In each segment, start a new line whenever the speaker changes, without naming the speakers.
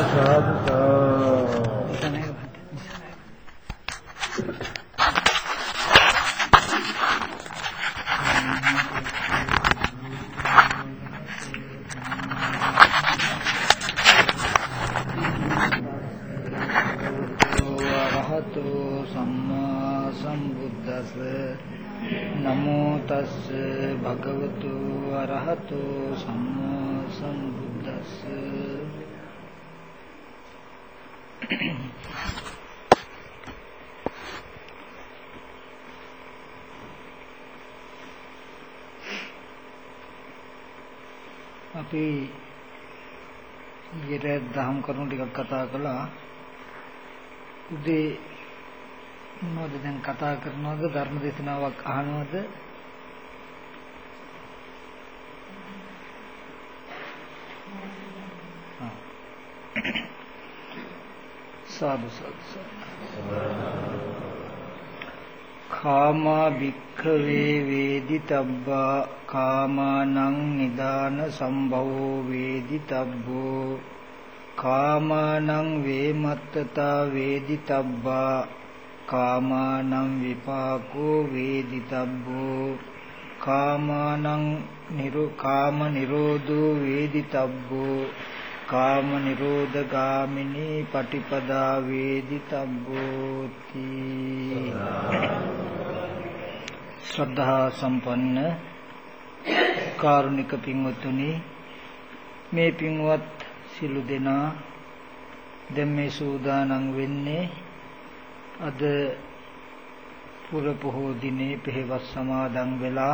නමෝ තස්ස භගවතු අරහතෝ සම්මා සම්බුද්දස්ස. අපි ඊයේ දහම් කරුණු ටිකක් කතා කළා. උදේ මොනවද දැන් කතා කරනවද? ධර්ම දේශනාවක් අහනවද? සාදු සාදු. කාමා භික්ඛවේ වේදිතබ්බා කාමානං නිදාන සම්භවෝ වේදිතබ්බෝ කාමානං වේමත්තතා වේදිතබ්බා කාමානං විපාකෝ වේදිතබ්බෝ කාම නිරෝධෝ වේදිතබ්බෝ කාම නිරෝධගාමිනී පටිපදා වේදිතබ්බෝති. ශ්‍රද්ධා සම්පන්න කාරුණික පින්වත්නි, මේ පින්වත් සිළු දෙනා දැන් මේ සූදානම් වෙන්නේ අද පුර පොහෝ දිනේ පෙරවස් සමාදන් වෙලා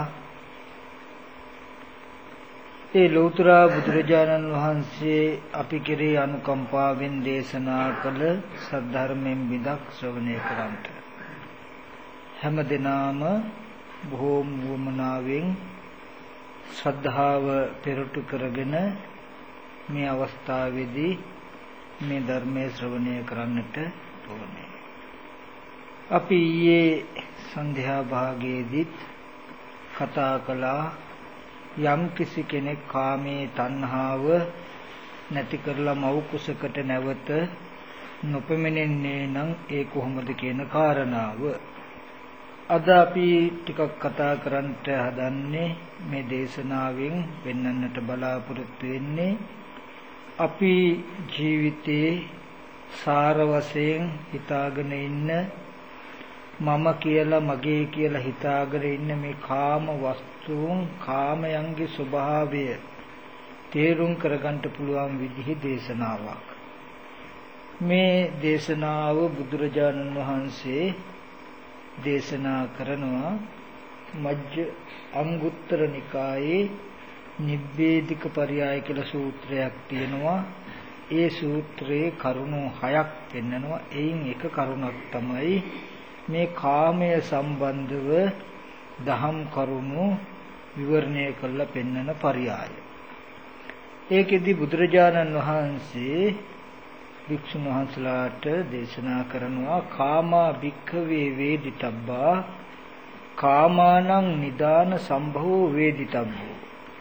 ඒ ලෞතර බුදුරජාණන් වහන්සේ අපි කෙරේ අනුකම්පාවෙන් දේශනා කළ සද්ධර්මයෙන් බිදක් ශ්‍රවණය කරන්ට හැම දිනම බොහෝම වමනාවෙන් ශ්‍රද්ධාව පෙරටු කරගෙන මේ අවස්ථාවේදී මේ ධර්මයේ ශ්‍රවණය කරන්නට ඕනේ. අපි ඊයේ සන්ධ්‍යා භාගයේදීත් කතා කළා යම් කිසි කෙනෙක් කාමයේ තණ්හාව නැති කරලා මව් කුසකට නැවත නොපෙමිනෙන්නේ නම් ඒ කොහොමද කියන කාරණාව. අද අපි ටිකක් කතා කරන්නට හදන්නේ මේ දේශනාවෙන් වෙන්නන්නට බලාපොරොත්තු වෙන්නේ අපි ජීවිතේ සාර වශයෙන් හිතාගෙන ඉන්න මම කියලා මගේ කියලා හිතාගෙන ඉන්න මේ කාම වස්තුන් කාමයන්ගේ ස්වභාවය තේරුම් කරගන්න පුළුවන් විදිහේ දේශනාවක්. මේ දේශනාව බුදුරජාණන් වහන්සේ දේශනා කරනවා මජ්ජ අංගුත්තර නිකායේ නිබ්බේධික පරියාය කියලා සූත්‍රයක් තියෙනවා. ඒ සූත්‍රයේ කරුණු 6ක් පෙන්නනවා. එයින් එක කරුණක් තමයි මේ කාමය සම්බන්ධව දහම් කරුණු විවරණය කරලා පෙන්වන පරියාය. ඒකෙදි බුදුරජාණන් වහන්සේ භික්ෂුන් වහන්සේලාට දේශනා කරනවා කාමා භික්ඛවේ වේදිතබ්බා කාමානං නිදාන සම්භවෝ වේදිතබ්බෝ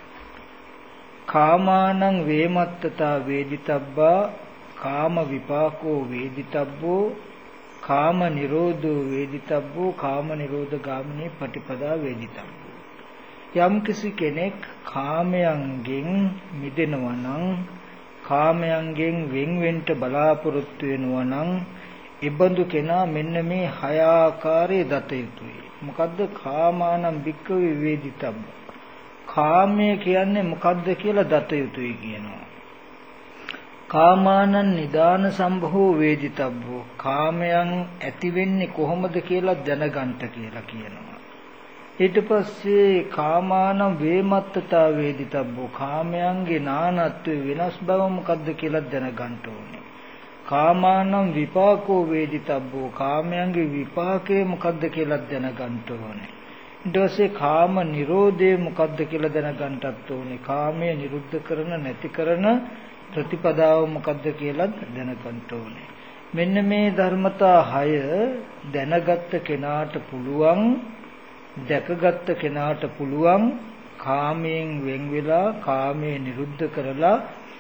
කාමානං වේමත්තතා වේදිතබ්බා කාම විපාකෝ වේදිතබ්බෝ කාම නිරෝධෝ වේදිතබ්බෝ කාම නිරෝධගාමිනී පටිපදා වේදිතබ්බෝ. යම් කිසි කෙනෙක් කාමයන්ගෙන් මිදෙනවා නම් කාමයන්ගෙන් වෙන්වෙන්ට බලාපොරොත්තු වෙනවා නම් ඉබඳු කෙනා මෙන්න මේ 6 ආකාරයේ දත යුතුයි. මොකද්ද? කාමානම් භික්ඛවේ වේදිතබ්බා. කාමය කියන්නේ මොකද්ද කියලා දත යුතුයි කියනවා. කාමානං නිදාන සම්භවෝ වේදිතබ්බෝ කාමයන් ඇති වෙන්නේ කොහොමද කියලා දැනගන්න කියලා කියනවා. ඊට පස්සේ කාමානං වේමත්තතා වේදිතබ්බෝ කාමයන්ගේ නානත්වය වෙනස් බව මොකද්ද කියලා දැනගන්න ඕනේ. කාමානං විපාකෝ වේදිතබ්බෝ කාමයන්ගේ විපාකය මොකද්ද කියලා දැනගන්න ඕනේ. ඊට පස්සේ කාම නිරෝධය මොකද්ද කියලා දැනගන්නත් ඕනේ. කාමය නිරුද්ධ කරන නැති කරන ප්‍රතිපදාව මොකද්ද කියලා දැනගන්න ඕනේ. මෙන්න මේ ධර්මතා 6 දැනගත්ත කෙනාට පුළුවන්, දැකගත්ත කෙනාට පුළුවන් කාමයෙන් වෙන් වෙලා කාමයේ නිරුද්ධ කරලා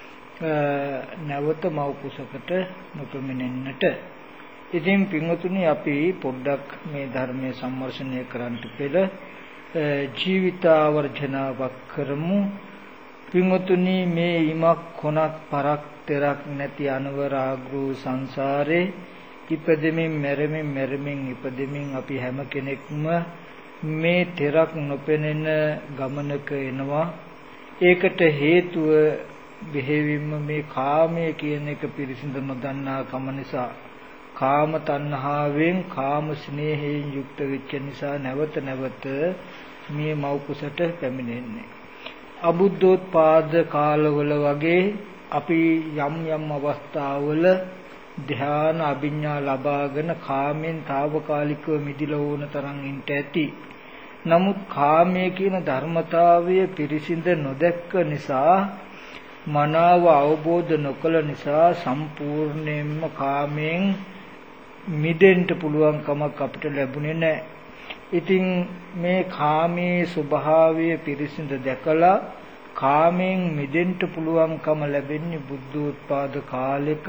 නැවත මව් කුසකට නොපෙමිනෙන්නට. ඉතින් පින්වතුනි අපි පොඩ්ඩක් මේ ධර්මයේ සම්මර්ෂණය කරන්න පෙර ජීවිතාවර්ජනාවක් කරමු. පින්වතුනි මේ ඉමක් කොනක් පරක් තෙරක් නැති අනවරාග්‍රු සංසාරේ ඉපදෙමින් මැරෙමින් ඉපදෙමින් අපි හැම කෙනෙක්ම මේ තෙරක් නොපෙනෙන ගමනක එනවා. ඒකට හේතුව බෙහෙවින්ම මේ කාමය කියන එක පිරිසිදු නොදන්නා කම නිසා, කාම තණ්හාවෙන් කාම ස්නේහයෙන් යුක්ත වෙච්ච නිසා නැවත නැවත මේ මව් කුසට පැමිණෙන්නේ. අබුද්ධෝත්පාද කාලවල වගේ අපි යම් අවස්ථාවල ධ්‍යාන අභිඥා ලබාගෙන කාමෙන් తాවකාලිකව මිදිලා ඕන තරම් ඉන්න ඇති. නමුත් කාමයේ කියන ධර්මතාවය පිරිසිඳ නොදැක්ක නිසා, මනාව අවබෝධ නොකළ නිසා සම්පූර්ණයෙන්ම කාමයෙන් මිදෙන්න පුළුවන් කමක් අපිට ලැබුණේ නැහැ. ඉතින් මේ කාමයේ ස්වභාවය පිරිසිඳ දැකලා කාමයෙන් මිදෙන්න පුළුවන්කම ලැබෙන්නේ බුද්ධෝත්පාද කාලෙක.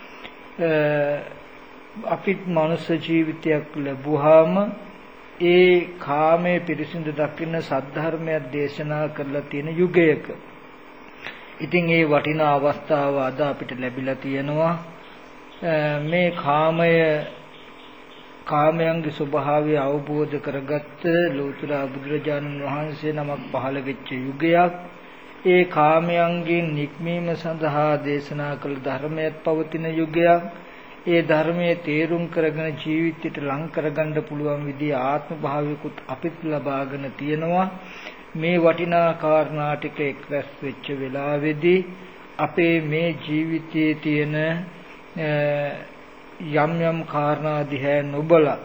අපිත් මනුෂ්‍ය ජීවිතයක් ලැබුවාම ඒ කාමයේ පිරිසිදු දකින්න සද්ධර්මයක් දේශනා කරලා තියෙන යුගයක. ඉතින් ඒ වටිනා අවස්ථාව අද අපිට ලැබිලා තියෙනවා. මේ කාමයන්ගේ ස්වභාවය අවබෝධ කරගත්ත ලෝතර බුදුරජාණන් වහන්සේ නමක් පහළ වෙච්ච යුගයක්. ඒ කාමයන්ගෙන් නික්මීම සඳහා දේශනා කළ ධර්මයක් පවතින යුගයක්. ඒ ධර්මයේ තේරුම් කරගෙන ජීවිතයට ලං කරගන්න පුළුවන් විදිහ ආත්ම භාවයකුත් අපිත් ලබාගෙන තියෙනවා. මේ වටිනා කාරණා ටික එක්රැස් වෙච්ච වෙලාවේදී අපේ මේ ජීවිතයේ තියෙන යම් කාරණා දිහා නොබලා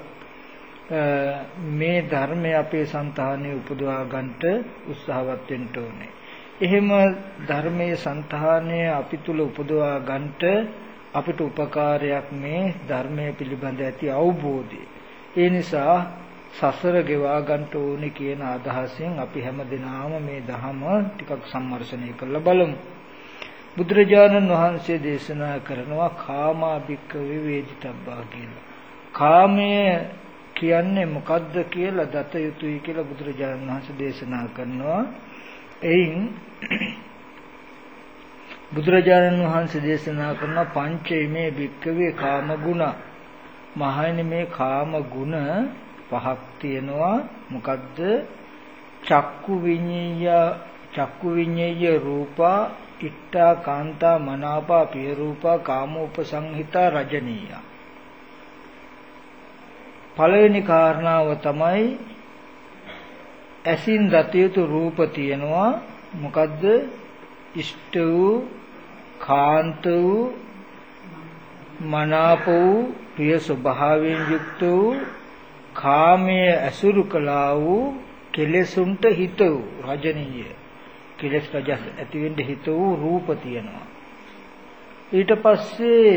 මේ ධර්මය අපේ సంతානෙ උපදවා ගන්නට උත්සාහවත් වෙන්න ඕනේ. එහෙම ධර්මයේ సంతානය අපි තුල උපදවා ගන්නට අපිට උපකාරයක් මේ ධර්මයේ පිළිබඳ ඇති අවබෝධය. ඒ නිසා සසර ගෙවා ගන්නට ඕනේ කියන අදහසෙන් අපි හැමදෙනාම මේ ධහම ටිකක් සම්මර්ෂණය කරලා බලමු. බුදුරජාණන් වහන්සේ දේශනා කරනවා කාමා භික්ඛවේ වේදිතබ්බා කියලා. කාමය කියන්නේ මොකද්ද කියලා දත යුතුයි කියලා බුදුරජාණන් වහන්සේ දේශනා කරනවා. එයින් බුදුරජාණන් වහන්සේ දේශනා කරන පංචෛමේ භික්ඛවේ කාම ගුණ. මහණෙනි මේ කාම ගුණ පහක් තියෙනවා. මොකද්ද? චක්කු විඤ්ඤය රූපා ඉත්තා කාන්තා මනාපා පිය රූපා කාමෝපසංහිතා රජනීය. පළවෙනි කාරණාව තමයි ඇසින් දත යුතු රූප තියෙනවා. මොකද්ද? ඉෂ්ට වූ, කාන්ත වූ, මනාප වූ, ප්‍රිය ස්වභාවයෙන් යුක්ත වූ, කාමයේ ඇසුරු කළා වූ, කෙලෙසුන්ට හිත වූ රජනීය. කෙලස් රජස් ඇති වෙන්න හිත වූ රූප තියෙනවා. ඊට පස්සේ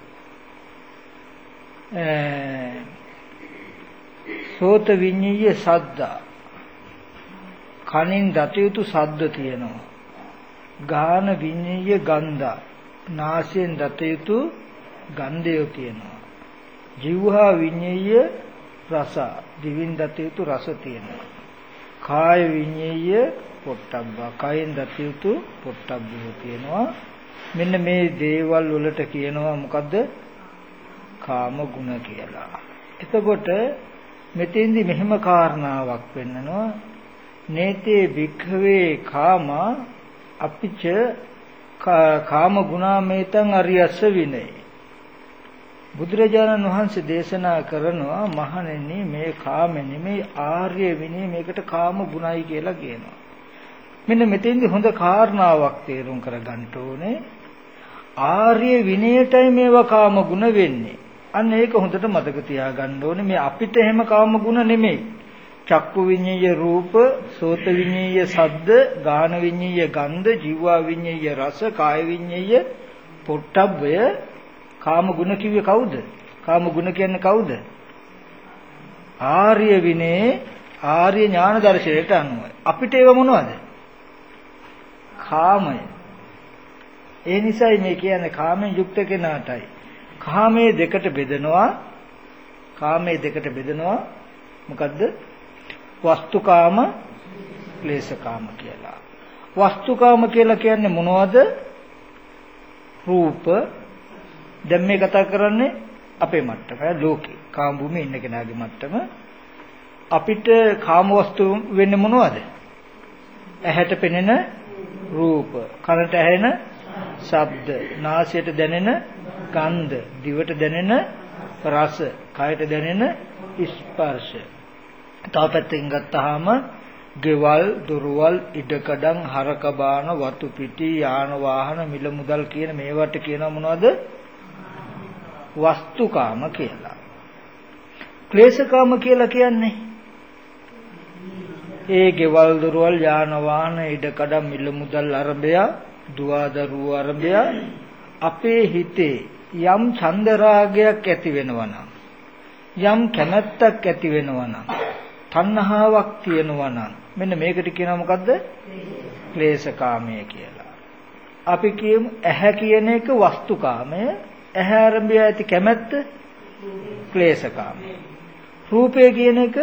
සෝත විඤ්ඤය සද්ද, කනින් දත යුතු සද්ද තියෙනවා. ගාන විඤ්ඤය ගන්ධ, නාසයෙන් දත යුතු ගන්ධය තියෙනවා. જીවහා විඤ්ඤය රස, දිවින් දත යුතු රස තියෙනවා. කාය විඤ්ඤය පොට්ටබ්බ, කයෙන් දත යුතු පොට්ටබ්බය තියෙනවා. මෙන්න මේ දේවල් වලට කියනවා මොකද්ද? කාම ගුණ කියලා. එතකොට මෙතෙන්දි මෙහෙම කාරණාවක් වෙන්නනවා. නේතේ භික්ඛවේ කාම අපිච කාම ගුණාමේතං අරියස්ස විනේ. බුදුරජාණන් වහන්සේ දේශනා කරනවා මහණෙනි මේ කාම නෙමෙයි ආර්ය විනය, මේකට කාම ගුණයි කියලා කියනවා. මෙන්න මෙතෙන්දි හොඳ කාරණාවක් තේරුම් කරගන්න ඕනේ. ආර්ය විනයටයි මේවා කාම ගුණ වෙන්නේ. අන්න ඒක හොඳට මතක තියාගන්න ඕනේ. මේ අපිට එහෙම කාම ගුණ නෙමෙයි. චක්කු විඤ්ඤය රූප, සෝත විඤ්ඤය ශබ්ද, ගාන විඤ්ඤය ගන්ධ, ජීවා විඤ්ඤය රස, කාය විඤ්ඤය පොට්ටබ්බය කාම ගුණ කිව්වේ කවුද? කාම ගුණ කියන්නේ කවුද? ආර්ය විනේ, ආර්ය ඥාන දර්ශනයට අනුව. අපිට ඒව මොනවද? කාමය. ඒ නිසායි මේ කියන්නේ කාමයෙන් යුක්ත කෙනාටයි. කාමයේ දෙකට බෙදනවා. කාමයේ දෙකට බෙදනවා. මොකද්ද? වස්තුකාම, ක්ලේශකාම කියලා. වස්තුකාම කියලා කියන්නේ මොනවද? රූප. දැන් මේ කතා කරන්නේ අපේ මට්ටම, ලෝකේ. කාම භූමියේ ඉන්න කෙනාගේ මට්ටම. අපිට කාම වස්තු වෙන්නේ මොනවද? ඇහැට පෙනෙන රූප, කනට ඇහෙන ශබ්ද, නාසයට දැනෙන ගන්ධ, දිවට දැනෙන රස, කයට දැනෙන ස්පර්ශ. තව පැත්තකින් ගත්තාම ගෙවල්, දොරවල්, ඉඩකඩම්, හරක බාන, වතු පිටි, යාන වාහන, මිල මුදල් කියන මේවට කියනවා මොනවද? වස්තුකාම කියලා. ක්ලේශකාම කියලා කියන්නේ ඒ ගෙවල්, දොරවල්, යාන වාහන, ඉඩකඩම්, මිල මුදල් අරබය, දුවදරුව අරබය අපේ හිතේ යම් චන්දරාගයක් ඇති වෙනවා නම්, යම් කැමැත්තක් ඇති වෙනවා නම්, තණ්හාවක් තියෙනවා නම් මෙන්න මේකට කියනවා මොකද්ද? ක්ලේශකාමය කියලා. අපි කියමු ඇහැ කියන එක වස්තුකාමය, ඇහැ ආරම්භය ඇති කැමැත්ත ක්ලේශකාමය. රූපය කියන එක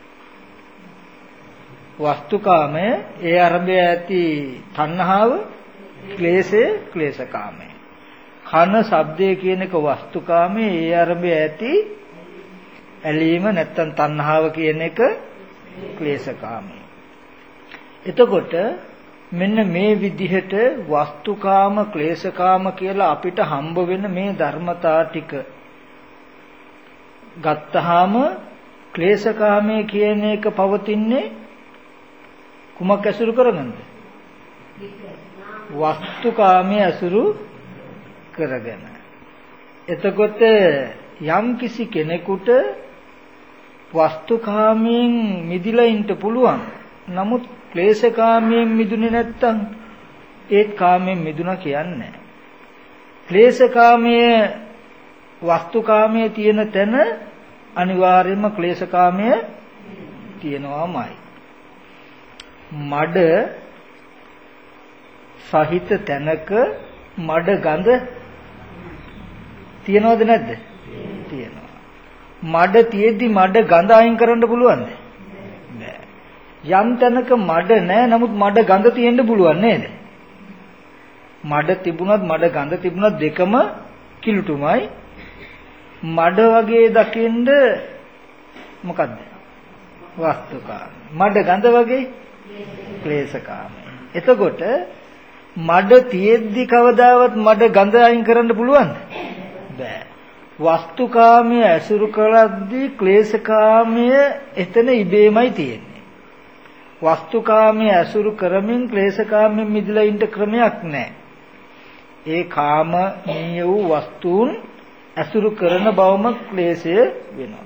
වස්තුකාමය, ඒ ආරම්භය ඇති තණ්හාව ක්ලේශකාමය. කන ශබ්දය කියන එක වස්තුකාමය, ඒ ආරම්භය ඇති ඇලීම නැත්තම් තණ්හාව කියන එක ක්ලේශකාමී. එතකොට මෙන්න මේ විදිහට වස්තුකාම, ක්ලේශකාම කියලා අපිට හම්බ වෙන මේ ධර්මතා ටික ගත්තාම ක්ලේශකාමයේ කියන එක පවතින්නේ කුමක් ඇසුරු කරගෙනද? වස්තුකාමයේ ඇසුරු කරගෙන. එතකොට යම් කිසි කෙනෙකුට වස්තුකාමයෙන් මිදිලා ඉන්න පුළුවන්. නමුත් ක්ලේශකාමයෙන් මිදුනේ නැත්තම් ඒත් කාමයෙන් මිදුණා කියන්නේ. ක්ලේශකාමයේ වස්තුකාමයේ තියෙන තැන අනිවාර්යයෙන්ම ක්ලේශකාමය තියෙනවාමයි. මඩ සහිත තැනක මඩ ගඳ තියනවද නැද්ද? තියෙනවා. මඩ තියෙද්දි මඩ ගඳ අයින් කරන්න පුළුවන්ද? නෑ. යම් තැනක මඩ නෑ, නමුත් මඩ ගඳ තියෙන්න පුළුවන් නේද? මඩ තිබුණත් මඩ ගඳ තිබුණත් දෙකම කිලුටුමයි. මඩ වගේ දකින්න මොකද්ද? වස්තුකාම. මඩ ගඳ වගේ ක්ලේශකාමයි. එතකොට මඩ තියෙද්දි කවදාවත් මඩ ගඳ අයින් කරන්න පුළුවන්ද? බෑ. වස්තුකාමයේ ඇසුරු කරද්දී ක්ලේශකාමයේ එතන ඉබේමයි තියෙන්නේ. වස්තුකාමයේ ඇසුරු කරමින් ක්ලේශකාමයෙන් මිදලා ඉන්න ක්‍රමයක් නැහැ. ඒ කාමනීය වූ වස්තුන් ඇසුරු කරන බවම ක්ලේශය වෙනවා.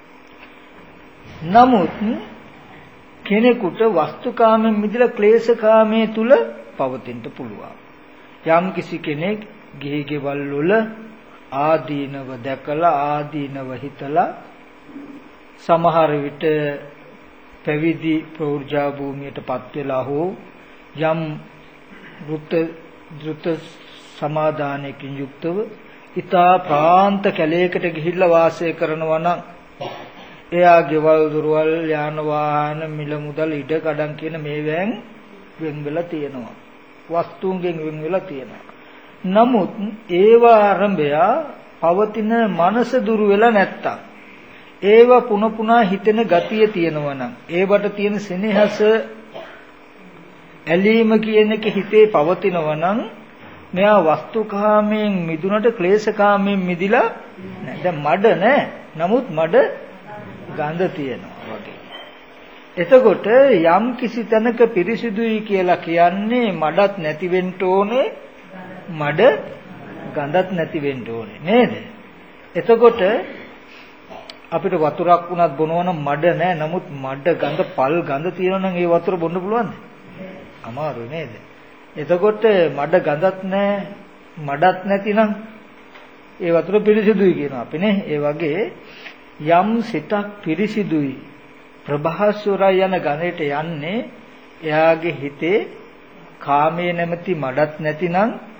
නමුත් කෙනෙකුට වස්තුකාමයෙන් මිදලා ක්ලේශකාමයේ තුල පවතින්න පුළුවන්. යම් කිසි කෙනෙක් ගිහි ගෙවල් වල ආදීනව දැකලා ආදීනව හිතලා සමහර විට පැවිදි ප්‍රෞර්ජා භූමියටපත් වෙලා හෝ යම් ෘත සමාදානයකින් යුක්තව ඊතා ප්‍රාන්ත කැලයකට ගිහිල්ලා වාසය කරනවා නම් එයා ගෙවල් දොරවල් යාන වාහන මිල මුදල් ඉඩ කඩම් කියන මේවෙන් වෙන් වෙලා තියෙනවා. වස්තුන්ගෙන් වෙන් වෙලා තියෙනවා. නමුත් ඒවා ආරම්භය පවතින මනස දුරු වෙලා නැත්තම් ඒවා පුන හිතෙන ගතිය තියෙනවා නම් ඒවට තියෙන සෙනෙහස ඇලීම කියන එක හිතේ පවතිනවා නම් මෙයා වස්තුකාමයෙන් මිදුනට ක්ලේශකාමයෙන් මිදිලා නැහැ. දැන් මඩ නැහැ. නමුත් මඩ ගඳ තියෙනවා වගේ. එතකොට යම් කිසි තැනක පිරිසිදුයි කියලා කියන්නේ මඩත් නැති වෙන්න ඕනේ, මඩ ගඳත් නැති වෙන්න ඕනේ නේද? එතකොට අපිට වතුරක් වුණත් බොනවා නම් මඩ නැහැ. නමුත් මඩ ගඳ පල් ගඳ තියෙනවා නම් ඒ වතුර බොන්න පුළුවන්ද? අමාරුයි නේද? එතකොට මඩ ගඳත් නැහැ, මඩත් නැතිනම් ඒ වතුර පිරිසිදුයි කියනවා අපි නේ. ඒ වගේ යම් සිතක් පිරිසිදුයි ප්‍රභාස්වරය යන ගණයට යන්නේ එයාගේ හිතේ කාමයේ නැමැති මඩත් නැතිනම්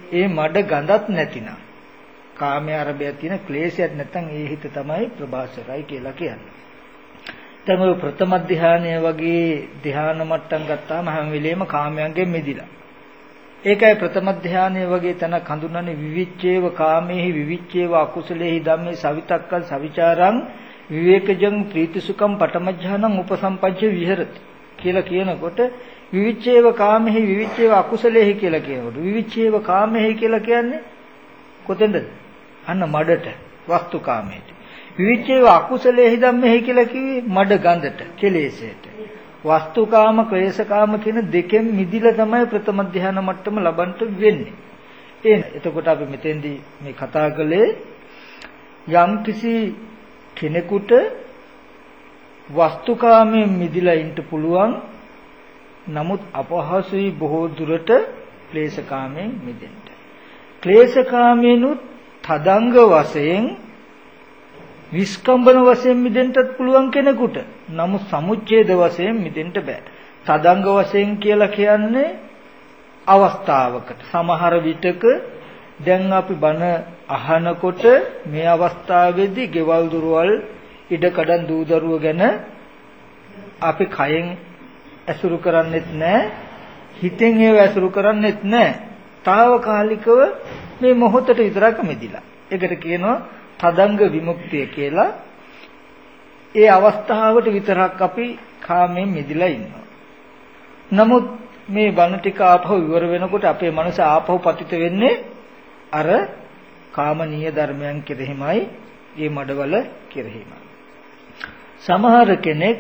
ඒ මඩ ගඳක් නැතිනම් කාමයේ අරබය තියෙන ක්ලේශයක් නැත්නම් ඒ හිත තමයි ප්‍රභාසරයි කියලා කියන්නේ. දැන් ඔය ප්‍රථම ධානය වගේ ධාන මට්ටම් ගත්තාම හැම වෙලෙම කාමයන්ගෙන් මිදිලා. ඒකයි ප්‍රථම ධානය වගේ තැනක් හඳුන්වන්නේ විවිච්ඡේව කාමේහි විවිච්ඡේව අකුසලේහි ධම්මේ සවිතක්කං සවිචාරං විවේකජං ප්‍රීතිසුඛං පඨමඥානං උපසම්පජ්ජ විහෙරති කියලා කියනකොට විවිච්ඡේව කාමෙහි විවිච්ඡේව අකුසලෙහි කියලා කියනකොට විවිච්ඡේව කාමෙහි කියලා කියන්නේ කොතෙන්ද? අන්න මඩට වස්තු කාමයට. විවිච්ඡේව අකුසලෙහි ධම්මෙහි කියලා කිව්වේ මඩ ගඳට කෙලෙසයට. වස්තු කාම ක්ලේශ කාම කියන දෙකෙන් මිදිලා තමයි ප්‍රථම ධ්‍යාන මට්ටම ලබන්නට වෙන්නේ. එතකොට අපි මෙතෙන්දී මේ කතා කළේ යම් කිසි කෙනෙකුට වස්තුකාමයෙන් මිදිලා ඉන්න පුළුවන්. නමුත් අපහසුයි බොහෝ දුරට ක්ලේශකාමයෙන් මිදෙන්න. ක්ලේශකාමයෙන්ුත් තදංග වශයෙන් විස්කම්බන වශයෙන් මිදෙන්නත් පුළුවන් කෙනෙකුට. නමුත් සමුච්ඡේද වශයෙන් මිදෙන්න බෑ. තදංග වශයෙන් කියලා කියන්නේ අවස්ථාවකට. සමහර විටක දැන් අපි බණ අහනකොට මේ අවස්ථාවේදී ගෙවල් දොරවල් ඉඩකඩම් දූ දරුව ගැන අපි කයෙන් ඇසුරු කරන්නෙත් නැහැ, හිතෙන් ඒව ඇසුරු කරන්නෙත් නැහැ. తాවකාලිකව මේ මොහොතට විතරක් මිදිලා. ඒකට කියනවා තදංග විමුක්තිය කියලා. ඒ අවස්ථාවට විතරක් අපි කාමයෙන් මිදිලා ඉන්නවා. නමුත් මේ බණ ටික ආපහු ඉවර වෙනකොට අපේ මනස ආපහු පතිත වෙන්නේ අර කාමනීය ධර්මයන් කෙරෙහිමයි, මේ මඩවල කෙරෙහිමයි. සමහර කෙනෙක්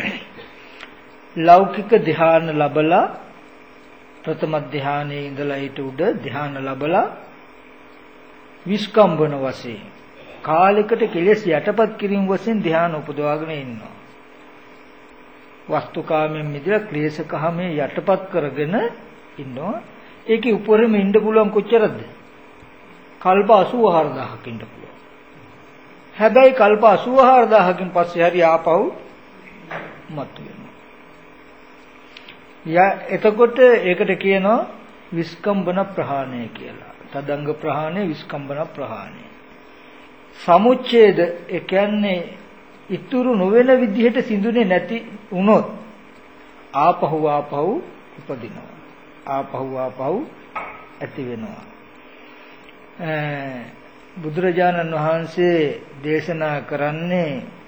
ලෞකික ධ්‍යාන ලැබලා ප්‍රථම ධ්‍යානයේ ඉඳලා ඊට උඩ ධ්‍යාන ලැබලා විස්කම්බන වශයෙන් කාලයකට කෙලෙස් යටපත් කිරීම වශයෙන් ධ්‍යාන උපදවාගෙන ඉන්නවා. වස්තුකාමයෙන් මිදලා ක්ලේශකාමයෙන් යටපත් කරගෙන ඉන්නවා. ඒකේ උඩරම ඉන්න පුළුවන් කොච්චරද? කල්ප 84000ක් ඉන්න පුළුවන්. හැබැයි කල්ප 84000කින් පස්සේ හරි ආපහු මතුවෙනවා. එතකොට ඒකට කියනවා විස්කම්බන ප්‍රහාණය කියලා. තදංග ප්‍රහාණය, විස්කම්බන ප්‍රහාණය. සමුච්ඡේද ඒ කියන්නේ ඉතුරු නොවන විදිහට සිඳුනේ නැති වුණොත් ආපහු උපදිනවා. ආපහු ඇති වෙනවා. බුදුරජාණන් වහන්සේ දේශනා කරන්නේ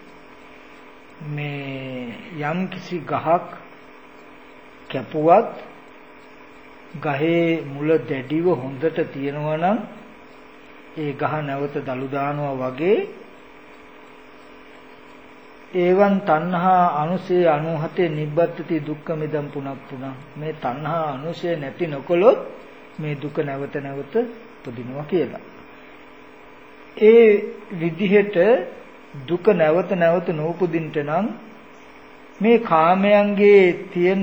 මේ යම් කිසි ගහක් කැපුවත් ගහේ මුල දැඩිව හොඳට තියෙනවා නම් ඒ ගහ නැවත දලු දානවා වගේ ඒවන් තණ්හා අනුසය 97 නිබ්බත්ති දුක්ඛ මිදම් පුනප්පුන. මේ තණ්හා අනුසය නැති නොකොලොත් මේ දුක නැවත උපදිනවා කියලා. ඒ විදිහට දුක නැවත නූපදින්නට නම් මේ කාමයන්ගේ තියෙන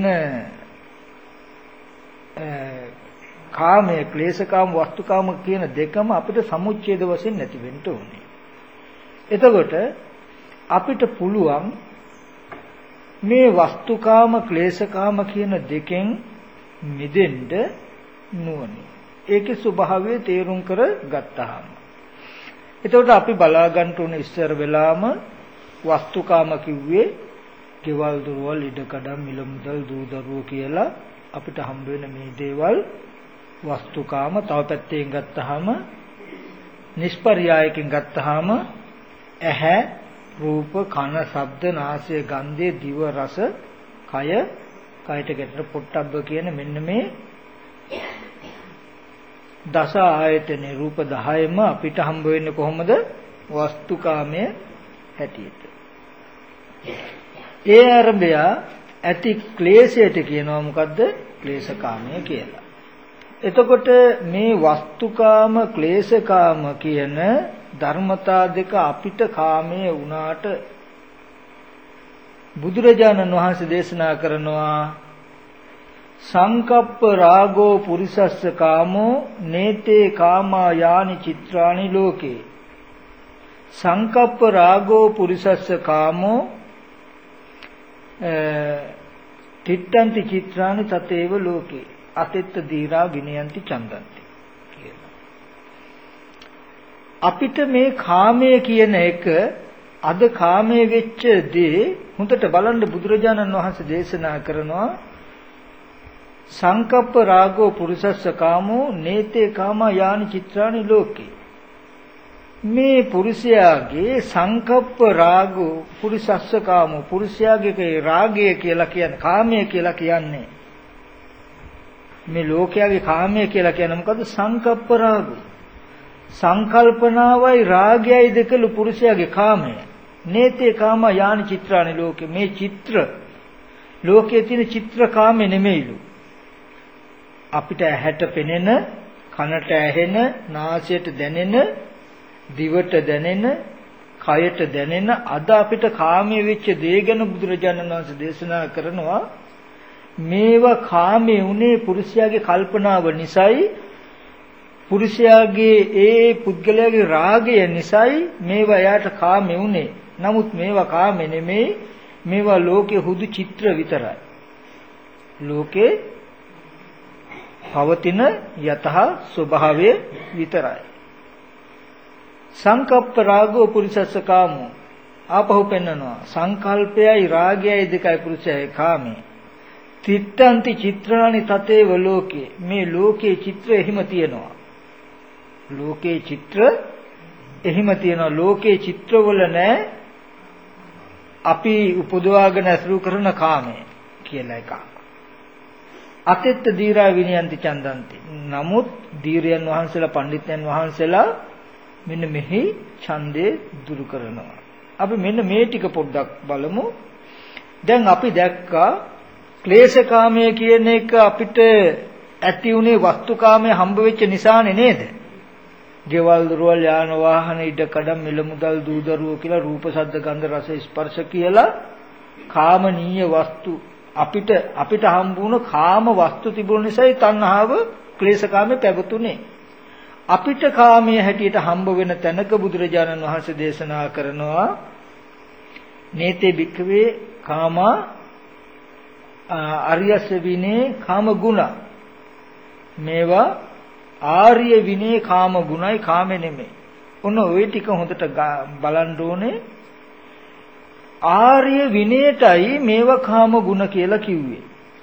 කාමයේ ක්ලේශකාම වස්තුකාම කියන දෙකම අපිට සමුච්ඡේද වශයෙන් නැති වෙන්න ඕනේ. එතකොට අපිට පුළුවන් මේ වස්තුකාම ක්ලේශකාම කියන දෙකෙන් මිදෙන්න නුවණ. ඒකේ ස්වභාවය තේරුම් කර ගත්තාම එතකොට අපි බලා ගන්න උන ඉස්සර වෙලාම වස්තුකාම කිව්වේ ගෙවල් දොරවල් ඉඩකඩම් මිල මුදල් දූ දරුවෝ කියලා අපිට හම්බ වෙන මේ දේවල් වස්තුකාම. තව පැත්තෙන් ගත්තාම නිෂ්පර්යායකින් ගත්තාම ඇහැ රූප කන ශබ්ද නාසය ගන්ධය දිව රස කය කයට ගැටෙන පොට්ටබ්බ කියන මෙන්න මේ දස ආයතන රූප 10ම අපිට හම්බ වෙන්නේ කොහොමද? වස්තුකාමයේ හැටියට. ඒ අරබය ඇති ක්ලේශයට කියනවා මොකද්ද? ක්ලේශකාමය කියලා. එතකොට මේ වස්තුකාම ක්ලේශකාම කියන ධර්මතා දෙක අපිට කාමයේ වුණාට බුදුරජාණන් වහන්සේ දේශනා කරනවා සංකප්ප රාගෝ පුරිසස්ස කාමෝ නේතේ කාමා යානි චිත්‍රානි ලෝකේ. සංකප්ප රාගෝ පුරිසස්ස කාමෝ තිට්ඨන්ති චිත්‍රානි තතේව ලෝකේ අතෙත්ත දීරා විනයන්ති චන්දන්ති කියලා. අපිට මේ කාමය කියන එක අද කාමයේ වෙච්ච දේ හොඳට බලන්න බුදුරජාණන් වහන්සේ දේශනා කරනවා සංකප්ප රාගෝ පුරුෂස්ස කාමෝ නේතේ කාමා යානි චිත්‍රානි ලෝකේ. මේ පුරුෂයාගේ සංකප්ප රාගෝ පුරුෂස්ස කාමෝ පුරුෂයාගේ රාගය කියලා කියන්නේ කාමය කියලා කියන්නේ මේ ලෝකයාගේ කාමය කියලා කියන්නේ මොකද්ද? සංකප්ප රාගෝ සංකල්පනාවයි රාගයයි දෙකලු පුරුෂයාගේ කාමය. නේතේ කාමා යානි චිත්‍රානි ලෝකේ. මේ චිත්‍ර ලෝකයේ තියෙන චිත්‍ර කාමේ නෙමෙයිලු. අපිට ඇහැට පෙනෙන, කනට ඇහෙන, නාසයට දැනෙන, දිවට දැනෙන, කයට දැනෙන අද අපිට කාමයේ වෙච්ච දේ ගැන බුදුරජාණන් වහන්සේ දේශනා කරනවා මේවා කාමයේ උනේ පුරුෂයාගේ කල්පනාව නිසායි පුරුෂයාගේ ඒ පුද්ගලයාගේ රාගය නිසායි මේවා එයාට කාමයේ උනේ. නමුත් මේවා කාමේ නෙමෙයි, මේවා ලෝකේ හුදු චිත්‍ර විතරයි. ලෝකේ පවතින යතහ ස්වභාවය විතරයි. සංකප්ප රාගෝ පුරිසස්ස කාමෝ ආපහු පෙන්නනවා සංකල්පයයි රාගයයි දෙකයි පුරුෂයයි කාමේ. තිත්තන්ති චිත්‍රානි තතේව ලෝකේ. මේ ලෝකේ චිත්‍ර එහිම තියෙනවා. ලෝකේ චිත්‍ර එහිම තියෙනවා. ලෝකේ චිත්‍රවල නැහැ අපි උපදවාගෙන අසුරු කරන කාමය කියලා එකක්. අතෙත්ත දීරා විනයන්ති චන්දන්ති. නමුත් දීරයන් වහන්සේලා පඬිත්යන් වහන්සේලා මෙන්න මෙහි ඡන්දේ දුරු කරනවා. අපි මෙන්න මේ ටික පොඩ්ඩක් බලමු. දැන් අපි දැක්කා ක්ලේශකාමය කියන එක අපිට ඇති උනේ වස්තුකාමයේ හම්බ වෙච්ච නිසානේ නේද? ගෙවල් දොරවල් යාන වාහන ඉඩකඩම් මිල මුදල් දූ දරුවෝ කියලා රූප ශබ්ද ගන්ධ රස ස්පර්ශ කියලා කාමනීය වස්තු අපිට හම්බ වුණ කාම වස්තු තිබුණ නිසායි තණ්හාව ක්ලේශකාමයේ පැවතුනේ. අපිට කාමයේ හැටියට හම්බ වෙන තැනක බුදුරජාණන් වහන්සේ දේශනා කරනවා නේතේ භික්ඛවේ කාමා ආර්යස විනේ කාම ගුණ. මේවා ආර්ය විනේ කාම ගුණයි කාමේ නෙමෙයි. ඔන්න ওই ටික හොඳට බලන්න ඕනේ. ආර්ය විනයටයි මේවා කාම ගුණ කියලා කිව්වේ.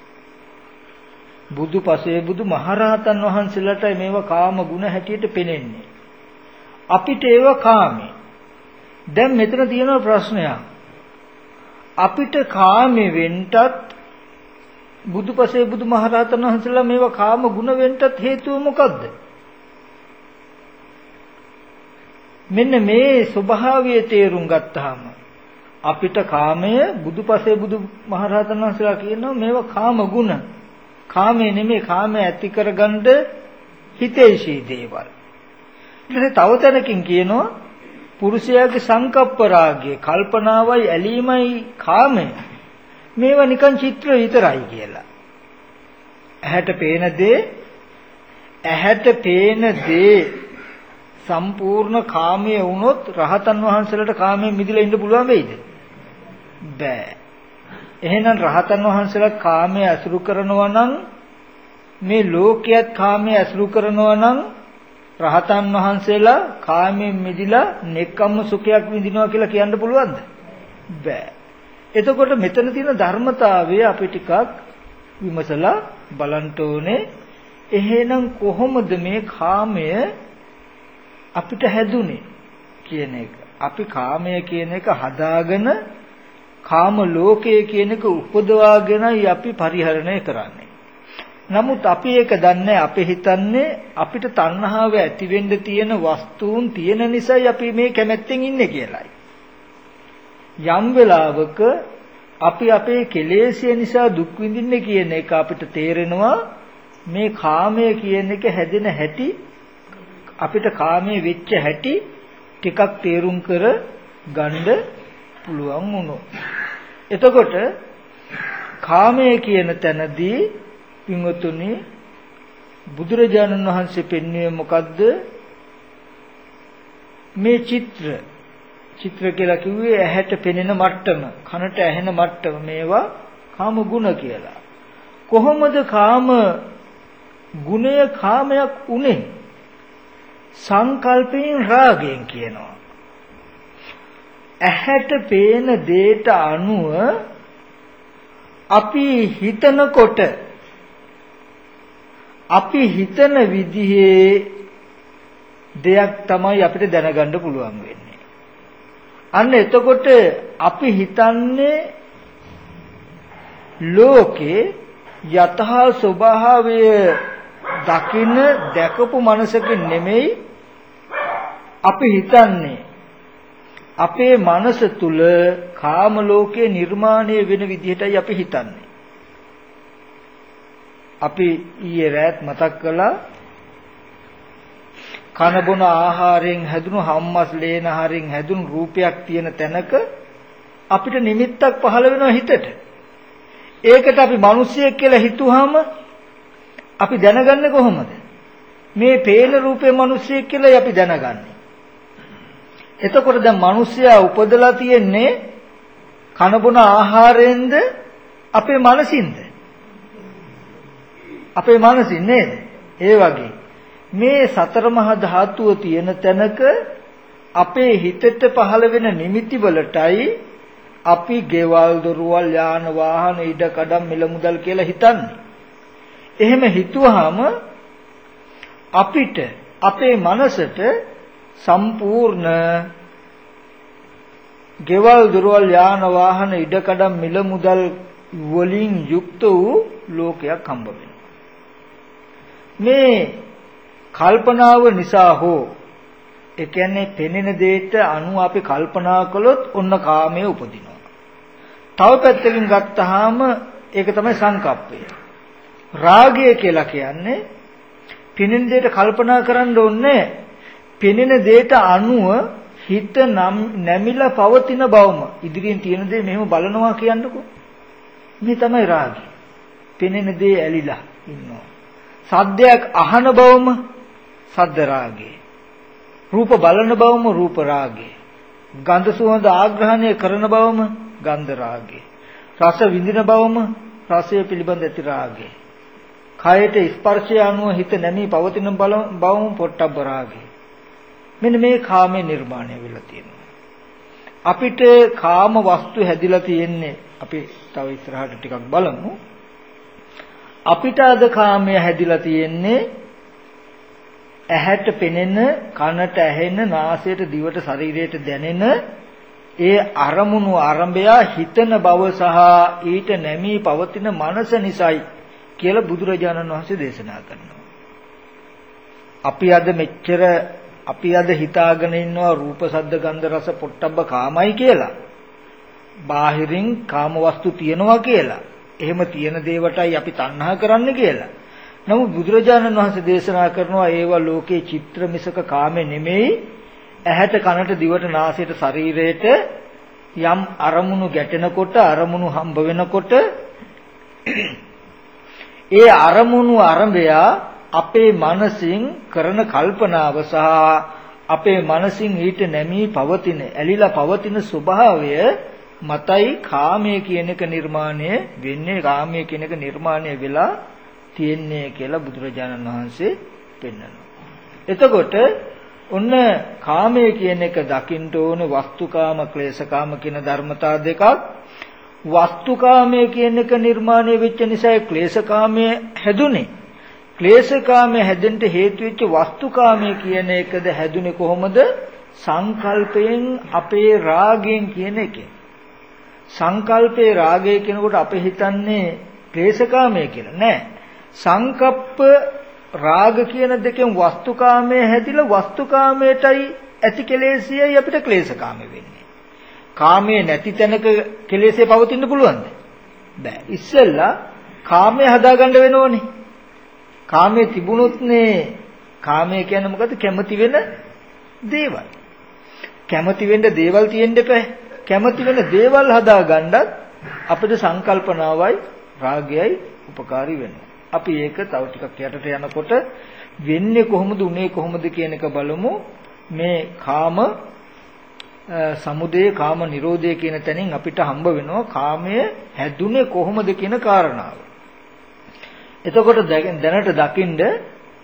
බුදු පසේ බුදු මහරහතන් වහන්සේලාටයි මේවා කාම ගුණ හැටියට පෙනෙන්නේ. අපිට ඒවා කාමේ. දැන් මෙතන තියෙන ප්‍රශ්නයක්. අපිට කාමේ වෙන්නත් බුදු පසේ බුදු මහරහතන් වහන්සේලා මේවා කාම ගුණ වෙන්නත් හේතුව මොකද්ද? මෙන්න මේ ස්වභාවය තේරුම් ගත්තාම අපිට කාමය බුදුපසේ බුදු මහරහතන් වහන්සේලා කියනවා මේවා කාම ගුණ. කාමයේ නෙමෙයි කාමය ඇති කරගන්න හිතේශී දේවල්. ඊට තව තැනකින් කියනවා පුරුෂයාගේ සංකප්ප රාගය කල්පනාවයි ඇලීමයි කාමය. මේවා නිකන් චිත්‍ර විතරයි කියලා. ඇහැට පේන දේ සම්පූර්ණ කාමයේ වුණොත් රහතන් වහන්සේලාට කාමයෙන් මිදලා ඉන්න පුළුවන් වෙයිද? බෑ. එහෙනම් රහතන් වහන්සේලා කාමයේ අසුරු කරනවා නම් මේ ලෝකයේත් කාමයේ අසුරු කරනවා නම් රහතන් වහන්සේලා කාමයෙන් මිදලා නෙක්ඛම්ම සුඛයක් විඳිනවා කියලා කියන්න පුළුවන්ද? බෑ. එතකොට මෙතන තියෙන ධර්මතාවය අපි ටිකක් විමසලා බලන්න ඕනේ. එහෙනම් කොහොමද මේ කාමය අපිට හැදුනේ කියන එක. අපි කාමය කියන එක හදාගෙන කාම ලෝකයේ කියන එක උපදවාගෙනයි අපි පරිහරණය කරන්නේ. නමුත් අපි ඒක දන්නේ අපි හිතන්නේ අපිට තණ්හාව ඇති වෙන්න තියෙන වස්තුන් තියෙන නිසායි අපි මේ කැමැත්තෙන් ඉන්නේ කියලායි. යම් වෙලාවක අපි අපේ කෙලෙස්ය නිසා දුක් විඳින්නේ කියන එක අපිට තේරෙනවා මේ කාමය කියන එක හැදෙන හැටි අපිට කාමයේ වෙච්ච හැටි ටිකක් තේරුම් කර ගන්න පුළුවන් වුණොත්. එතකොට කාමය කියන තැනදී පින්වතුනි බුදුරජාණන් වහන්සේ පෙන්වුවේ මොකද්ද? මේ චිත්‍ර කියලා කිව්වේ ඇහැට පෙනෙන මට්ටම, කනට ඇහෙන මට්ටම, මේවා කාම ගුණ කියලා. කොහොමද කාම ගුණය කාමයක් උනේ සංකල්පයෙන් රාගයෙන් කියනවා. ඇහැට පේන දේට අනුව අපි හිතනකොට අපි හිතන විදිහේ දෙයක් තමයි අපිට දැනගන්න පුළුවන් වෙන්නේ. අන්න එතකොට අපි හිතන්නේ ලෝකේ යථා ස්වභාවය දකින්න දැකපු මනසකින් නෙමෙයි අපි හිතන්නේ අපේ මනස තුල කාම ලෝකේ නිර්මාණය වෙන විදිහටයි අපි හිතන්නේ. අපි ඊයේ රාත් මතක් කළා කන බොන ආහාරයෙන් හැදුණු හම්මස් ලේන ආහාරයෙන් හැදුණු රූපයක් තියෙන තැනක අපිට නිමිත්තක් පහළ වෙනවා හිතට. ඒකට අපි මිනිස්සෙක් කියලා හිතුවාම අපි දැනගන්නේ කොහොමද? මේ පේන රූපේ මිනිස්සෙක් කියලායි අපි දැනගන්නේ. එතකොට දැන් මිනිස්සයා උපදලා තියෙන්නේ කන බොන ආහාරයෙන්ද අපේ මනසින්ද? අපේ මනසින් නේද? ඒ වගේ මේ සතර මහා ධාතුව තියෙන තැනක අපේ හිතට පහළ වෙන නිමිති වලටයි අපි ගෙවල් දොරවල් යාන වාහන ඉඩ කඩම් මිල මුදල් කියලා හිතන්නේ. එහෙම හිතුවාම අපිට අපේ මනසට සම්පූර්ණ ගෙවල් දොරවල් යාන වාහන ඉඩ කඩම් මිල මුදල් වලින් යුක්ත වූ ලෝකයක් හම්බ වෙනවා. මේ කල්පනාව නිසා හෝ ඒ කියන්නේ පෙනෙන දෙයට අනුව අපි කල්පනා කළොත් ඔන්න කාමයේ උපදිනවා. තව පැත්තකින් ගත්තාම ඒක තමයි සංකප්පය. රාගය කියලා කියන්නේ පෙනෙන දෙයට කල්පනා කරන්න ඕනේ. පෙනෙන දෙයට අනුව හිත නැමිලා පවතින බවම ඉදිරියෙන් තියෙන දේ මෙහෙම බලනවා කියන්නකෝ. මේ තමයි රාගය. පෙනෙන දේ ඇලිලා ඉන්නවා. සද්දයක් අහන බවම සද්ද රාගය. රූප බලන බවම රූප රාගය. ගන්ධ සුවඳ ආග්‍රහණය කරන බවම ගන්ධ රාගය. රස විඳින බවම රසය පිළිබඳ ඇති රාගය. කයට ස්පර්ශය අනුව හිත නැමී පවතින බවම පොට්ටබ්බ රාගය. මෙන්න මේ කාමයේ නිර්මාණය වෙලා තියෙනවා. අපිට කාම වස්තු හැදිලා තියෙන්නේ අපි තව ඉස්සරහට ටිකක් බලමු. අපිට අද කාමය හැදිලා තියෙන්නේ ඇහැට පෙනෙන, කනට ඇහෙන, නාසයට, දිවට, ශරීරයට දැනෙන ඒ අරමුණු ආරම්භය හිතන බව සහ ඊට නැමී පවතින මනස නිසයි කියලා බුදුරජාණන් වහන්සේ දේශනා කරනවා. අපි අද හිතාගෙන ඉන්නවා රූප, ශබ්ද, ගන්ධ, රස, පොට්ටබ්බ කාමයි කියලා. බාහිරින් කාම වස්තු තියනවා කියලා. එහෙම තියෙන දේවටයි අපි තණ්හා කරන්නේ කියලා. නමුත් බුදුරජාණන් වහන්සේ දේශනා කරනවා ඒවා ලෝකේ චිත්‍ර මිසක කාමේ නෙමෙයි. ඇහැට, කනට, දිවට, නාසයට, ශරීරයට යම් අරමුණු ගැටෙනකොට, අරමුණු හම්බ වෙනකොට ඒ අරමුණු ආරම්භය අපේ මනසින් කරන කල්පනාව සහ අපේ මනසින් ඊට නැමී පවතින, ඇලිලා පවතින ස්වභාවය මතයි කාමයේ කියන එක නිර්මාණය වෙන්නේ, කාමයේ කියන එක නිර්මාණය වෙලා තියෙන්නේ කියලා බුදුරජාණන් වහන්සේ පෙන්වනවා. එතකොට ඔන්න කාමයේ කියන එක දකින්න ඕන වස්තුකාම, ක්ලේශකාම කියන ධර්මතා දෙකක්. වස්තුකාමයේ කියන එක නිර්මාණය වෙච්ච නිසා ක්ලේශකාමයේ හැදුනේ. ක්ලේශකාමයේ හැදෙන්න හේතු වෙච්ච වස්තුකාමයේ කියන එකද හැදුනේ කොහොමද? සංකල්පයෙන්, අපේ රාගයෙන් කියන එකෙන්. සංකල්පේ රාගය කියනකොට අපි හිතන්නේ ක්ලේශකාමයේ කියලා නෑ. සංකප්ප රාග කියන දෙකෙන් වස්තුකාමයේ හැදිලා වස්තුකාමයටයි ඇති කෙලෙසියයි අපිට ක්ලේශකාමයේ වෙන්නේ. කාමයේ නැති තැනක කෙලෙසේ පවතින්න පුළුවන්ද? බෑ. ඉස්සෙල්ලා කාමයේ හදාගන්න වෙනෝනේ. කාමයේ තිබුණොත්නේ, කාමයේ කියන්නේ මොකද්ද? කැමති වෙන දේවල්. කැමති වෙන්න දේවල් තියෙන්න එපා. කැමති වෙන දේවල් හදාගන්නත් අපිට සංකල්පනාවයි රාගයයි උපකාරී වෙනවා. අපි ඒක තව ටිකක් යටට යනකොට වෙන්නේ කොහොමද, උනේ කොහොමද කියන එක බලමු. මේ කාම සමුදය, කාම නිරෝධය කියන තැනින් අපිට හම්බ වෙනවා කාමය හැදුනේ කොහොමද කියන කාරණාව. එතකොට දැනට දකින්න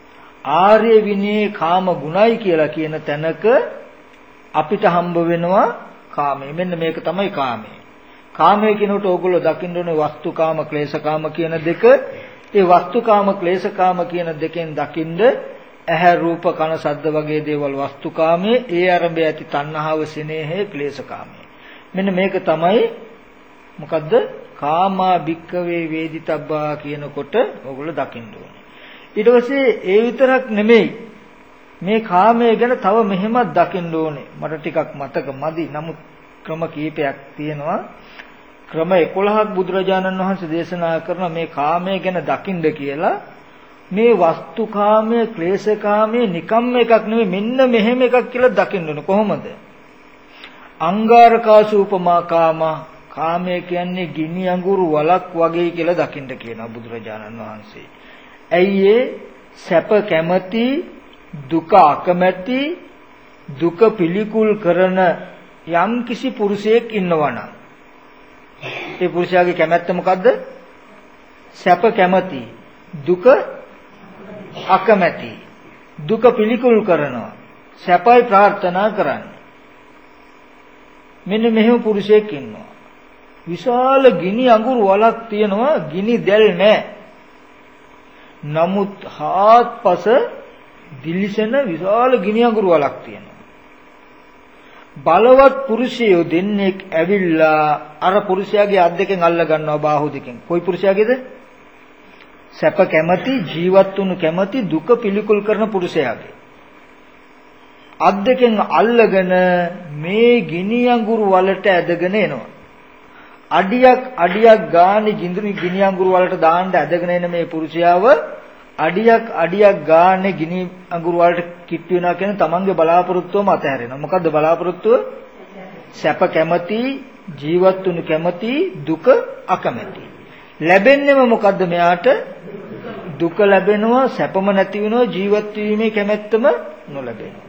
ආර්ය විනයේ කාම ගුණයි කියලා කියන තැනක අපිට හම්බ වෙනවා කාමය. මෙන්න මේක තමයි කාමය. කාමය කියනකොට ඕගොල්ලෝ දකින්න ඕනේ වස්තුකාම ක්ලේශකාම කියන දෙක. ඒ වස්තුකාම ක්ලේශකාම කියන දෙකෙන් දකින්ද ඇහැ රූප කන ශබ්ද වගේ දේවල් වස්තුකාමයේ, ඒ අරඹය ඇති තණ්හාව සිනේහය ක්ලේශකාමයේ. මෙන්න මේක තමයි මොකද්ද? කාමා භික්කවේ වේදිතබ්බා කියනකොට ඕගොල්ලෝ දකින්න ඕනේ. ඊට පස්සේ ඒ විතරක් නෙමෙයි, මේ කාමයේ ගැන තව මෙහෙමත් දකින්න ඕනේ. මට ටිකක් මතක මදි. නමුත් ක්‍රම කීපයක් තියෙනවා. ක්‍රම 11ක් බුදුරජාණන් වහන්සේ දේශනා කරන මේ කාමයේ ගැන දකින්න කියලා. මේ වස්තුකාමයේ ක්ලේශකාමයේ නිකම්ම එකක් නෙමෙයි, මෙන්න මෙහෙම එකක් කියලා දකින්න ඕනේ. කොහොමද? අංගාරකාසු උපමා කාමා, කාමය කියන්නේ ගිනි අඟුරු වලක් වගේ කියලා දකින්න කියනවා බුදුරජාණන් වහන්සේ. ඇයි ඒ? සැප කැමැති, දුක අකමැති, දුක පිළිකුල් කරන යම් කිසි පුරුෂයෙක් ඉන්නවනම් ඒ පුරුෂයාගේ කැමැත්ත මොකද්ද? සැප කැමැති, දුක අකමැති, දුක පිළිකුල් කරනවා, සැපයි ප්‍රාර්ථනා කරන්නේ. මෙන්න මෙහෙම පුරුෂයෙක් ඉන්නවා. විශාල ගිනි අඟුරු වලක් තියෙනවා, ගිනි දැල් නැහැ. නමුත් හාත්පස දිලිසෙන විශාල ගිනි අඟුරු වලක් තියෙනවා. බලවත් පුරුෂයෝ දෙන්නෙක් ඇවිල්ලා අර පුරුෂයාගේ අත් දෙකෙන් අල්ල ගන්නවා, බාහුව දෙකෙන්. කොයි පුරුෂයාගේද? සැප කැමැති, ජීවත් වුණු කැමැති, දුක පිළිකුල් කරන පුරුෂයාගේ. අත් දෙකෙන් අල්ලගෙන මේ ගිනි අඟුරු වලට ඇදගෙන එනවා. අඩියක් ගානේ ගිනි අඟුරු වලට දාන්න ඇදගෙන එන මේ පුරුෂයාව අඩියක් ගානේ ගිනි අඟුරු වලට කිට්ටු වෙනවා කියන තමන්ගේ බලාපොරොත්තුවම අතහැරෙනවා. මොකද්ද බලාපොරොත්තුව? සැප කැමැති, ජීවත් වුණු කැමැති, දුක අකමැති. ලැබෙන්නේම මොකද්ද මෙයාට? දුක ලැබෙනවා, සැපම නැති වෙනවා, ජීවත් වීමේ කැමැත්තම නොලැබෙනවා.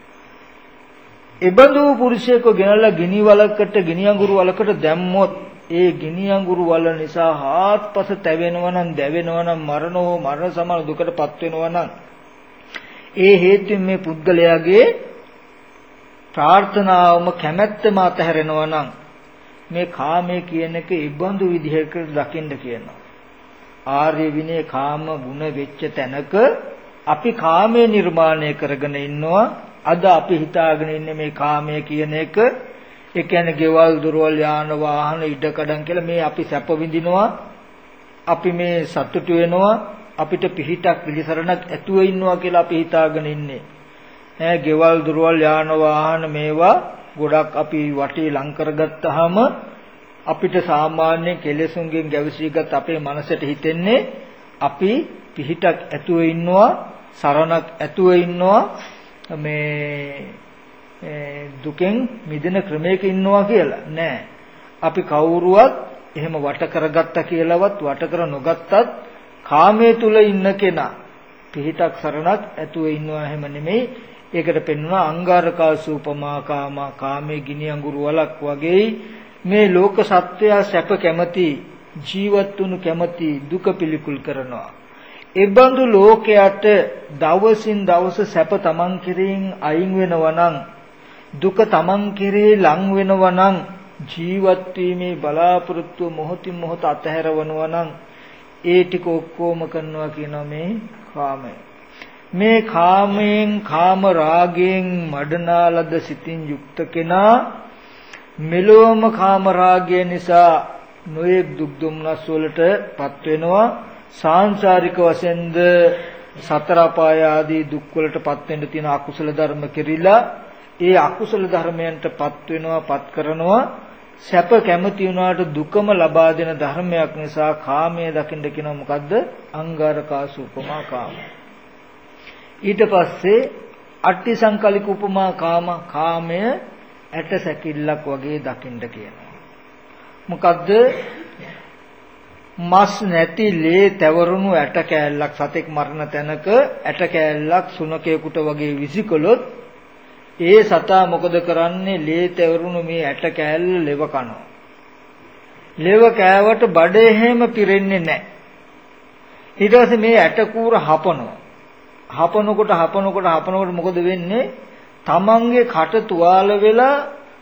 එබඳු පුරුෂයෙකු ගෙනල්ලා ගිනි වලකට, ගිනි අඟුරු වලකට දැම්මොත් ඒ ගිනි අඟුරු වල නිසා හාත්පස තැවෙනවා නම්, දැවෙනවා නම්, මරණ සමාන දුකටපත් වෙනවා නම්, ඒ හේතුවෙන් මේ පුද්ගලයාගේ ප්‍රාර්ථනාවම කැමැත්තම අතහැරෙනවා නම් මේ කාමයේ කියන එක ඉබඳු විදිහකට දකින්න කියනවා. ආර්ය විනය කාම ගුණ වෙච්ච තැනක අපි කාමයේ නිර්මාණය කරගෙන ඉන්නවා. අද අපි හිතාගෙන ඉන්නේ මේ කාමයේ කියන එක, ඒ කියන්නේ ගෙවල් දොරවල් යාන වාහන ඉඩකඩම් කියලා මේ අපි සැප විඳිනවා, අපි මේ සතුටු වෙනවා, අපිට පිහිටක් පිළිසරණක් ඇතුව ඉන්නවා කියලා අපි හිතාගෙන ඉන්නේ. ගෙවල් දොරවල් යාන වාහන මේවා ගොඩක් අපි වටේ ලං කරගත්තාම අපිට සාමාන්‍ය කෙලෙසුන්ගෙන් ගැවසීගත් අපේ මනසට හිතෙන්නේ අපි පිහිටක් ඇතුව ඉන්නවා, සරණක් ඇතුව ඉන්නවා, මේ දුකෙන් මිදෙන ක්‍රමයක ඉන්නවා කියලා. නෑ. අපි කවුරුවත් එහෙම වට කරගත්තා කියලාවත් වට කර නොගත්තත් කාමයේ තුල ඉන්න කෙනා පිහිටක් සරණක් ඇතුව ඉන්නවා එහෙම නෙමෙයි. ඒකට පෙන්වනවා අංගාරකාසූපමා කාමා, කාමයේ ගිනි අඟුරු වලක් වගේ මේ ලෝක සත්වයා සැප කැමැති, ජීවත් වුණු කැමැති, දුක පිළිකුල් කරනවා. එබඳු ලෝකයට දවසින් දවස සැප තමන් කෙරෙහින් අයින් වෙනවා නම්, දුක තමන් කෙරෙහි ලං වෙනවා නම්, ජීවත් වීමේ බලාපොරොත්තු මොහොතින් මොහොත අතහැරවනවා නම් ඒ ටික ඔක්කොම කරනවා කියනවා මේ කාමය. මේ කාමයෙන්, කාම රාගයෙන් මඩනාලද සිතින් යුක්ත කෙනා මෙලොවම කාම රාගය නිසා නොයෙක් දුක් දුම්නස් වලටපත් වෙනවා. සාංශාරික වශයෙන්ද සතර අපාය ආදී දුක් වලටපත් වෙන්න තියෙන අකුසල ධර්ම කෙරිලා ඒ අකුසල ධර්මයන්ටපත් වෙනවා, පත් කරනවා. සැප කැමති වුණාට දුකම ලබා දෙන ධර්මයක් නිසා කාමයේ දකින්න කියනවා මොකද්ද? අංගාරකාසු උපමා කාම. ඊට පස්සේ අට්ටි සංකලික උපමා කාම, කාමය ඇට සැකිල්ලක් වගේ දකින්න කියනවා. මොකද්ද? මස් නැති ලේ තවරුණු ඇට කෑල්ලක්, සතෙක් මරණ තැනක ඇට කෑල්ලක් සුනකයෙකුට වගේ විසිකලොත් ඒ සතා මොකද කරන්නේ? ලේ තවරුණු මේ ඇට කෑල්ල ලෙව කනවා. ලෙව කෑවට බඩේ හැම පිරෙන්නේ නැහැ. ඊට පස්සේ මේ ඇට කූර හපනවා. හපනකොට මොකද වෙන්නේ? තමන්ගේ කට තුවාල වෙලා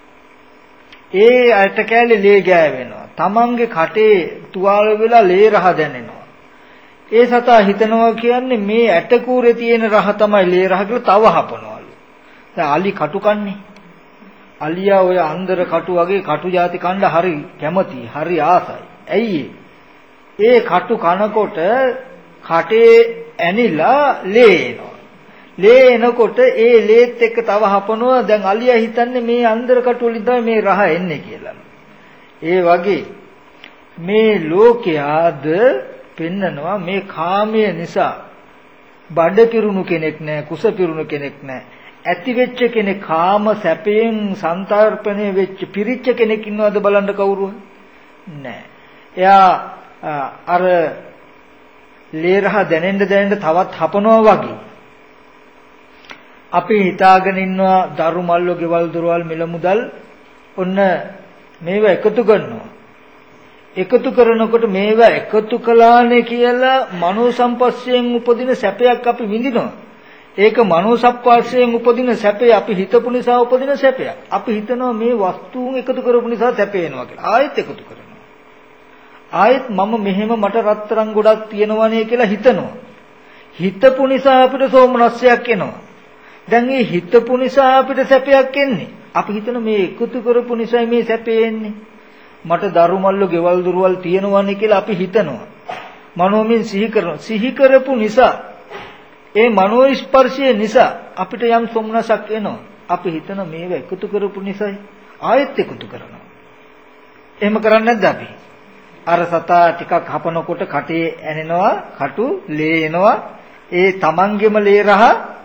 ඒ ඇට කැලේ ලේ ගෑවෙනවා. තමන්ගේ කටේ තුවාල වෙලා ලේ රහ දැනෙනවා. ඒ සතා හිතනවා කියන්නේ මේ ඇට කූරේ තියෙන රහ තමයි ලේ රහ කියලා තව හපනවලු. දැන් අලි කටු කන්නේ. අලියා ඔය අන්දර කටු වගේ කටු ಜಾති කන්න හරි කැමති, හරි ආසයි. ඇයි ඒ කටු කනකොට කටේ ඇනිලා ලේ එනවා. ලේ එනකොට ඒ ලේත් එක්ක තව හපනවා. දැන් අලියා හිතන්නේ මේ අන්දර කටු වලින් තමයි මේ රහ එන්නේ කියලා. ඒ වගේ මේ ලෝකයාද පෙන්නනවා මේ කාමයේ නිසා බඩ පිරුණු කෙනෙක් නැහැ, කුස පිරුණු කෙනෙක් නැහැ. ඇති වෙච්ච කෙනෙක් කාම සැපයෙන් සංතරපණය වෙච්ච පිරිච්ච කෙනෙක් ඉන්නවද බලන්න කවුරුව? නැහැ. එයා අර ලේරහ දැනෙන්න තවත් හපනවා වගේ. අපි හිතාගෙන ඉන්නවා දරු මල්ලෝ ගෙවල් දොරවල් මිල මුදල් ඔන්න මේවා එකතු කරනවා. එකතු කරනකොට මේවා එකතු කළානේ කියලා මනෝ සම්පස්සයෙන් උපදින සැපයක් අපි විඳිනවා. ඒක මනෝ සම්පස්සයෙන් උපදින සැපේ අපි හිතපු නිසා උපදින සැපයක්. අපි හිතනවා මේ වස්තුන් එකතු කරපු නිසා සැපේනවා කියලා. ආයෙත් එකතු කරනවා. ආයෙත් මම මෙහෙම මට රත්තරන් ගොඩක් තියෙනවනේ කියලා හිතනවා. හිතපු නිසා අපිට සෝමනස්සයක් එනවා. දැන් මේ හිතපු නිසා අපිට සැපයක් එන්නේ. අපි හිතන මේ එකතු කරපු නිසා මේ සැපේ එන්නේ. මට දරු මල්ලෝ ගෙවල් දොරවල් තියෙනවනේ කියලා අපි හිතනවා. මනෝමයෙන් සිහි කරනවා. සිහි කරපු නිසා ඒ මනෝ ස්පර්ශය නිසා අපිට යම් සොම්නසක් එනවා. අපි හිතන මේව එකතු කරපු නිසායි ආයෙත් එකතු කරනවා. එහෙම කරන්නේ නැද්ද අපි? අර සතා ටිකක් හපනකොට කටේ ඇනෙනවා, කටු ලේ එනවා. ඒ තමන්ගෙම ලේ රහ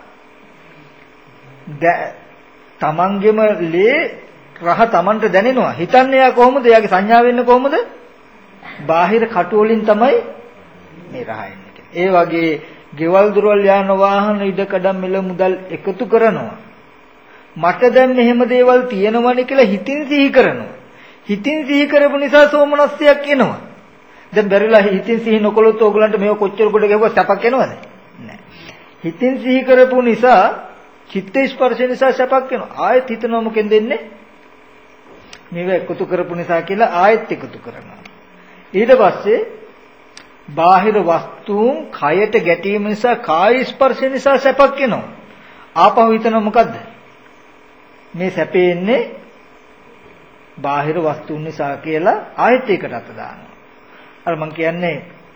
තමන්ගෙම ලේ රහ තමන්ට දැනෙනවා. හිතන්නේ යා කොහොමද? එයාගේ සංඥා වෙන්නේ කොහොමද? බාහිර කටු වලින් තමයි මේ රහ එන්නේ. ඒ වගේ ගෙවල් දොරවල් යාන වාහන ඉඩකඩම් මිල මුදල් එකතු කරනවා. මට දැන් මෙහෙම දේවල් තියෙනවනේ කියලා හිතින් සිහි කරනවා. හිතින් සිහි කරපු නිසා සෝමනස්සයක් එනවා. දැන් බැරිලා හිතින් සිහි නොකළොත් ඕගලන්ට මේව කොච්චර කොට ගැහුවා සැපක් එනවද? නැහැ. හිතින් සිහි කරපු නිසා චිත්ත ස්පර්ශ නිසා සැපක් එනවා. ආයෙත් හිතනවා මොකෙන්ද එන්නේ? මේව එකතු කරපු නිසා කියලා ආයෙත් එකතු කරනවා. ඊට පස්සේ බාහිර වස්තුන් කයට ගැටීම නිසා කාය ස්පර්ශ නිසා සැපක් එනවා. ආපහු හිතනවා මොකද්ද? මේ සැපේ එන්නේ බාහිර වස්තුන් නිසා කියලා ආයෙත් ඒකට අත දානවා. අර මං කියන්නේ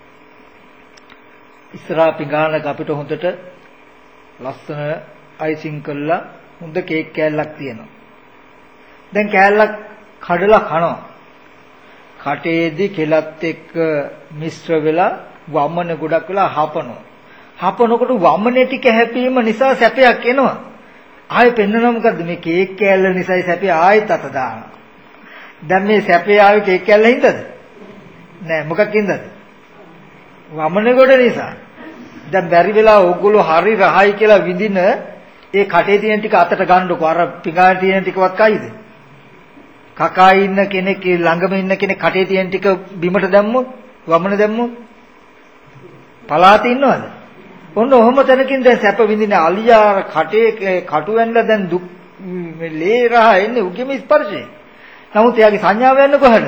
ඉස්සරහා පිඟානක අපිට හොඳට ලස්සන අයිසිං කරලා හොඳ කේක් කෑල්ලක් තියෙනවා. දැන් කෑල්ලක් කඩලා කනවා. කටේදී කෙලත් එක්ක මිශ්‍ර වෙලා වමන ගොඩක් වෙලා හපනවා. හපනකොට වමනේ ටික හැපීම නිසා සැපයක් එනවා. ආයෙ පෙන්නනවා මොකද්ද මේ කේක් කෑල්ල නිසායි සැපේ ආයෙත් අත දානවා. දැන් මේ සැපේ ආවේ කේක් කෑල්ල හින්දාද? නෑ මොකක්ින්දද? වමනේ ගොඩ නිසා. දැන් බැරි වෙලා ඕගොල්ලෝ හරි රහයි කියලා විඳින ඒ කටේ තියෙන ටික අතට ගන්නකො අර පිඟානේ තියෙන ටිකවත් කයිද? කකා ඉන්න කෙනෙක් ළඟම ඉන්න කෙනෙක් කටේ තියෙන ටික බිමට දැම්මොත් වමන දැම්මොත් පලාත ඉන්නවද? ඔන්න ඔහොම තැනකින් දැන් සැප විඳින අලියා කටේ කටු වෙන්නලා දැන් දුක් ලේ රහ එන්නේ උගෙම ස්පර්ශේ. නමුත් එයාගේ සංඥාව යන්නේ කොහටද?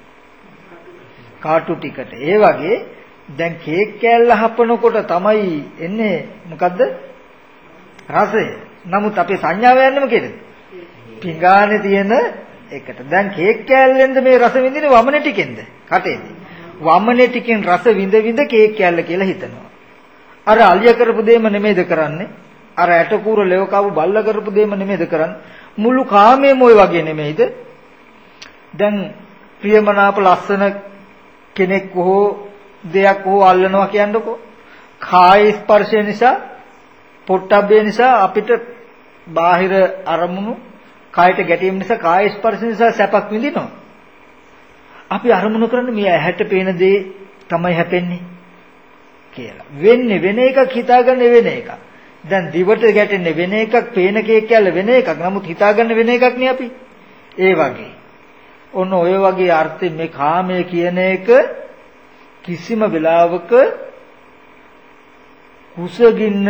කාටු ටිකට. ඒ වගේ දැන් කේක් කෑල්ල හපනකොට තමයි එන්නේ මොකද්ද? රසය. නමුත් අපේ සංඥාව යන්නේ මොකේද? පිඟානේ තියෙන එකට. දැන් කේක් කෑල්ලෙන්ද මේ රස විඳින්නේ වමනේ ටිකෙන්ද? කටේද? වමනේ ටිකෙන් රස විඳ විඳ කේක් කෑල්ල කියලා හිතනවා. අර අලිය කරපු දෙයම නෙමෙයිද කරන්නේ? අර ඇටකූර ලෙවකාව බල්ල කරපු දෙයම නෙමෙයිද කරන්නේ? මුළු කාමයේම ওই වගේ නෙමෙයිද? දැන් ප්‍රියමනාප ලස්සන කෙනෙක් හෝ දෙයක් හෝ අල්ලනවා කියන්නකෝ. කාය ස්පර්ශය නිසා, පොට්ටබ්බේ නිසා අපිට බාහිර අරමුණු කායට ගැටීම නිසා කාය ස්පර්ශ නිසා සැපක් විඳිනවා. අපි අරමුණු කරන්නේ මේ ඇහැට පේන දේ තමයි හැපෙන්නේ කියලා. වෙන්නේ වෙන එකක්, හිතාගන්න වෙන එකක්. දැන් දිවට ගැටෙන්නේ වෙන එකක්, පේන කේක් කියලා වෙන එකක්. නමුත් හිතාගන්න වෙන එකක් නේ අපි. ඒ වගේ. ඔන්න ඔය වගේ අර්ථයෙන් මේ කාමය කියන එක කිසිම වෙලාවක කුසගින්න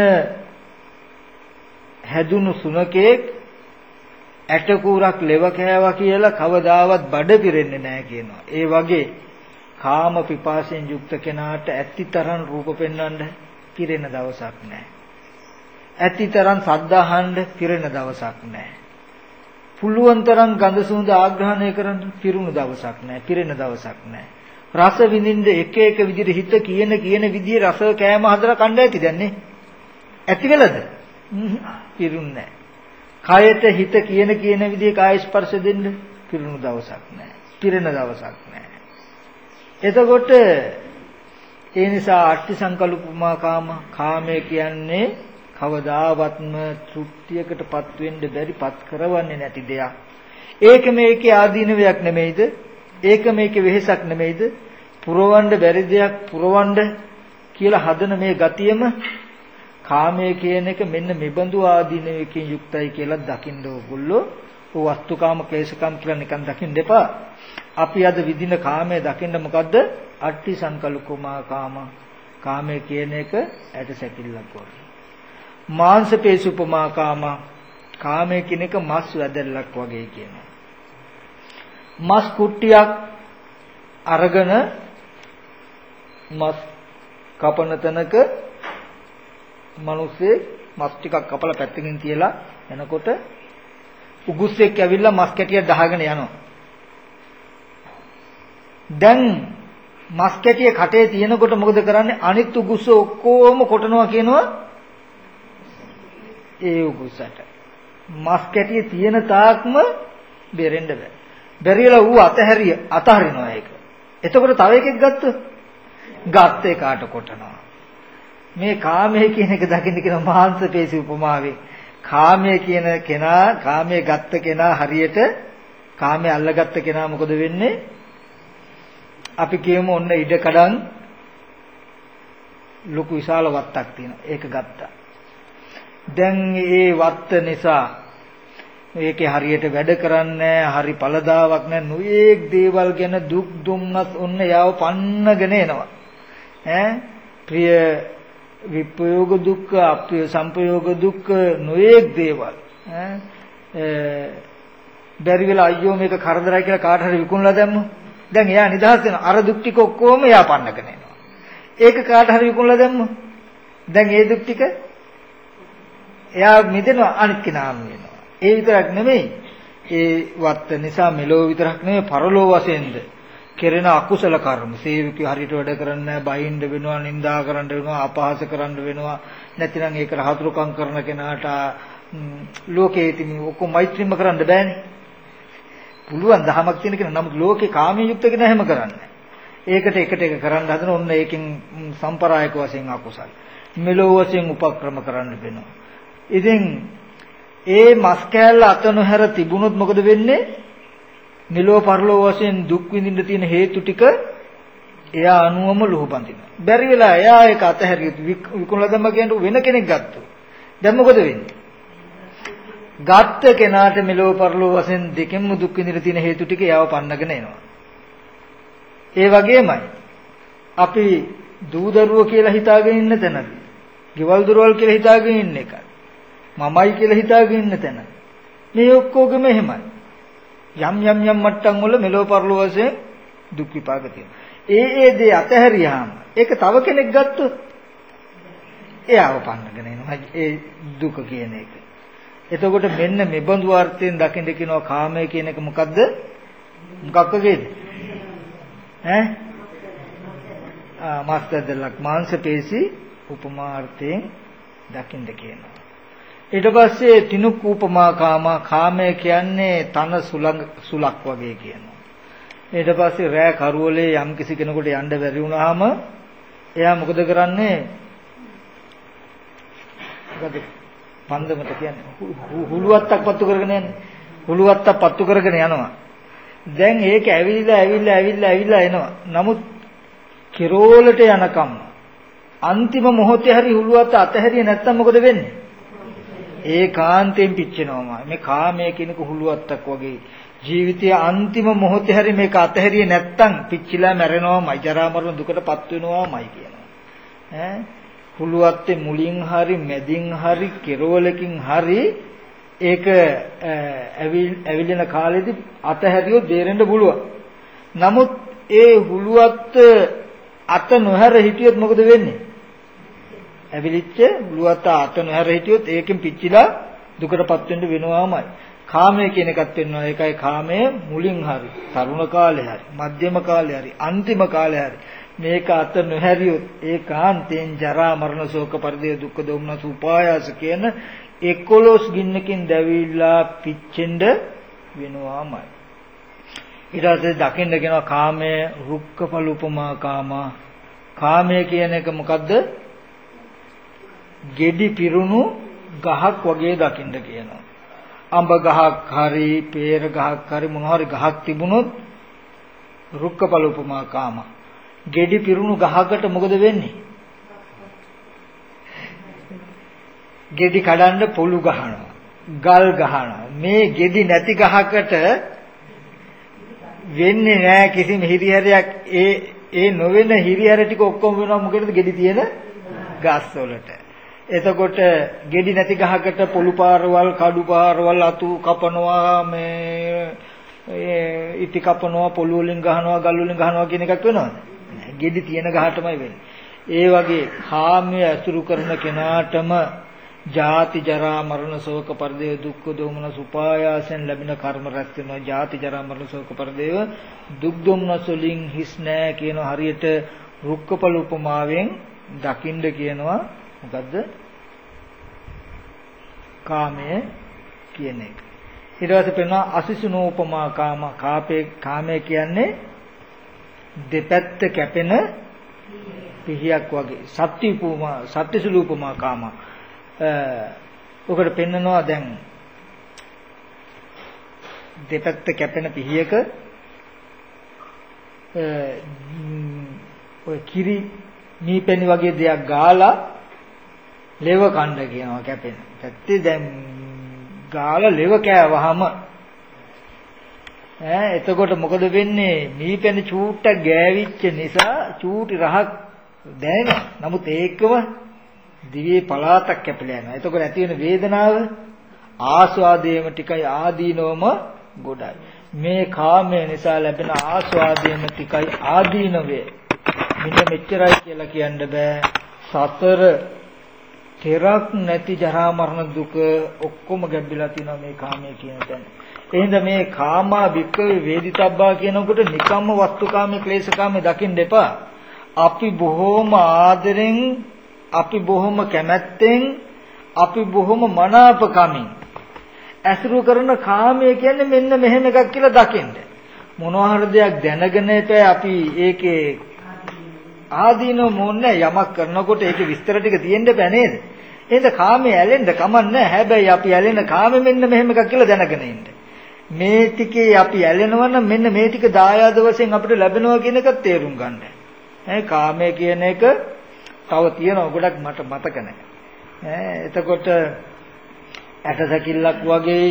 හැදුණු සුනකෙක් ඇටකූරක් ලෙව කෑවා කියලා කවදාවත් බඩ පිරෙන්නේ නැහැ කියනවා. ඒ වගේ කාම පිපාසයෙන් යුක්ත කෙනාට ඇතිතරම් රූප පෙන්වන්න පිරෙන දවසක් නැහැ. ඇතිතරම් ශබ්ද අහන්න පිරෙන දවසක් නැහැ. පුළුවන් තරම් ගඳ සුවඳ ආග්‍රහණය කරන්න පිරුණු දවසක් නැහැ. පිරෙන දවසක් නැහැ. රස විඳින්න එක එක විදිහට හිත කියන විදිහේ රස කෑම හදලා කණ්ඩ ඇති දැන්නේ. ඇති වෙලද? පිරුන්නේ නැහැ. කයට හිත කියන විදිහේ කාය ස්පර්ශ දෙන්න පිරුණු දවසක් නැහැ. පිරෙන දවසක් නැහැ. එතකොට ඒ නිසා අට්ටි සංකල්පමා කාමය කියන්නේ කවදාවත්ම තෘප්තියකටපත් වෙන්න බැරිපත් කරවන්නේ නැති දෙයක්. ඒක මේකේ ආදීනවයක් නෙමෙයිද? ඒක මේකේ වෙහෙසක් නෙමෙයිද? පුරවන්න බැරි දෙයක් පුරවන්න කියලා හදන මේ ගතියම කාමයේ කියන එක මෙන්න මෙබඳු ආදීනවකින් යුක්තයි කියලා දකින්න ඕගොල්ලෝ. ਉਹ වස්තුකාම ක්ලේශකාම කියලා නිකන් දකින්න එපා. අපි අද විදින කාමයේ දකින්න මොකද්ද? අට්ටි සංකල්පමා කාමයේ කියන එක ඇට සැකිල්ලක් වගේ. මාංශ පේසුපමා කාමයේ කියන එක මස් වැදල්ලක් වගේ කියනවා. මස් කුට්ටියක් අරගෙන මස් කපන තැනක මිනිස්සේ මස් ටිකක් කපලා පැත්තකින් තියලා එනකොට උගුස්සෙක් ඇවිල්ලා මස් කැටියක් දහගෙන යනවා. දැන් මස් කැටිය කටේ තියෙනකොට මොකද කරන්නේ? අනිත් උගුස්ස ඔක්කොම කොටනවා කියනවා. ඒ උගුස්සට මස් කැටිය තියෙන තාක්ම බෙරෙන්න බෑ. බැරිලා ඌ අතහරිනවා ඒක. එතකොට තව එකෙක් ගත්ත එකාට කොටනවා. මේ කාමයේ කියන එක දකින්න කියන මාංශ පේශි උපමාවේ කාමයේ කියන කෙනා කාමයේ ගත්ත කෙනා හරියට කාමයේ අල්ලගත්ත කෙනා මොකද වෙන්නේ? අපි කියමු ඔන්න ඉඩකඩම් ලොකු විශාල වත්තක් තියෙනවා. ඒක ගත්තා. දැන් ඒ වත්ත නිසා මේකේ හරියට වැඩ කරන්නේ හරි පළදාවක් නැහැ. නුයේක් දේවල් ගැන දුක් දුම්නස් ඔන්න යාව පන්නගෙන එනවා. ප්‍රිය විපයෝග දුක්ඛ අප්‍රිය සංපයෝග දුක්ඛ නුයේක් දේවල්. බැරි වෙලා අයියෝ මේක කරදරයි කියලා කාට හරි විකුණලා දැම්මොත් දැන් එයා නිදහස් වෙනවා. අර දුක් ටික ඔක්කොම එයා පන්නගෙන එනවා. ඒක කාට හරි විකුණලා දැම්මොත් දැන් ඒ දුක් ටික එයා මිදෙනවා, අනිත් කෙනාම වෙනවා. ඒ විතරක් නෙමෙයි. ඒ වත්ත නිසා මෙලෝ විතරක් නෙමෙයි පරලෝ වශයෙන්ද කෙරෙන අකුසල කර්ම. සේවකයෝ හරියට වැඩ කරන්නේ නැහැ, බයින්ද වෙනවා, නිඳා කරන්න වෙනවා, අපහාස කරන්න වෙනවා. නැතිනම් ඒකට හතුරුකම් කරන කෙනාට ලෝකේ ඉතින් ඔක්කොම මෛත්‍රීම කරන්න බෑනේ. පුළුවන් දහමක් තියෙන කෙනා නමුත් ලෝකේ කාමයේ යුක්ත කෙනා හැම කරන්නේ. ඒකට එකට එක කරන්න හදන ඔන්න ඒකෙන් සම්ප්‍රායික වශයෙන් අකුසල. මෙලෝ වශයෙන් උපක්‍රම කරන්න වෙනවා. ඉතින් ඒ මස් කෑල්ල අත නොහැර තිබුණොත් මොකද වෙන්නේ? මෙලෝ පරලෝ වශයෙන් දුක් විඳින්න තියෙන හේතු ටික එයා අනුවම ලුහු බඳිනවා. බැරි වෙලා එයා ඒක අතහැරියොත් විකුණලා දැම්ම කියන්නේ වෙන කෙනෙක් ගත්තොත්. දැන් මොකද වෙන්නේ? ගත්ත කෙනාට මෙලෝ පරලෝ වශයෙන් දෙකෙන්ම දුක් විඳින්න තියෙන හේතු ටික එයාව පන්නගෙන එනවා. ඒ වගේමයි අපි දූ දරුවෝ කියලා හිතාගෙන ඉන්න තැනදී, ගෙවල් දොරවල් කියලා හිතාගෙන ඉන්න එක, මමයි කියලා හිතාගෙන ඉන්න තැන. මේ ඔක්කොගෙම එහෙමයි. යම් මට්ටම් වල මෙලෝ පරලෝ වශයෙන් දුක් විපාක තියෙනවා. ඒ දේ අතහැරියාම ඒක තව කෙනෙක් ගත්තොත් එයාව පන්නගෙන එනවා. ඒ දුක කියන එක. එතකොට මෙන්න මෙබඳු අර්ථයෙන් දකින්න කියනවා කාමය කියන එක මොකද්ද? මොකක් වගේද? මාස්තරදලක් මාංශ පේශි උපමාර්ථයෙන් දකින්න කියනවා. ඊට පස්සේ තිනුක් උපමා කාමය කියන්නේ තන සුලක් වගේ කියනවා. ඊට පස්සේ රෑ කරවලේ යම් කිසි කෙනෙකුට යන්න බැරි වුණාම එයා මොකද කරන්නේ? මොකද පන්දමට කියන්නේ හුලුවත්තක් පත්තු කරගෙන යන්නේ. හුලුවත්තක් පත්තු කරගෙන යනවා. දැන් ඒක ඇවිල්ලා එනවා. නමුත් කෙරෝලට යනකම් අන්තිම මොහොතේ හරි හුලුවත්ත අතහැරියේ නැත්තම් මොකද වෙන්නේ? ඒකාන්තයෙන් පිච්චෙනවා. මේ කාමයේ කෙනෙක් හුලුවත්තක් වගේ ජීවිතයේ අන්තිම මොහොතේ හරි මේක අතහැරියේ නැත්තම් පිච්චිලා මැරෙනවාමයි, ජරා මරණ දුකටපත් වෙනවාමයි කියනවා. හුලුවත්තේ මුලින් හරි මැදින් හරි කෙරවලකින් හරි ඒක ඇවිලෙන කාලෙදි අතහැරියොත් බේරෙන්න පුළුවන්. නමුත් ඒ හුලුවත් අත නොහැර හිටියොත් මොකද වෙන්නේ? ඇවිලිච්ච හුලුවත් අත නොහැර හිටියොත් ඒකෙන් පිච්චිලා දුකටපත් වෙන්න වෙනවාමයි. කාමය කියන එකත් වෙනවා. ඒකයි කාමය මුලින් හරි, තරුණ කාලේ හරි, මධ්‍යම කාලේ හරි, අන්තිම කාලේ හරි මේක අත නොහැරියොත් ඒකාන්තයෙන් ජරා මරණ ශෝක පරිදේ දුක්ඛ දෝමනස උපායාස කියන 11 ගින්නකින් දැවිලා පිච්චෙන්න වෙනවාමයි. ඊට පස්සේ දකින්න කියනවා කාමය රුක්කපල උපමා කාමා. කාමය කියන එක මොකද්ද? ගෙඩි පිරුණු ගහක් වගේ දකින්න කියනවා. අඹ ගහක් හරි, peer ගහක් හරි මොන හරි ගහක් තිබුණොත් රුක්කපල උපමා කාමා. ගෙඩි පිරුණු ගහකට මොකද වෙන්නේ? ගෙඩි කඩන්න පොළු ගහනවා, ගල් ගහනවා. මේ ගෙඩි නැති ගහකට වෙන්නේ නැහැ කිසිම හිරිහැරයක්. ඒ නොවන හිරිහැර ටික ඔක්කොම වෙනවා මොකටද? ගෙඩි තියෙන ගස් වලට. එතකොට ගෙඩි නැති ගහකට පොළු පාරවල්, කඩු පාරවල් අතු කපනවා, ඉති කපනවා, පොළු වලින් ගහනවා, ගල් වලින් ගහනවා කියන එකක් වෙනවද? ගෙඩි තියෙන ගහටමයි වෙන්නේ. ඒ වගේ කාමයේ අසුරු කරන කෙනාටම ජාති ජරා මරණ ශෝක පරිදේ දුක්ඛ දෝමනස උපායාසෙන් ලැබෙන කර්ම රැස් වෙනවා. ජාති ජරා මරණ ශෝක පරිදේව දුක් දෝමනස වලින් හිස් නැහැ කියන හරියට රුක්කපල උපමාවෙන් දකින්න කියනවා. මොකද්ද? කාමය කියන එක. ඊට පස්සේ පෙන්වනවා අසිසුනෝ උපමා කාම. කාමය කියන්නේ දෙපැත්ත කැපෙන පිහියක් වගේ. සත්‍යසුලු උපමා කාම. ඔකට පෙන්නනවා දැන් දෙපැත්ත කැපෙන පිහියක ඔය කිරි මීපැණි වගේ දෙයක් ගාලා ලෙව කණ්ඩ කියනවා කැපෙන. පැත්තේ දැන් ගාලා ලෙව කෑවහම එතකොට මොකද වෙන්නේ? මීපැණි චූට්ටක් ගෑවිච්ච නිසා චූටි රහක් දැනෙනවා. නමුත් ඒකම දිවේ පලාතක් කැපිලා යනවා. එතකොට ඇති වෙන වේදනාව ආස්වාදයේම ටිකයි ආදීනවම ගොඩයි. මේ කාමය නිසා ලැබෙන ආස්වාදයේම ටිකයි ආදීනවේ. මෙන්න මෙච්චරයි කියලා කියන්න බෑ. සතර තෙරක් නැති ජරා මරණ දුක ඔක්කොම ගැඹිලා තියෙනවා මේ කාමය කියන තැන. එහෙනම් මේ කාමා වික්කවේ වේදිතබ්බා කියනකොට නිකම්ම වස්තුකාමී ක්ලේශකාමී දකින්න එපා. අපි බොහොම ආදරෙන්, අපි බොහොම කැමැත්තෙන්, අපි බොහොම මනාපකමින් ඇසුරු කරන කාමය කියන්නේ මෙන්න මෙහෙම එකක් කියලා දකින්න. මොනවා හරි දෙයක් දැනගෙන අපි ඒකේ ආදීනව මොන්නේ යමක් කරනකොට ඒකේ විස්තර ටික තියෙන්න බෑ නේද? එහෙනම් කාමයේ ඇලෙන්න කමන්නේ. හැබැයි අපි ඇලෙන කාමෙ මෙන්න මෙහෙම එකක් කියලා දැනගෙන ඉන්න. මේ ටිකේ අපි ඇලෙනවා නම් මෙන්න මේ ටික දායාද වශයෙන් අපිට ලැබෙනවා කියන එක තේරුම් ගන්න. කාමය කියන එක තව තියෙනවා ගොඩක් මට මතක නැහැ. එතකොට ඇටසැකිල්ලක් වගේ,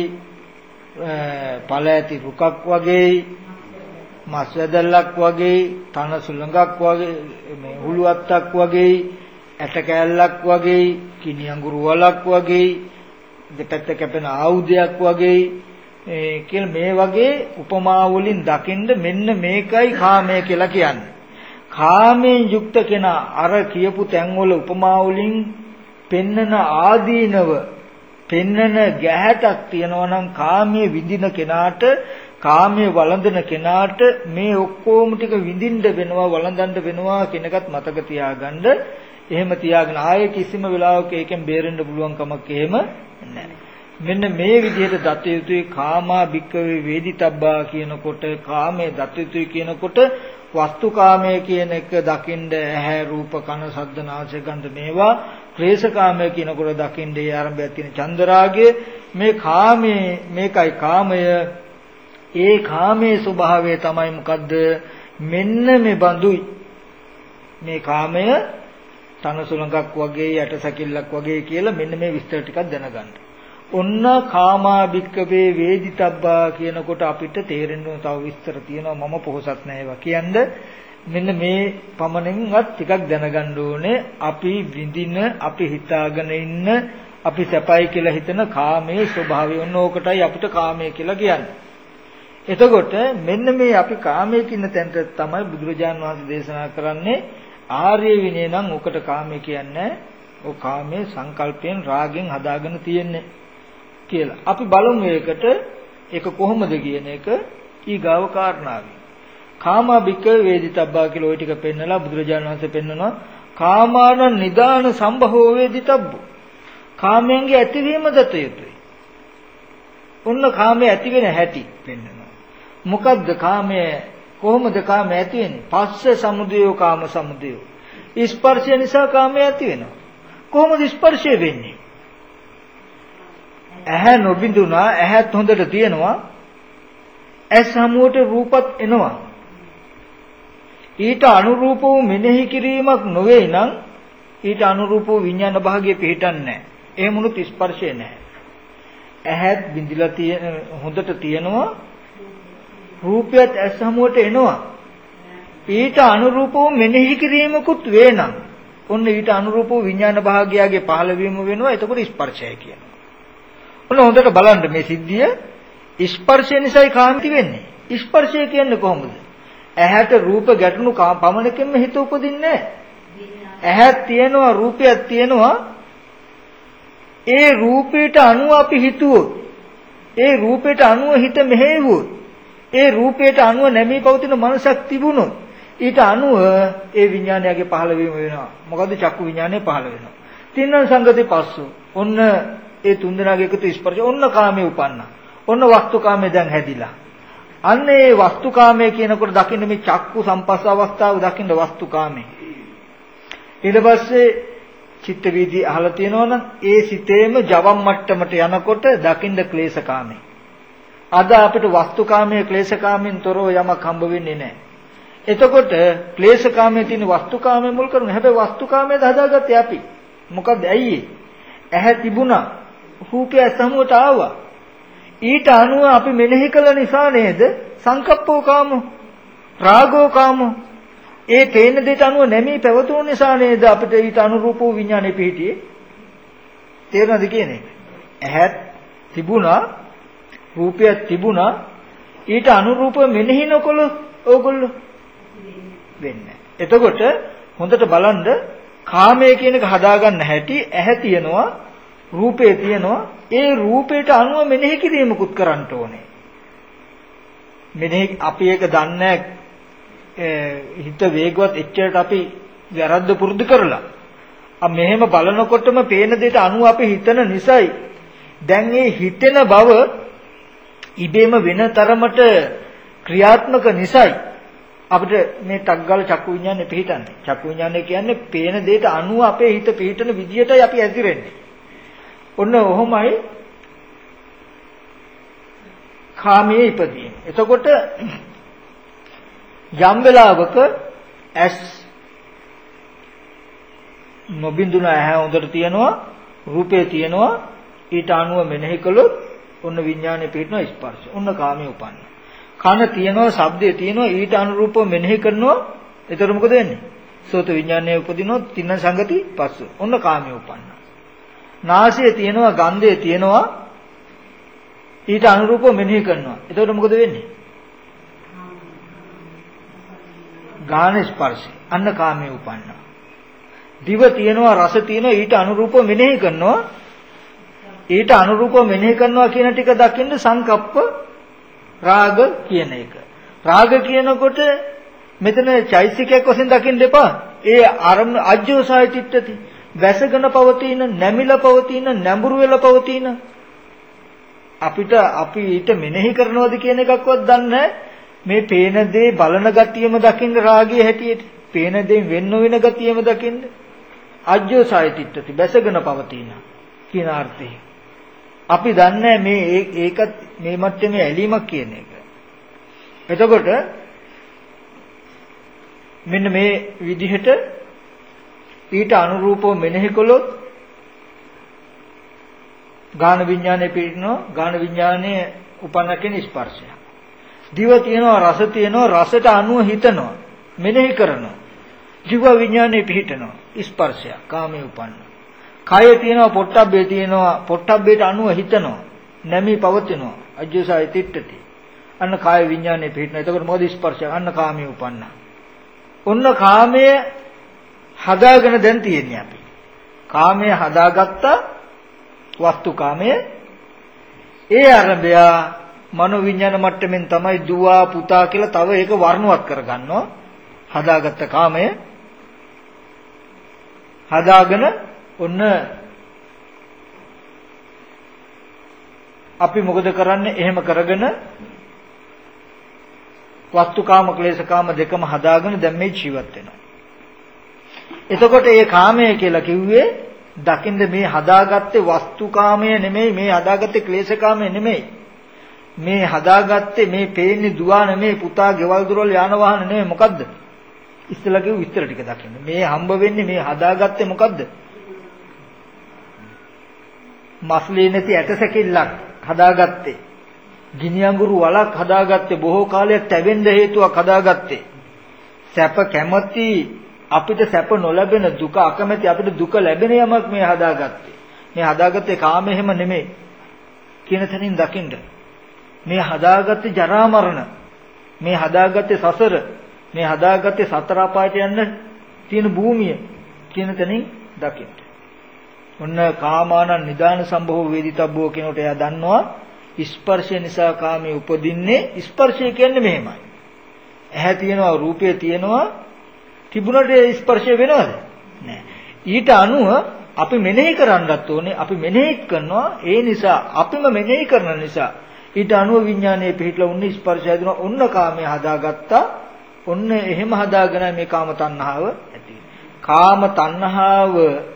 පළ ඇති රුකක් වගේ, මස් වැදල්ලක් වගේ, තන සුළඟක් වගේ, මේ හුලුවත්තක් වගේ, ඇට කෑල්ලක් වගේ, කිනි අඟුරු වලක් වගේ, දෙපැත්ත කැපෙන ආයුධයක් වගේ කියලා මේ වගේ උපමා වලින් දකින්න මෙන්න මේකයි කාමය කියලා කියන්නේ. කාමයෙන් යුක්ත කෙනා අර කියපු තැන්වල උපමා වලින් පෙන්නන ආදීනව පෙන්නන ගැහැටක් තියනවා නම් කාමයේ විඳින කෙනාට, කාමයේ වළඳන කෙනාට මේ ඔක්කොම ටික විඳින්න වෙනවා, වළඳන්න වෙනවා කියන එකත් මතක තියාගන්න. එහෙම තියාගෙන ආයේ කිසිම වෙලාවක ඒකෙන් බේරෙන්න පුළුවන් කමක් එහෙම නැහැ. මෙන්න මේ විදිහට දත යුතුයි කාමා භික්කවේ වේදිතබ්බා කියනකොට, කාමයේ දත යුතුයි කියනකොට වස්තුකාමය කියන එක දකින්න ඇහැ රූප කන ශබ්ද නාසය ගන්ධ මේවා, ක්ලේශකාමය කියනකොට දකින්න ඒ ආරම්භය තියෙන චන්දරාගය. මේ කාමයේ මේකයි කාමය. ඒ කාමයේ ස්වභාවය තමයි මොකද්ද? මෙන්න මේ බඳුයි. මේ කාමය තනසුලඟක් වගේ, යටසැකිල්ලක් වගේ කියලා මෙන්න මේ විස්තර ටිකක් දැනගන්න. ඔන්න කාමා භික්කවේ වේදිතබ්බා කියනකොට අපිට තේරෙන්න තව විස්තර තියෙනවා. මම පොහසත් නැහැ ඒවා කියන්නේ. මෙන්න මේ පමණින්වත් ටිකක් දැනගන්න ඕනේ අපි විඳින අපි හිතාගෙන ඉන්න අපි සැපයි කියලා හිතන කාමයේ ස්වභාවය ඕනෝකටයි අපිට කාමය කියලා කියන්නේ. එතකොට මෙන්න මේ අපි කාමයේ කියන තැනට තමයි බුදුරජාන් වහන්සේ දේශනා කරන්නේ ආර්ය විනය නම් උකට කාමය කියන්නේ ඔය කාමයේ සංකල්පයෙන් රාගෙන් හදාගෙන තියෙන්නේ කියලා. අපි බලමු ඒක කොහොමද කියන එක ඊගාව කාරණාවයි. කාමා බික වේදිතබ්බා කියලා ওই ටික පෙන්නලා බුදුරජාණන් වහන්සේ පෙන්නනවා කාමාන නිදාන සම්භවෝ වේදිතබ්බෝ. කාමයන්ගේ ඇතිවීම දත යුතුයි. ඔන්න කාමයේ ඇති වෙන හැටි පෙන්නනවා. මොකද්ද කාමය? කොහොමද කාමය ඇති වෙන්නේ? පස්ස සමුදයෝ කාම සමුදයෝ. ස්පර්ශය නිසා කාමය ඇති වෙනවා. කොහොමද ස්පර්ශය වෙන්නේ? ඇහැ නොබිඳුනා ඇහත් හොඳට තියෙනවා. ඇස් සමුවට රූපත් එනවා. ඊට අනුරූපව මෙනෙහි කිරීමක් නොවේ නම් ඊට අනුරූපව විඥාන භාගයේ පිහිටන්නේ නැහැ. එහෙමුණුත් ස්පර්ශය නැහැ. ඇහත් බිඳිලා තියෙන හොඳට තියෙනවා. රූපයත් ඇස් සමුවට එනවා. ඊට අනුරූපව මෙනෙහි කිරීමකුත් වේ නම් ඔන්න ඊට අනුරූපව විඥාන භාගයගේ පහළ වීම වෙනවා. එතකොට ස්පර්ශය කියනවා. ඔන්න හොඳට බලන්න මේ සිද්ධිය ස්පර්ශය නිසායි කාමිත වෙන්නේ. ස්පර්ශය කියන්නේ කොහොමද? ඇහැට රූප ගැටුණු පමණකින්ම හිත උපදින්නේ නැහැ. ඇහක් තියෙනවා රූපයක් තියෙනවා. ඒ රූපයට අනුව අපි හිතුවොත් ඒ රූපයට අනුව හිත මෙහෙවුවොත් ඒ රූපයට අනුව නැමී පවතින මනසක් තිබුණොත් ඊට අනුව ඒ විඥානයගේ පහළ වීම වෙනවා. මොකද චක්කු විඥානය පහළ වෙනවා. තින්න සංගති පස්සෝ. ඔන්න ඒ තුන්දෙනාගේ එකතු ස්පර්ශ ඔන්න කාමයේ උපන්නා. ඔන්න වස්තුකාමයේ දැන් හැදිලා. අන්න ඒ වස්තුකාමයේ කියනකොට දකින්න මේ චක්කු සම්පස්ස අවස්ථාව දකින්න වස්තුකාමයේ. ඊට පස්සේ චිත්ත වීදි අහලා තියෙනවනම් ඒ සිතේම ජවම් මට්ටමට යනකොට දකින්න ක්ලේශකාමයේ. අද අපිට වස්තුකාමයේ ක්ලේශකාමයෙන් තොරව යමක් හම්බ වෙන්නේ නැහැ. එතකොට ක්ලේශකාමයේ තියෙන වස්තුකාමයේ මුල් කරගෙන හැබැයි වස්තුකාමයේද හදාගත්තේ අපි. මොකද ඇයි ඇහැ තිබුණා රූපය සමුවට ආවා. ඊට අනුව අපි මෙනෙහි කළ නිසා නේද සංකප්පෝ කාමෝ රාගෝ කාමෝ ඒ තේන දෙයට අනුව නැමී පැවතුණු නිසා නේද අපිට ඊට අනුරූපව විඥානෙ පිහිටියේ. තේරෙනවද කියන්නේ? ඇහත් තිබුණා රූපයක් තිබුණා ඊට අනුරූපව මෙනෙහි නොකළොත් ඕගොල්ලෝ වෙන්නේ. එතකොට හොඳට බලන්න කාමයේ කියන එක හදාගන්න හැටි ඇහැ තියෙනවා රූපේ තියෙනවා ඒ රූපයට අනුව මෙනෙහි කිරීමකුත් කරන්න ඕනේ. මෙනෙහි අපි ඒක දන්නේ හිත වේගවත් එච්චරට අපි වැරද්ද පුරුදු කරලා. මෙහෙම බලනකොටම පේන දෙයට අනුව අපි හිතන නිසායි දැන් මේ හිතෙන බව ඉබේම වෙන තරමට ක්‍රියාත්මක නිසායි අපිට මේ ටග්ගල චක්කු විඤ්ඤාණය පිහිටන්නේ. චක්කු විඤ්ඤාණය කියන්නේ පේන දෙයට අනුව අපේ හිත පිහිටන විදියටයි අපි ඇතිරෙන්නේ. ඔන්න ඔහොමයි කාමයේ ඉපදීම. එතකොට යම් වෙලාවක ඇස් නොබින්දුන ඇහැ හොඳට තියෙනවා රූපේ තියෙනවා ඊට අනුව මෙනෙහි කළොත් ඔන්න විඥානය පිටනවා ස්පර්ශ. ඔන්න කාමයේ උපන්න. කන තියෙනවා ශබ්දේ තියෙනවා ඊට අනුරූපව මෙනෙහි කරනවා. එතකොට මොකද වෙන්නේ? සෝත විඥානයේ උපදිනොත් තින්න සංගති පස්ස. ඔන්න කාමයේ උපන්න. නාසය තියෙනවා ගන්ධය තියෙනවා ඊට අනුරූපව මෙනෙහි කරනවා. එතකොට මොකද වෙන්නේ? ගාන ස්පර්ශය. අන්න කාමයේ උපන්නා. දිව තියෙනවා රස තියෙනවා ඊට අනුරූපව මෙනෙහි කරනවා. ඊට අනුරූපව මෙනෙහි කරනවා කියන ටික දකින්න සංකප්ප රාග කියන එක. රාග කියනකොට මෙතන චෛසිකයක් වශයෙන් දකින්න එපා. ඒ අරමුණ අජ්ජෝසාය චිත්තති. වැසගෙන පවතින, නැමිලා පවතින, නැඹුරු වෙලා පවතින අපිට අපි ඊට මෙනෙහි කරනවද කියන එකක්වත් දන්නේ මේ පේන දේ බලන ගතියම දකින්න රාගයේ හැටියට. පේන දේ වෙන්න වෙන ගතියම දකින්න අජ්ජෝසාය චිත්තති. වැසගෙන පවතින කියන අර්ථය. අපි දන්නේ මේ ඒකත් මේ මට්ටමේ ඇලීමක් කියන එක. එතකොට මෙන්න මේ විදිහට ඊට අනුරූපව මෙනෙහි කළොත් ගාන විඥානයේ පිටිනවා. ගාන විඥානයේ උපන්න කියන ස්පර්ශය. දිව තියෙනවා රස තියෙනවා රසට අනුව හිතනවා. මෙනෙහි කරනවා. ජීව විඥානේ පිහිටනවා. ස්පර්ශය කාමයේ උපන්න. කය තියෙනවා පොට්ටබ්බේ තියෙනවා පොට්ටබ්බේට අනුව හිතනවා. නැමී පවතිනවා. අජ්ජසාය තිට්ඨති. අන්න කාය විඥානේ පිහිටනවා. එතකොට මොකද ස්පර්ශය? අන්න කාමයේ උපන්න. ඔන්න කාමයේ හදාගෙන දැන් තියෙන්නේ අපි. කාමයේ හදාගත්ත වස්තු කාමයේ ඒ ආරම්භය මනෝ විඥාන මට්ටමින් තමයි දුව පුතා කියලා තව ඒක වර්ණවත් කරගන්නවා. හදාගත්ත කාමය හදාගෙන ඔන්න අපි මොකද කරන්නේ? එහෙම කරගෙන වස්තුකාම ක්ලේශකාම දෙකම හදාගෙන දැන් මේ ජීවත් වෙනවා. එතකොට මේ කාමය කියලා කිව්වේ දකින්ද මේ හදාගත්තේ වස්තුකාමය නෙමෙයි, මේ හදාගත්තේ ක්ලේශකාමය නෙමෙයි. මේ හදාගත්තේ මේ පේන්නේ දුවා නෙමෙයි, පුතා ගෙවල් දොරවල් යාන වාහන නෙමෙයි. මොකද්ද? ඉස්සලා කිව්ව විස්තර ටික දකින්න. මේ හම්බ වෙන්නේ මේ හදාගත්තේ මොකද්ද? මස්ලී නැති ඇටසැකිල්ලක් හදාගත්තේ. ගිනි අඟුරු වලක් හදාගත්තේ. බොහෝ කාලයක් තැවෙන්න හේතුවක් හදාගත්තේ. සැප කැමති අපිට සැප නොලැබෙන දුක අකමැති අපිට දුක ලැබෙන යමක් මේ හදාගත්තේ. මේ හදාගත්තේ කාම එහෙම නෙමෙයි කියන තැනින් දකින්න. මේ හදාගත්තේ ජරා මරණ. මේ හදාගත්තේ සසර. මේ හදාගත්තේ සතර අපායට යන්න තියෙන භූමිය කියන තැනින් දකින්න. ඔන්න කාමානං නිදාන සම්භව වේදිතබ්බෝ කියනකොට එයා දන්නවා ස්පර්ශය නිසා කාමයේ උපදින්නේ. ස්පර්ශය කියන්නේ මෙහෙමයි. ඇහැ තියෙනවා, රූපය තියෙනවා, තිබුණට ස්පර්ශය වෙනවද? නෑ. ඊට අනුව අපි මෙනෙහි කරන්නත් ඕනේ. අපි මෙනෙහි කරනවා. ඒ නිසා අපිම මෙනෙහි කරන නිසා ඊට අනුව විඥානයේ පිහිටලා උන්නේ ස්පර්ශය හදුනා. ඔන්න කාමයේ හදාගත්තා. ඔන්න එහෙම හදාගෙන මේ කාම තණ්හාව ඇති වෙනවා. කාම තණ්හාව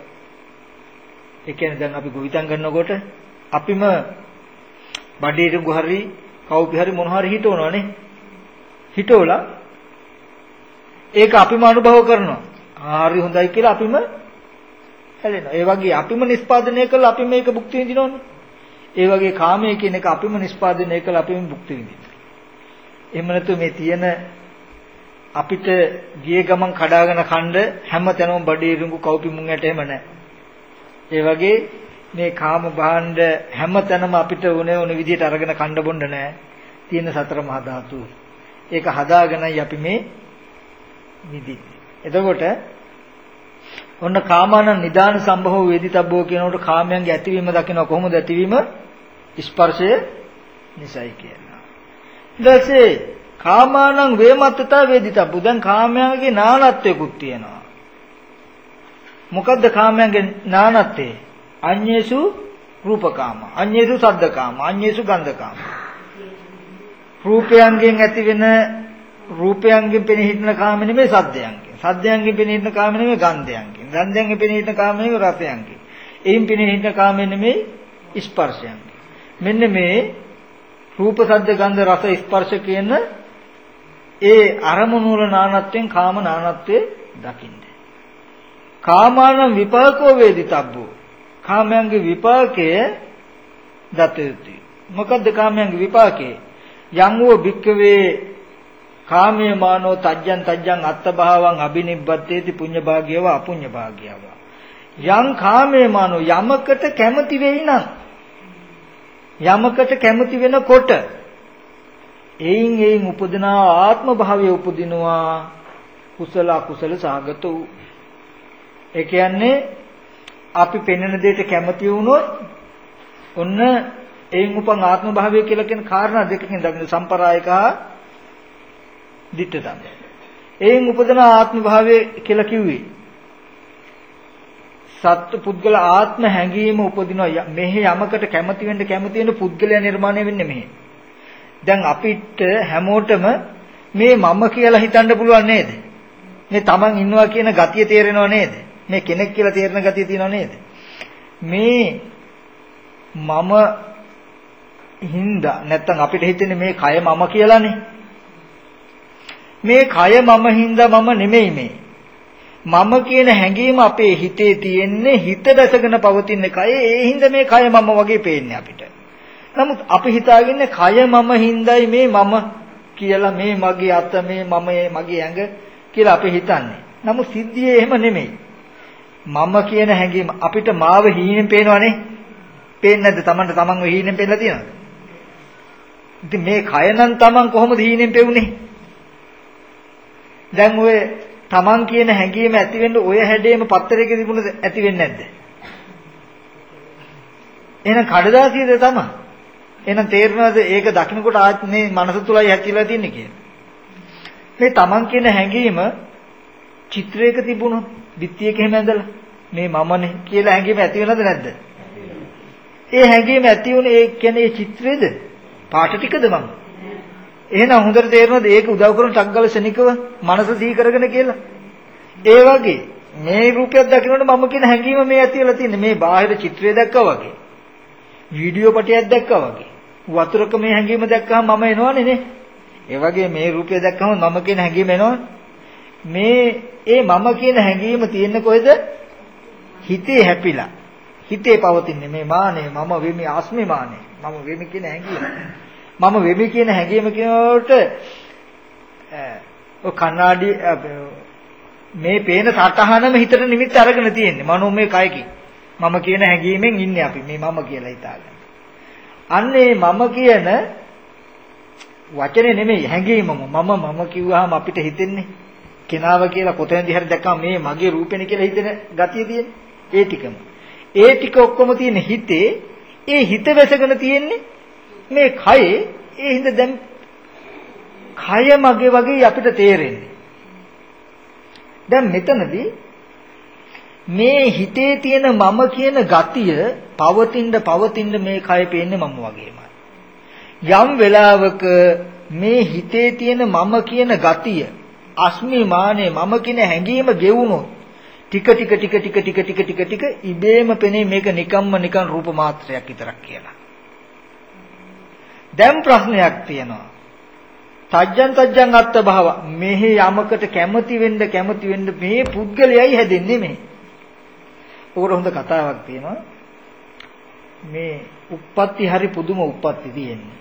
ඒ කියන්නේ දැන් අපි ගොවිතැන් කරනකොට අපිම බඩේට ගුහරි කවුපි හරි මොන හරි හිටවනවානේ. හිටවලා ඒක අපිම අනුභව කරනවා. හරි හොඳයි කියලා අපිම හැලෙනවා. ඒ වගේ අපිම නිස්පාදනය කළා අපි මේක භුක්ති විඳිනවනේ. ඒ වගේ කාමයේ කියන එක අපිම නිස්පාදනය කළා අපිම භුක්ති විඳිනවා. එහෙම නැතු මේ තියෙන අපිට ගිය ගමන් කඩාගෙන කණ්ඩ හැම තැනම බඩේ රුඟු කවුපි මුං ඇට එහෙම නැහැ. ඒ වගේ මේ කාම භාණ්ඩ හැම තැනම අපිට ඕන විදිහට අරගෙන කණ්ඩ බොන්න නැහැ. තියෙන සතර මහා ධාතු. ඒක හදාගෙනයි අපි මේ නිදින්නේ. එතකොට ඔන්න කාමානං නිදාන සම්භව වේදිතබ්බෝ කියනකොට කාමයන්ගේ ඇතිවීම දකිනවා. කොහොමද ඇතිවීම? ස්පර්ශය නිසයි කියනවා. ඊට පස්සේ කාමානං වේමත්තතා වේදිතබ්බෝ. දැන් කාමයන්ගේ නානත්වයකුත් තියෙනවා. මොකද්ද කාමයන්ගේ නානත්වය? අඤ්ඤේසු රූපකාම, අඤ්ඤේසු සද්දකාම, අඤ්ඤේසු ගන්ධකාම. රූපයන්ගෙන් ඇතිවෙන රූපයන්ගෙන් පෙනී හිටින කාම නෙමෙයි සද්දයන්ගෙන්. සද්දයන්ගෙන් පෙනී හිටින කාම නෙමෙයි ගන්ධයන්ගෙන්. ගන්ධයන්ගෙන් පෙනී හිටින කාම නෙමෙයි රසයන්ගෙන්. එයින් පෙනී හිටින කාම නෙමෙයි ස්පර්ශයන්ගෙන්. මෙන්න මේ රූප සද්ද ගන්ධ රස ස්පර්ශ කියන ඒ අරමුණු වල නානත්වයෙන් කාම නානත්වයේ දකින්න. කාමාන විපාකෝ වේදිතබ්බෝ. කාමයන්ගේ විපාකය දත යුතුයි. මොකද්ද කාමයන්ගේ විපාකේ? යං වූ භික්ඛවේ කාමයේ මානෝ තජ්ජං අත්තභාවං අබිනිබ්බත්තේති පුඤ්ඤ භාග්‍යව අපුඤ්ඤ භාග්‍යව. යං කාමයේ මානෝ යමකට කැමති වෙයි නම් යමකට කැමති වෙනකොට එයින් උපදින ආත්ම භාවය උපදිනවා කුසල අකුසල සහගත වූ. ඒ කියන්නේ අපි පෙන්වන දෙයට කැමති වුණොත් ඔන්න එයින් උපන් ආත්ම භාවය කියලා කියන කාරණා දෙකකින් දකින්න සම්ප්‍රායික දිට්ඨ තමයි. එයින් උපදින ආත්ම භාවය කියලා කිව්වේ සත්ත්ව පුද්ගල ආත්ම හැඟීම උපදිනවා. මෙහි යමකට කැමති වෙන්න පුද්ගලයා නිර්මාණය වෙන්නේ මෙහි. දැන් අපිට හැමෝටම මේ මම කියලා හිතන්න පුළුවන් නේද? මේ Taman ඉන්නවා කියන ගතිය තේරෙනව නේද? මේ කෙනෙක් කියලා තේරෙන ගතිය තියෙනව නේද? මේ මම හින්දා නැත්තම් අපිට හිතෙන්නේ මේ කය මම කියලානේ. මේ කය මම හින්දා මම නෙමෙයි මේ. මම කියන හැඟීම අපේ හිතේ තියෙන්නේ හිත දැසගෙන පවතින කය. ඒ හින්දා මේ කය මම වගේ පේන්නේ අපිට. නමුත් අපි හිතාගන්නේ කය මම හින්දායි මේ මම කියලා මේ මගේ අත මේ මම මගේ ඇඟ කියලා අපි හිතන්නේ. නමුත් සිද්ධියේ එහෙම නෙමෙයි. මම කියන හැඟීම අපිට මාව හීනෙන් පේනවනේ. පේන්නේ නැද්ද? Tamanට Tamanව හීනෙන් පෙන්නලා තියෙනවද? ඉතින් මේ කය නම් Taman කොහොමද හීනෙන් පෙවුනේ? දැන් ඔය Taman කියන හැඟීම ඇති වෙන්න ඔය හැඩේම පත්තරයක තිබුණද ඇති වෙන්නේ නැද්ද? එහෙනම් කඩදාසියද තමයි. එහෙනම් තේරෙනවද ඒක දකින්නකොට ආත් මේ මනස තුලයි හැතිලා තින්නේ කියලා. මේ Taman කියන හැඟීම චිත්‍රයක තිබුණොත් පිටියක එහෙම ඇඳලා මේ මමනේ කියලා හැඟීම ඇති වෙනවද නැද්ද? ඒ හැඟීම ඇති වුණේ ඒ කියන්නේ චිත්‍රයේද? පාට ටිකද මම? එහෙනම් හොඳට තේරෙනවද ඒක උදව් කරන ටග්ගල ශනිකව මනස සිහි කරගෙන කියලා? ඒ වගේ මේ රූපයක් දකිනකොට මම කියන හැඟීම මේ ඇතිලා තියෙන්නේ මේ බාහිර චිත්‍රය දැක්කා වගේ. වීඩියෝ පටයක් දැක්කා වගේ. වතුරක මේ හැඟීම දැක්කම මම එනවනේ නේ. ඒ වගේ මේ රූපය දැක්කම මම කියන හැඟීම එනවනේ. මේ ඒ මම කියන හැඟීම තියෙන්නේ කොහෙද? හිතේ හැපිලා. හිතේ පවතින්නේ මේ මානෙ මම වෙමි ආස්මිමානෙ. මම වෙමි කියන හැඟීම. මම වෙමි කියන හැඟීම කියනකොට ඔය කණ්ණාඩි මේ පේන සටහනම හිතට නිමිත්ත අරගෙන තියෙන්නේ. මනෝමය කයකින්. මම කියන හැඟීමෙන් ඉන්නේ අපි. මේ මම කියලා හිතාගෙන. අන්නේ මම කියන වචනේ නෙමෙයි හැඟීමම මම කිව්වහම අපිට හිතෙන්නේ කෙනාව කියලා කොතැනදී හරි දැක්කම මේ මගේ රූපෙනේ කියලා හිතෙන ගතිය තියෙන්නේ. ඒ ටිකම. ඒ ටික ඔක්කොම තියෙන හිතේ ඒ හිත වැසගෙන තියෙන්නේ මේ කයේ ඒ හිඳ දැන් කය මගේ වගේ අපිට තේරෙන්නේ. දැන් මෙතනදී මේ හිතේ තියෙන මම කියන ගතිය පවතින මේ කය පේන්නේ මම වගේමයි. යම් වෙලාවක මේ හිතේ තියෙන මම කියන ගතිය අස්මිමානේ මම කියන හැඟීම ගෙවුනොත් ටික ඉබේම පෙනේ මේක නිකන් රූප මාත්‍රයක් විතරක් කියලා. දැන් ප්‍රශ්නයක් තියෙනවා. තජ්ජං අත්ත භව මෙහි යමකට කැමති වෙන්න මේ පුද්ගලයයි හැදෙන්නේ මේ. ඔකට හොඳ කතාවක් තියෙනවා. මේ උප්පත්ති හරි පුදුම උප්පත්ති තියෙන්නේ.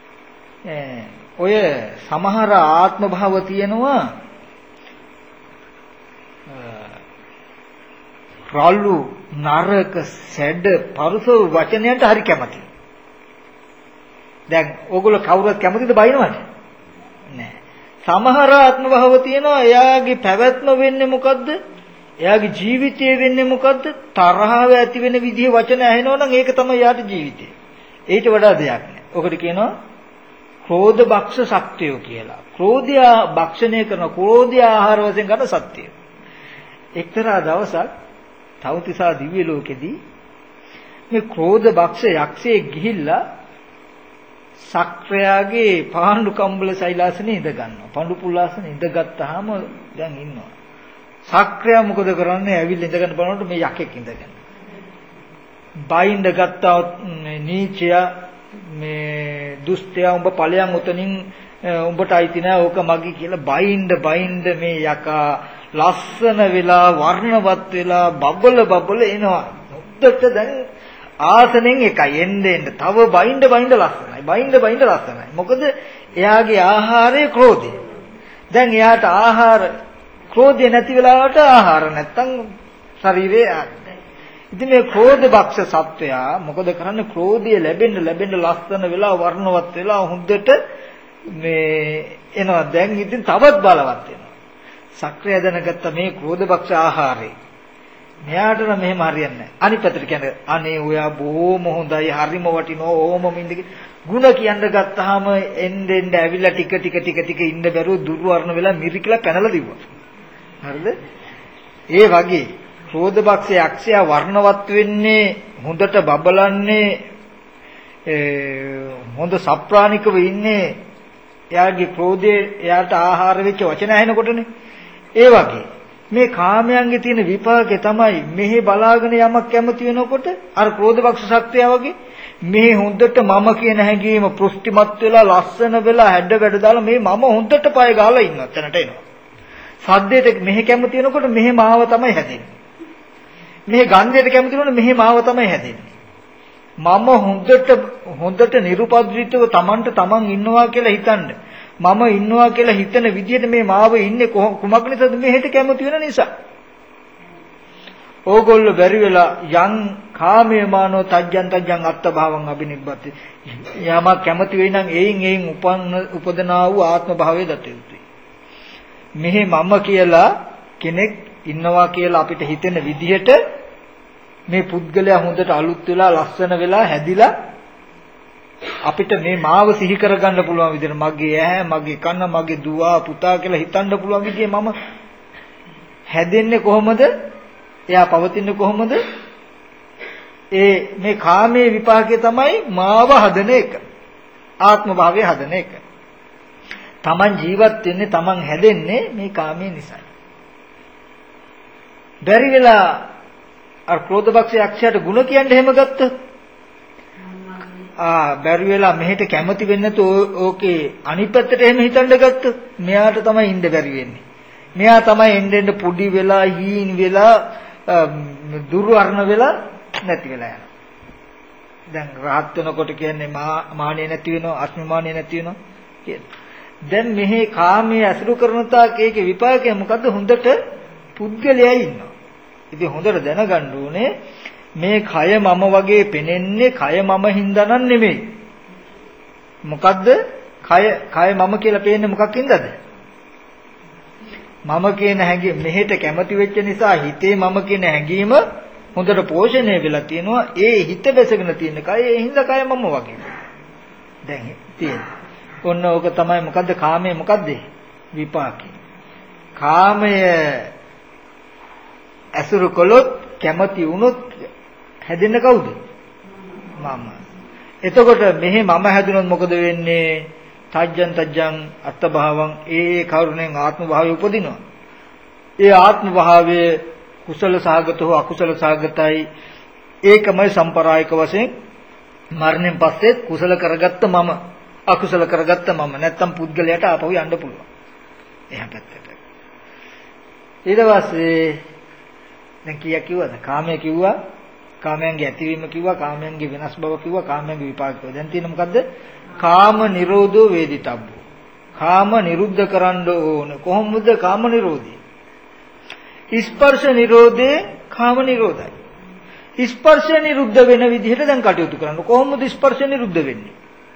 ඔය සමහර ආත්ම භව තියෙනවා රළු නරක සැඩ පරුස වචනයන්ට හරි කැමති. දැන් ඕගොල්ලෝ කවුරුත් කැමතිද බයිනවද? නෑ. සමහර ආත්ම භව තියෙනවා එයාගේ පැවැත්ම වෙන්නේ මොකද්ද? එයාගේ ජීවිතය වෙන්නේ මොකද්ද? තරහව ඇති වෙන විදිහේ වචන ඇහෙනවා නම් ඒක තමයි යාට ජීවිතය. ඊට වඩා දෙයක් නෑ. ඔකට කියනවා ක්‍රෝධ බක්ෂ සත්‍යය කියලා. ක්‍රෝධය භක්ෂණය කරන ක්‍රෝධය ආහාර වශයෙන් ගන්න සත්‍යය. එක්තරා දවසක් තවතිසා දිව්‍ය ලෝකෙදී මේ ක්‍රෝධ බක්ෂ යක්ෂයෙක් ගිහිල්ලා සක්‍රයාගේ පාණ්ඩු කම්බල සෛලාසනේ ඉඳ ගන්නවා. පාණ්ඩු පුල්ලාසනේ ඉඳගත්තාම දැන් ඉන්නවා. සක්‍රයා මොකද කරන්නේ? ඇවිල්ලා ඉඳ ගන්න බලනකොට මේ යකෙක් ඉඳගෙන. බයින්ද ගත්තා නීචයා මේ දුෂ්ටයා උඹ ඵලයන් උතනින් උඹට අයිති නෑ ඕක මගේ කියලා බයින්ද මේ යකා ලස්සන වෙලා වර්ණවත් වෙලා බබල එනවා. මුද්දට දැන් ආසනෙන් එකයි එන්න තව බයින්ද ලස්සනයි. බයින්ද ලස්සනයි. මොකද එයාගේ ආහාරය ක්‍රෝධය. දැන් එයාට ආහාර ක්‍රෝධය නැති වෙලාවට ආහාර නැත්තම් ශරීරේ ඉතින් මේ ක්‍රෝධ බක්ෂ සත්වයා මොකද කරන්නේ? ක්‍රෝධය ලැබෙන්න ලස්සන වෙලා වර්ණවත් වෙලා හොඳට මේ එනවා. දැන් ඉතින් තවත් බලවත් වෙනවා. සක්‍රිය දැනගත්ත මේ ක්‍රෝධ බක්ෂ ආහාරේ මෙයාට නම් මෙහෙම හරියන්නේ නැහැ. අනිත් පැත්තට කියන්නේ අනේ ඔයා බොහොම හොඳයි හරිම වටිනවා ඕමම ඉඳි ಗುಣ කියන්න ගත්තාම එන්න ඇවිල්ලා ටික ඉන්න බැරුව දුර්වර්ණ වෙලා මිරිකලා පැනලා දිව්වා. හරිද? ඒ වගේ ක්‍රෝධ බක්ෂ යක්ෂයා වර්ණවත් වෙන්නේ හොඳට බබලන්නේ හොඳ සප්‍රාණිකව ඉන්නේ එයාගේ ක්‍රෝධයේ එයාට ආහාර වෙච්ච වචන ඇහෙනකොටනේ. ඒ වගේ මේ කාමයන්ගේ තියෙන විපාකේ තමයි මෙහි බලාගෙන යමක් කැමති වෙනකොට අර ක්‍රෝධ බක්ෂ ශක්තිය වගේ මේ හොඳට මම කියන හැඟීම පෘෂ්ටිමත් වෙලා ලස්සන වෙලා හැඩ වැඩ දාලා මේ මම හොඳට පය ගාලා ඉන්නවා තැනට එනවා. සද්දයට මෙහි කැමති වෙනකොට මෙහි මාව තමයි හැදෙන්නේ. මේ ගන්ධයට කැමති වෙනකොට මෙහි මාව තමයි හැදෙන්නේ. මම හොඳට නිරුපද්‍රිතව Tamanට Taman ඉන්නවා කියලා හිතන්න. මම ඉන්නවා කියලා හිතන විදිහට මේ මාව ඉන්නේ කුමක් නිසාද? මේ හිත කැමති වෙන නිසා. ඕගොල්ලෝ බැරි වෙලා යං කාමයේ මානෝ තජ්ජං තජ්ජං අත්ථභාවං අබිනිබ්බති. යමක් කැමති වෙයි නම් එයින් උපදනා වූ ආත්ම භාවයේ දත යුතුයි. මෙහි මම කියලා කෙනෙක් ඉන්නවා කියලා අපිට හිතෙන විදිහට මේ පුද්ගලයා හොඳට අලුත් වෙලා ලස්සන වෙලා හැදිලා අපිට මේ මාව සිහි කරගන්න පුළුවන් විදිහට මගේ ඇහැ මගේ කන මගේ දුව පුතා කියලා හිතන්න පුළුවන් විදිහේ මම හැදෙන්නේ කොහොමද? එයා පවතින්නේ කොහොමද? මේ කාමයේ විපාකයේ තමයි මාව හදන එක. ආත්ම භාවය හදන එක. Taman ජීවත් වෙන්නේ Taman හැදෙන්නේ මේ කාමයේ නිසා. බැරි වෙලා අර ක්‍රෝධබක්ෂය අක්ෂයට ಗುಣ කියන්න එහෙම ගත්තොත් බැරි වෙලා මෙහෙට කැමති වෙන්නේ නැතු ඕකේ අනිත් පැත්තට එහෙම හිතන්න ගත්තොත් මෙයාට තමයි ඉන්න බැරි වෙන්නේ. මෙයා තමයි එන්න පුඩි වෙලා හීන් වෙලා දුර්වර්ණ වෙලා නැති වෙලා යනවා. දැන් රහත් වෙනකොට කියන්නේ මානෙ නැති වෙනවා, අස්මිමානෙ නැති වෙනවා කියලා. දැන් මෙහි කාමයේ අසුරු කරන තාක් ඒකේ විපාකය මොකද්ද? හොඳට පුද්ගලයා ඉන්නවා. ඉතින් හොඳට දැනගන්න ඕනේ මේ කය මම වගේ පෙනෙන්නේ කය මම හින්දා නෙමෙයි. මොකද්ද? කය මම කියලා පේන්නේ මොකක් හින්දාද? මම කියන හැඟීම මෙහෙට කැමති වෙච්ච නිසා හිතේ මම කියන හැඟීම හොඳට පෝෂණය වෙලා තියෙනවා. ඒ හිත බැසගෙන තියෙන කය ඒ හින්දා කය මම වගේ. දැන් තියෙන්නේ. ඔන්න ඕක තමයි මොකද්ද? කාමයේ මොකද්ද? විපාකේ. කාමය අසුරු කළොත් කැමති වුණොත් හැදෙන්න කවුද? මම. එතකොට මෙහි මම හැදුනොත් මොකද වෙන්නේ? තජ්ජං තජ්ජං අත්ථභාවං ඒ කරුණෙන් ආත්ම භාවය උපදිනවා. ඒ ආත්ම භාවයේ කුසල සාගත හෝ අකුසල සාගතයි ඒකමයි සම්ප්‍රායික වශයෙන් මරණයෙන් පස්සේ කුසල කරගත්ත මම අකුසල කරගත්ත මම නැත්තම් පුද්ගලයාට ආපහු යන්න පුළුවන්. එහා පැත්තට. ඊට පස්සේ දැන් කීයක් කිව්වද? කාමයේ කිව්වා, කාමයන්ගේ ඇතිවීම කිව්වා, කාමයන්ගේ වෙනස් බව කිව්වා, කාමයන්ගේ විපාක කිව්වා. දැන් තියෙන මොකද්ද? කාම නිරෝධෝ වේදිතබ්බෝ. කාම නිරුද්ධ කරන්න ඕන. කොහොමද කාම නිරෝධය? ස්පර්ශ නිරෝධේ කාම නිරෝධයි. ස්පර්ශ නිරුද්ධ වෙන විදිහට දැන් කටයුතු කරන්න. කොහොමද ස්පර්ශ නිරුද්ධ වෙන්නේ?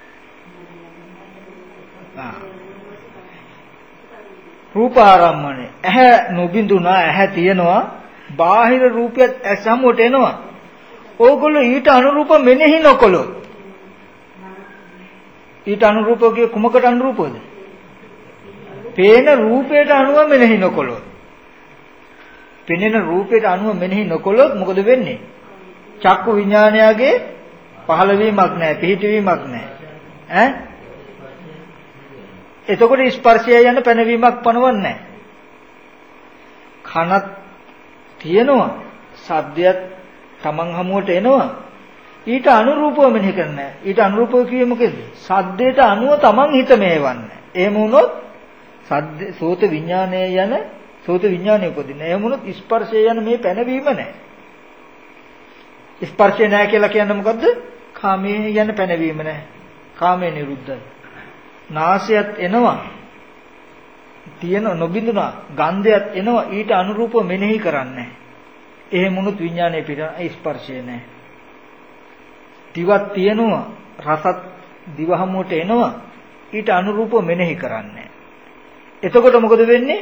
රූපාරම්මණය. ඇහැ නොබිඳුනා, ඇහැ තියෙනවා. බාහිර රූපයත් සමුවට එනවා. ඕගොල්ලෝ ඊට අනුරූප මෙනෙහි නොකළොත් ඊට අනුරූපකයේ කුමකට අනුරූපද? පේන රූපයට අනුව මෙනෙහි නොකළොත්. පෙනෙන රූපයට අනුව මෙනෙහි නොකළොත් මොකද වෙන්නේ? චක්කු විඥානයගේ පහළවීමක් නැහැ, පිහිටවීමක් නැහැ. එතකොට ස්පර්ශය යන පැනවීමක් පනවන්නේ නැහැ. කනත් තියෙනවා, ශබ්දයක් තමන් හමුවට එනවා. ඊට අනුරූපව මෙනෙහි කරන්නේ. ඊට අනුරූපව කියේ මොකද? ශබ්දයට අනුව තමන් හිත මෙහෙවන්නේ. එහෙම වුණොත් ශබ්ද සෝත විඥානය යන සෝත විඥානය උපදින්නේ. එහෙම වුණොත් ස්පර්ශය යන මේ පැනවීම නැහැ. ස්පර්ශය නැහැ කියලා කියන්නේ මොකද්ද? කාමයේ යන පැනවීම නැහැ. කාමයේ නිරුද්ධයි. නාසයත් එනවා. තියෙන නොබින්දුනා ගන්ධයත් එනවා. ඊට අනුරූපව මෙනෙහි කරන්නේ. එහෙම වුණොත් විඥානයේ පිට ස්පර්ශය නැහැ. දිවක් තියෙනවා. රසත් දිව හමුවට එනවා. ඊට අනුරූපව මෙනෙහි කරන්නේ. එතකොට මොකද වෙන්නේ?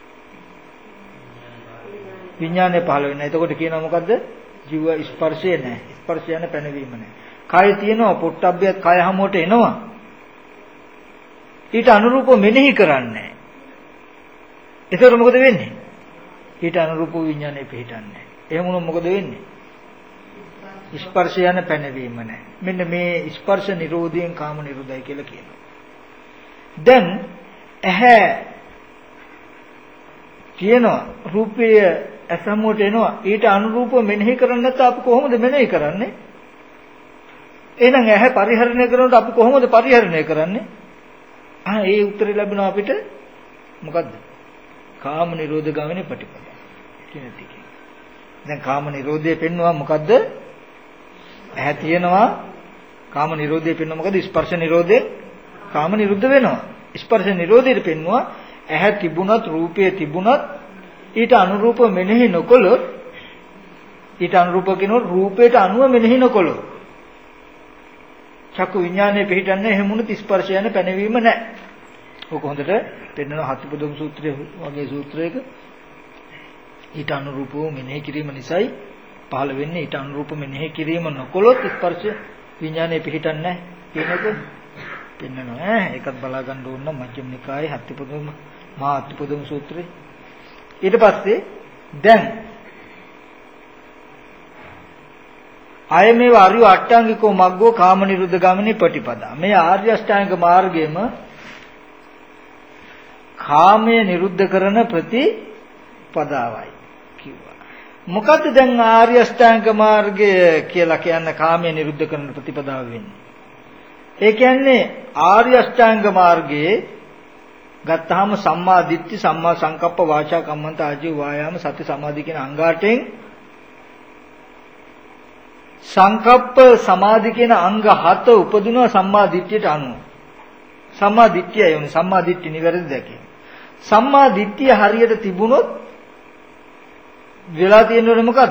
විඥානය පහළ වෙනවා. එතකොට කියනවා මොකද්ද? ජීව ස්පර්ශය නැහැ. ස්පර්ශය යන පැනවීම නැහැ. කය තියෙනවා. පොට්ටබ්බයත් කය හමුවට එනවා. ඊට අනුරූපව මෙනෙහි කරන්නේ. එතකොට මොකද වෙන්නේ? ඊට අනුරූපව විඥානය පිහිටන්නේ. එහෙම වුණොත් මොකද වෙන්නේ? ස්පර්ශ යන පැනවීම නැහැ. මෙන්න මේ ස්පර්ශ නිරෝධයෙන් කාම නිරෝධයි කියලා කියනවා. දැන් ඇහැ කියනවා රූපය අසමුවට එනවා. ඊට අනුරූපව මෙනෙහි කරන්නේ නැත්නම් අපි කොහොමද මෙනෙහි කරන්නේ? එහෙනම් ඇහැ පරිහරණය කරනකොට අපි කොහොමද පරිහරණය කරන්නේ? ඒ උත්තරය ලැබෙනවා අපිට මොකද්ද? කාම නිරෝධ ගාමිනී ප්‍රතිපදා කියන ටික. දැන් කාම නිරෝධය පෙන්වුවා මොකද්ද? ඇහැ තියෙනවා. කාම නිරෝධය පෙන්වුවා මොකද? ස්පර්ශ නිරෝධයෙන් කාම නිරුද්ධ වෙනවා. ස්පර්ශ නිරෝධයට පෙන්වුවා ඇහැ තිබුණත් රූපය තිබුණත් ඊට අනුරූපව මෙනෙහි නොකළොත් ඊට අනුරූපව කියනොත් රූපයට අනුව මෙනෙහි නොකළොත් චක්කු විඥානයේ පිහිටන්නේ එහෙමුණු ස්පර්ශය යන පැනවීම නැහැ. ඔක හොඳට පෙන්වන හත්පොදුම් සූත්‍රය වගේ සූත්‍රයක ඊට අනුරූපව මෙනෙහි කිරීම නිසායි පහළ වෙන්නේ. ඊට අනුරූපව මෙනෙහි කිරීම නොකළොත් ස්පර්ශ විඥානයේ පිහිටන්නේ නැහැ කියන එක පෙන්වනවා. ඒකත් බලා ගන්න ඕන නම් මජ්ක්‍ධිම නිකායේ හත්පොදුම් මහා හත්පොදුම් සූත්‍රය. ඊට පස්සේ දැන් ආය මේ ආර්ය අෂ්ටාංගිකෝ මග්ගෝ කාම නිරුද්ධ ගාමිනී ප්‍රතිපදා. මේ ආර්ය අෂ්ටාංග මාර්ගයේම කාමය නිරුද්ධ කරන ප්‍රතිපදාවයි කිව්වා. මොකද්ද දැන් ආර්ය අෂ්ටාංග මාර්ගය කියලා කියන්නේ කාමය නිරුද්ධ කරන ප්‍රතිපදාව වෙන්නේ? ඒ කියන්නේ ආර්ය අෂ්ටාංග මාර්ගයේ ගත්තාම සම්මා දිට්ඨි, සම්මා සංකප්ප, වාචා කම්මන්ත, ආජීව, වායාම, සති, සමාධි කියන අංග 8න් සංකප්ප සමාධි කියන අංග 7 උපදිනවා සම්මා දිට්ඨියට අනුව. සම්මා දිට්ඨියයි උනේ සම්මා දිට්ඨි නිවැරදි දැකීම. සම්මා දිට්ඨිය හරියට තිබුණොත් වෙලා තියෙන්නේ මොකද්ද?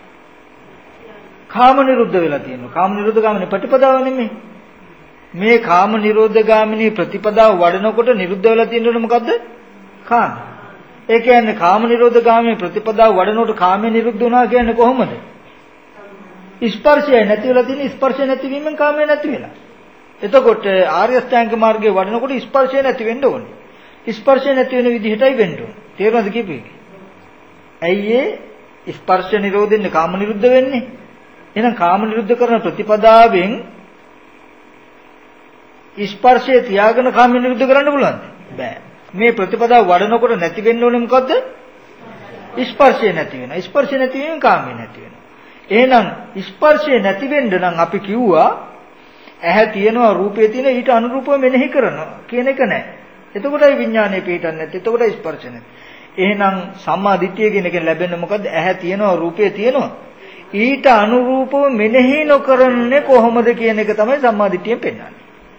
කාම නිරුද්ධ වෙලා තියෙනවා. කාම නිරුද්ධ ගාමිනී ප්‍රතිපදාව නෙමෙයි. මේ කාම නිරෝධ ගාමිනී ප්‍රතිපදාව වඩනකොට නිරුද්ධ වෙලා තියෙන්නේ මොකද්ද? කාම. ඒ කියන්නේ කාම නිරෝධ ගාමිනී ප්‍රතිපදාව වඩනකොට කාමයේ නිරුද්ධ වුණා කියන්නේ කොහොමද? ස්පර්ශය නැති වෙලා තියෙන ස්පර්ශය නැතිවීමෙන් කාමය නැති වෙලා. එතකොට ආර්ය අෂ්ටාංග මාර්ගයේ වඩනකොට ස්පර්ශය නැති වෙන්න ඕනේ. ස්පර්ශය නැති වෙන විදිහටයි වෙන්න ඕනේ. තේරුණාද කියපේ? ඇයි ඒ ස්පර්ශ නිරෝධෙන් කාම නිරුද්ධ වෙන්නේ? එහෙනම් කාම නිරුද්ධ කරන ප්‍රතිපදාවෙන් ස්පර්ශය තියාගෙන කාම නිරුද්ධ කරන්න පුළුවන්ද? බෑ. මේ ප්‍රතිපදාව වඩනකොට නැති වෙන්න ඕනේ මොකද්ද? ස්පර්ශය නැති වෙනවා. ස්පර්ශය නැති වීමෙන් කාමය නැති වෙනවා. එහෙනම් ස්පර්ශය නැති වෙන්න නම් අපි කිව්වා ඇහැ තියෙනවා රූපය තියෙනවා ඊට අනුරූපව මෙනෙහි කරනවා කියන එක නෑ. එතකොටයි විඥානය පිටන්නේ නැත්තේ. එතකොටයි ස්පර්ශ නැත්තේ. එහෙනම් සම්මා දිට්ඨිය කියන එකෙන් ලැබෙන්නේ මොකද්ද? ඇහැ තියෙනවා රූපය තියෙනවා ඊට අනුරූපව මෙනෙහි නොකරන්නේ කොහොමද කියන එක තමයි සම්මා දිට්ඨියෙන් පෙන්වන්නේ.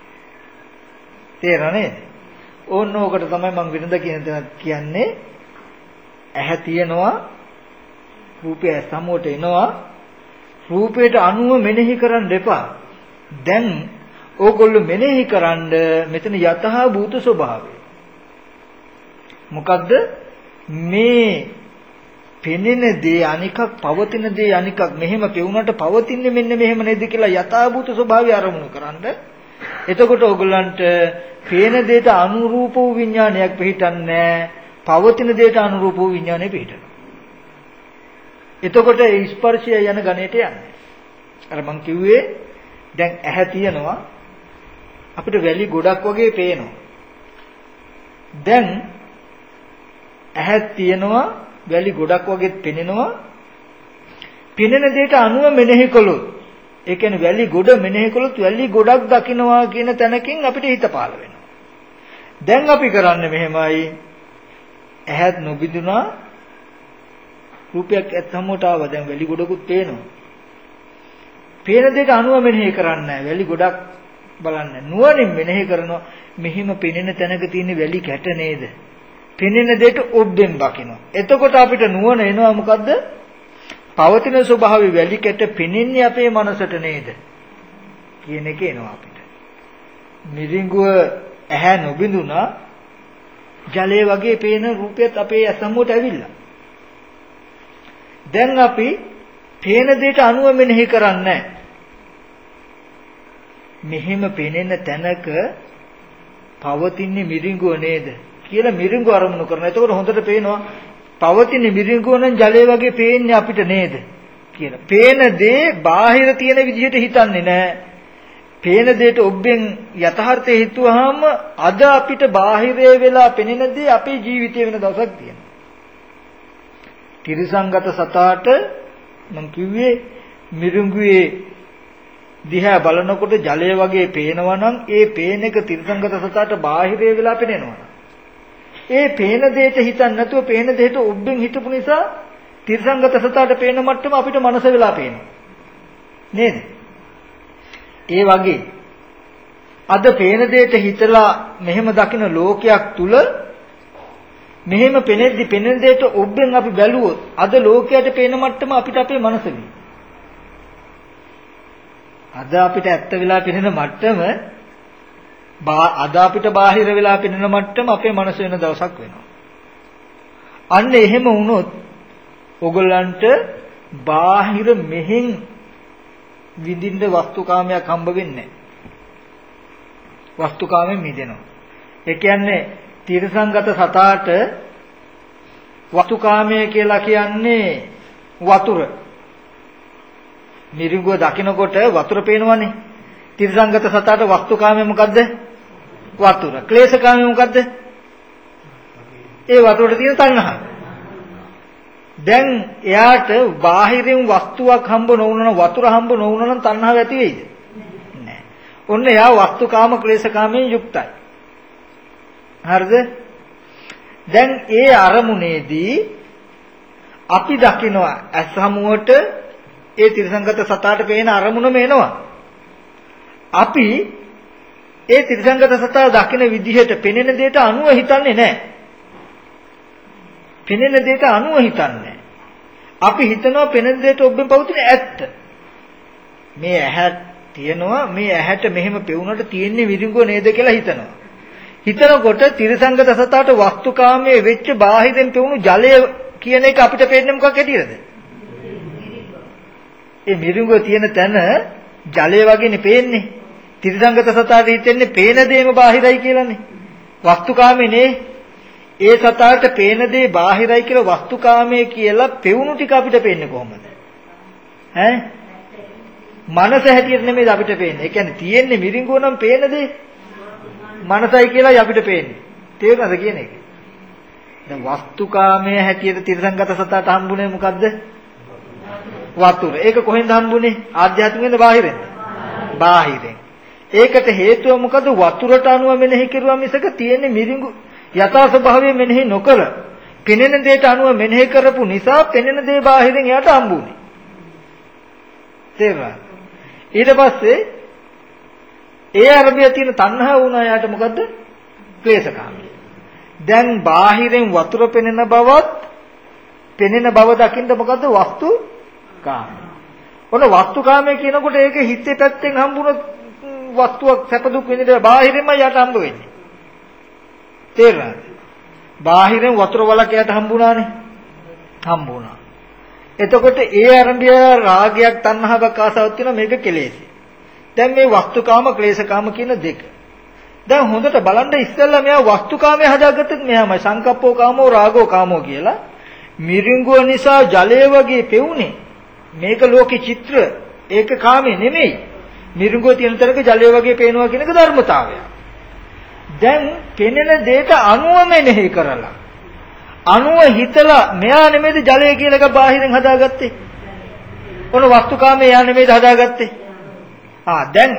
තේරෙනවද නේද? ඕන්න ඕකට තමයි මම විනද කියන්නේ ඇහැ තියෙනවා රූපය සමුවට එනවා රූපයට අනුව මෙනෙහි කරන්න එපා. දැන් ඕගොල්ලෝ මෙනෙහි කරන්න මෙතන යතහ භූත ස්වභාවය. මොකද්ද? මේ පෙනෙන දේ අනිකක් පවතින දේ අනිකක් මෙහෙම පෙවුනට පවතින්නේ මෙන්න මෙහෙම නේද කියලා යතහ භූත ස්වභාවය ආරමුණු කරන්න. එතකොට ඕගොල්ලන්ට පේන දෙයට අනුරූප වූ විඥානයක් පිහිටන්නේ පවතින දෙයට අනුරූප වූ විඥානය පිහිටනවා. එතකොට ඒ ස්පර්ශය යන ගණයට යන්නේ. අර මං කිව්වේ දැන් ඇහැ තියෙනවා අපිට වැලි ගොඩක් වගේ පේනවා. දැන් ඇහැ තියෙනවා වැලි ගොඩක් වගේ පෙනෙනවා. පෙනෙන දෙයට අනුව මෙනෙහි කළොත් ඒ කියන්නේ වැලි ගොඩ මෙනෙහි කළොත් වැලි ගොඩක් දකින්නවා කියන තැනකින් අපිට හිත පාළ වෙනවා. දැන් අපි කරන්නේ මෙහෙමයි ඇහත් නොබිඳුනා රූපයක් ඇත්තමට ආව දැන් වැලි ගොඩකුත් පේනවා. පේන දෙයට අනුව මෙනෙහි කරන්නේ නැහැ. වැලි ගොඩක් බලන්නේ. නුවණින් මෙනෙහි කරනවා මෙහිම පෙනෙන තැනක තියෙන වැලි කැට නේද? පෙනෙන දෙයට ඔබ්බෙන් බකිනවා. එතකොට අපිට නුවණ එනවා මොකද්ද? පවතින ස්වභාවය වැලි කැට පෙනෙන්නේ අපේ මනසට නේද? කියන එක එනවා අපිට. මිරිඟුව ඇහැ නොබිඳුනා ජලයේ වගේ පේන රූපයත් අපේ ඇසමුවට ඇවිල්ලා. දැන් අපි පේන දෙයට අනුව මෙනෙහි කරන්නේ මෙහෙම පෙනෙන තැනක පවතින්නේ මිරිඟුව නේද කියලා මිරිඟුව අරමුණු කරනවා. එතකොට හොඳට පේනවා පවතින මිරිඟුව නම් ජලයේ වගේ පේන්නේ අපිට නේද කියලා. පේන දේ බාහිර තියෙන විදිහට හිතන්නේ නැහැ. පේන දෙයට ඔබෙන් යථාර්ථය හිතුවාම අද අපිට බාහිරේ වෙලා පෙනෙන දේ අපේ ජීවිතේ වෙන දවසක් තියෙනවා. තිරිසංගත සතාට මම කිව්වේ මිරිඟුවේ දිහා බලනකොට ජලය වගේ පේනවා නම් ඒ පේන එක තිරිසංගත සතාට බාහිරේ වෙලා පෙනෙනවා. ඒ පේන දෙයට හිතන්නේ නැතුව පේන දෙයට ඔබෙන් හිතපු නිසා තිරිසංගත සතාට පේන මට්ටම අපිට මනස වෙලා පේනවා. නේද? ඒ වගේ අද පේන දෙයට හිතලා මෙහෙම දකින ලෝකයක් තුල මෙහෙම පෙනෙද්දි පෙනෙන දෙයට ඔබෙන් අපි බැලුවොත් අද ලෝකයට පේන මට්ටම අපිට අපේ මනසෙදී. අද අපිට ඇත්ත වෙලා පෙනෙන මට්ටම අද අපිට බාහිර වෙලා පෙනෙන මට්ටම අපේ මනස වෙන දවසක් වෙනවා. අන්න එහෙම වුණොත් ඔයගොල්ලන්ට බාහිර මෙහෙන් විඳින්න වස්තුකාමයක් හම්බ වෙන්නේ නැහැ. වස්තුකාමයෙන් මිදෙනවා. ඒ කියන්නේ තිරසංගත සතාට වස්තුකාමය කියලා කියන්නේ වතුර. මිරිඟුව දකින්නකොට වතුර පේනවනේ. තිරසංගත සතාට වස්තුකාමය මොකද්ද? වතුර. ක්ලේශකාමය මොකද්ද? ඒ වතුරට තියෙන තණ්හාව. දැන් එයාට බාහිරින් වස්තුවක් හම්බ නොවුනනම් වතුර හම්බ නොවුනනම් තණ්හාව ඇති වෙයිද? නැහැ. ඔන්න එයා වස්තුකාම ක්ලේශකාමයෙන් යුක්තයි. හරිද? දැන් ඒ අරමුණේදී අපි දකිනවා ඇස් හමුවට ඒ තිරසංගත සතාට පේන අරමුණම එනවා. අපි ඒ තිරසංගත සතා දකින විදිහට පෙනෙන දෙයට අනුව හිතන්නේ නැහැ. පෙනෙන දෙයට අනුව හිතන්නේ. අපි හිතනවා පෙනෙන දෙයට ඔබෙන් පවතින ඇත්ත. මේ ඇහැ තියෙනවා මේ ඇහැට මෙහෙම පෙවුනට තියෙන්නේ විරිඟුව නේද කියලා හිතනවා. හිතනකොට තිරසංගත සතාට වස්තුකාමයේ වෙච්ච බාහිරෙන් පෙවුණු ජලය කියන එක අපිට පේන්නේ මොකක් හැටියටද? ඒ විරිඟුව තියෙන තැන ජලය වගේනේ පේන්නේ. තිරසංගත සතාට හිතෙන්නේ පේන දේම බාහිරයි කියලානේ. වස්තුකාමයේ ඒ සතාට පේන දේ බාහිරයි කියලා වස්තුකාමයේ කියලා පෙවුණු ටික අපිට පේන්නේ කොහොමද? ඈ? මනස හැටියට නෙමෙයි අපිට පේන්නේ. ඒ කියන්නේ තියෙන්නේ මිරිඟුව නම් පේන දේ මනසයි කියලා අපිට පේන්නේ. තේරුණාද කියන එක? දැන් වස්තුකාමයේ හැටියට තිරසංගත සතාට හම්බුනේ මොකද්ද? වතුර. ඒක කොහෙන්ද හම්බුනේ? ආධ්‍යාත්මිකෙන්ද බාහිරෙන්ද? බාහිරෙන්. ඒකට හේතුව මොකද? වතුරට අනුව මෙනෙහි කරුවා මිසක තියෙන්නේ මිරිඟු යථා ස්වභාවය මෙනෙහි නොකර පෙනෙන දෙයට අනුව මෙනෙහි කරපු නිසා පෙනෙන දේ බාහිරින් එයාට හම්බුනේ. තේරුණා? ඊට පස්සේ ඒ අරබිය තියෙන තණ්හාව වුණා එයාට මොකද්ද? ක්ලේශකාමී. දැන් බාහිරින් වතුර පෙනෙන බවත් පෙනෙන බව දකින්න මොකද්ද? වස්තුකාමී. ඔන්න වස්තුකාමී කියනකොට ඒක හිතේ පැත්තෙන් හම්බුනොත් වස්තුවක් සැප දුක් විඳින බාහිරින්ම යට හම්බ වෙන්නේ. තේරුණාද? බාහිරෙන් වතුර වලක් යට හම්බුණානේ. හම්බුණා. එතකොට ඒ ආරම්භය රාගයක් තණ්හාවක් ආසාවක් තියෙන මේක කෙලෙසි. දැන් මේ වස්තුකාම ක්ලේශකාම කියන දෙක. දැන් හොඳට බලන්න ඉස්සෙල්ලා මෙයා වස්තුකාමයේ හදාගත්තත් මෙයාමයි සංකප්පෝ කාමෝ රාගෝ කාමෝ කියලා. මිරිඟුව නිසා ජලය වගේ පෙවුනේ. මේක ලෝකේ චිත්‍ර. ඒක කාමේ නෙමෙයි. මිරිඟුව තියෙන තරක ජලය වගේ පේනවා කියන එක ධර්මතාවය. දැන් පෙනෙන දෙයට අනුව මෙනෙහි කරලා අනුව හිතලා මෙයා නෙමෙයිද ජලය කියලා එක බාහිරින් හදාගත්තේ. ඔන්න වස්තුකාමයේ එයා නෙමෙයිද හදාගත්තේ. දැන්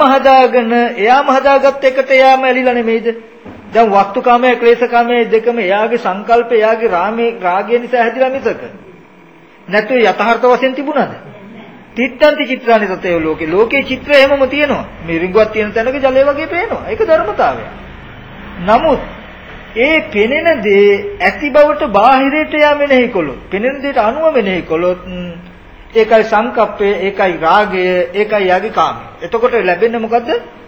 එයාම හදාගත්ත එකට එයාම ඇලිලා නෙමෙයිද? දැන් වස්තුකාමයේ ක්ලේශකාමයේ දෙකම එයාගේ සංකල්ප එයාගේ රාගය නිසා හැදිලා මිසක නැතු යථාර්ථ වශයෙන් තිබුණාද? තිත්තන්ති චිත්‍රානි තතේ ලෝකේ චිත්‍ර හැමම තියෙනවා. මිරිඟුවක් තියෙන තැනක ජලය වගේ පේනවා. ඒක ධර්මතාවය. නමුත් ඒ පෙනෙන දේ ඇති බවට බාහිරයට යා මෙනෙහි කළොත්, පෙනෙන දෙයට අනුව මෙනෙහි කළොත් ඒකයි සංකප්පය, ඒකයි රාගය, ඒකයි යාගේ කාමය. එතකොට ලැබෙන්නේ මොකද්ද?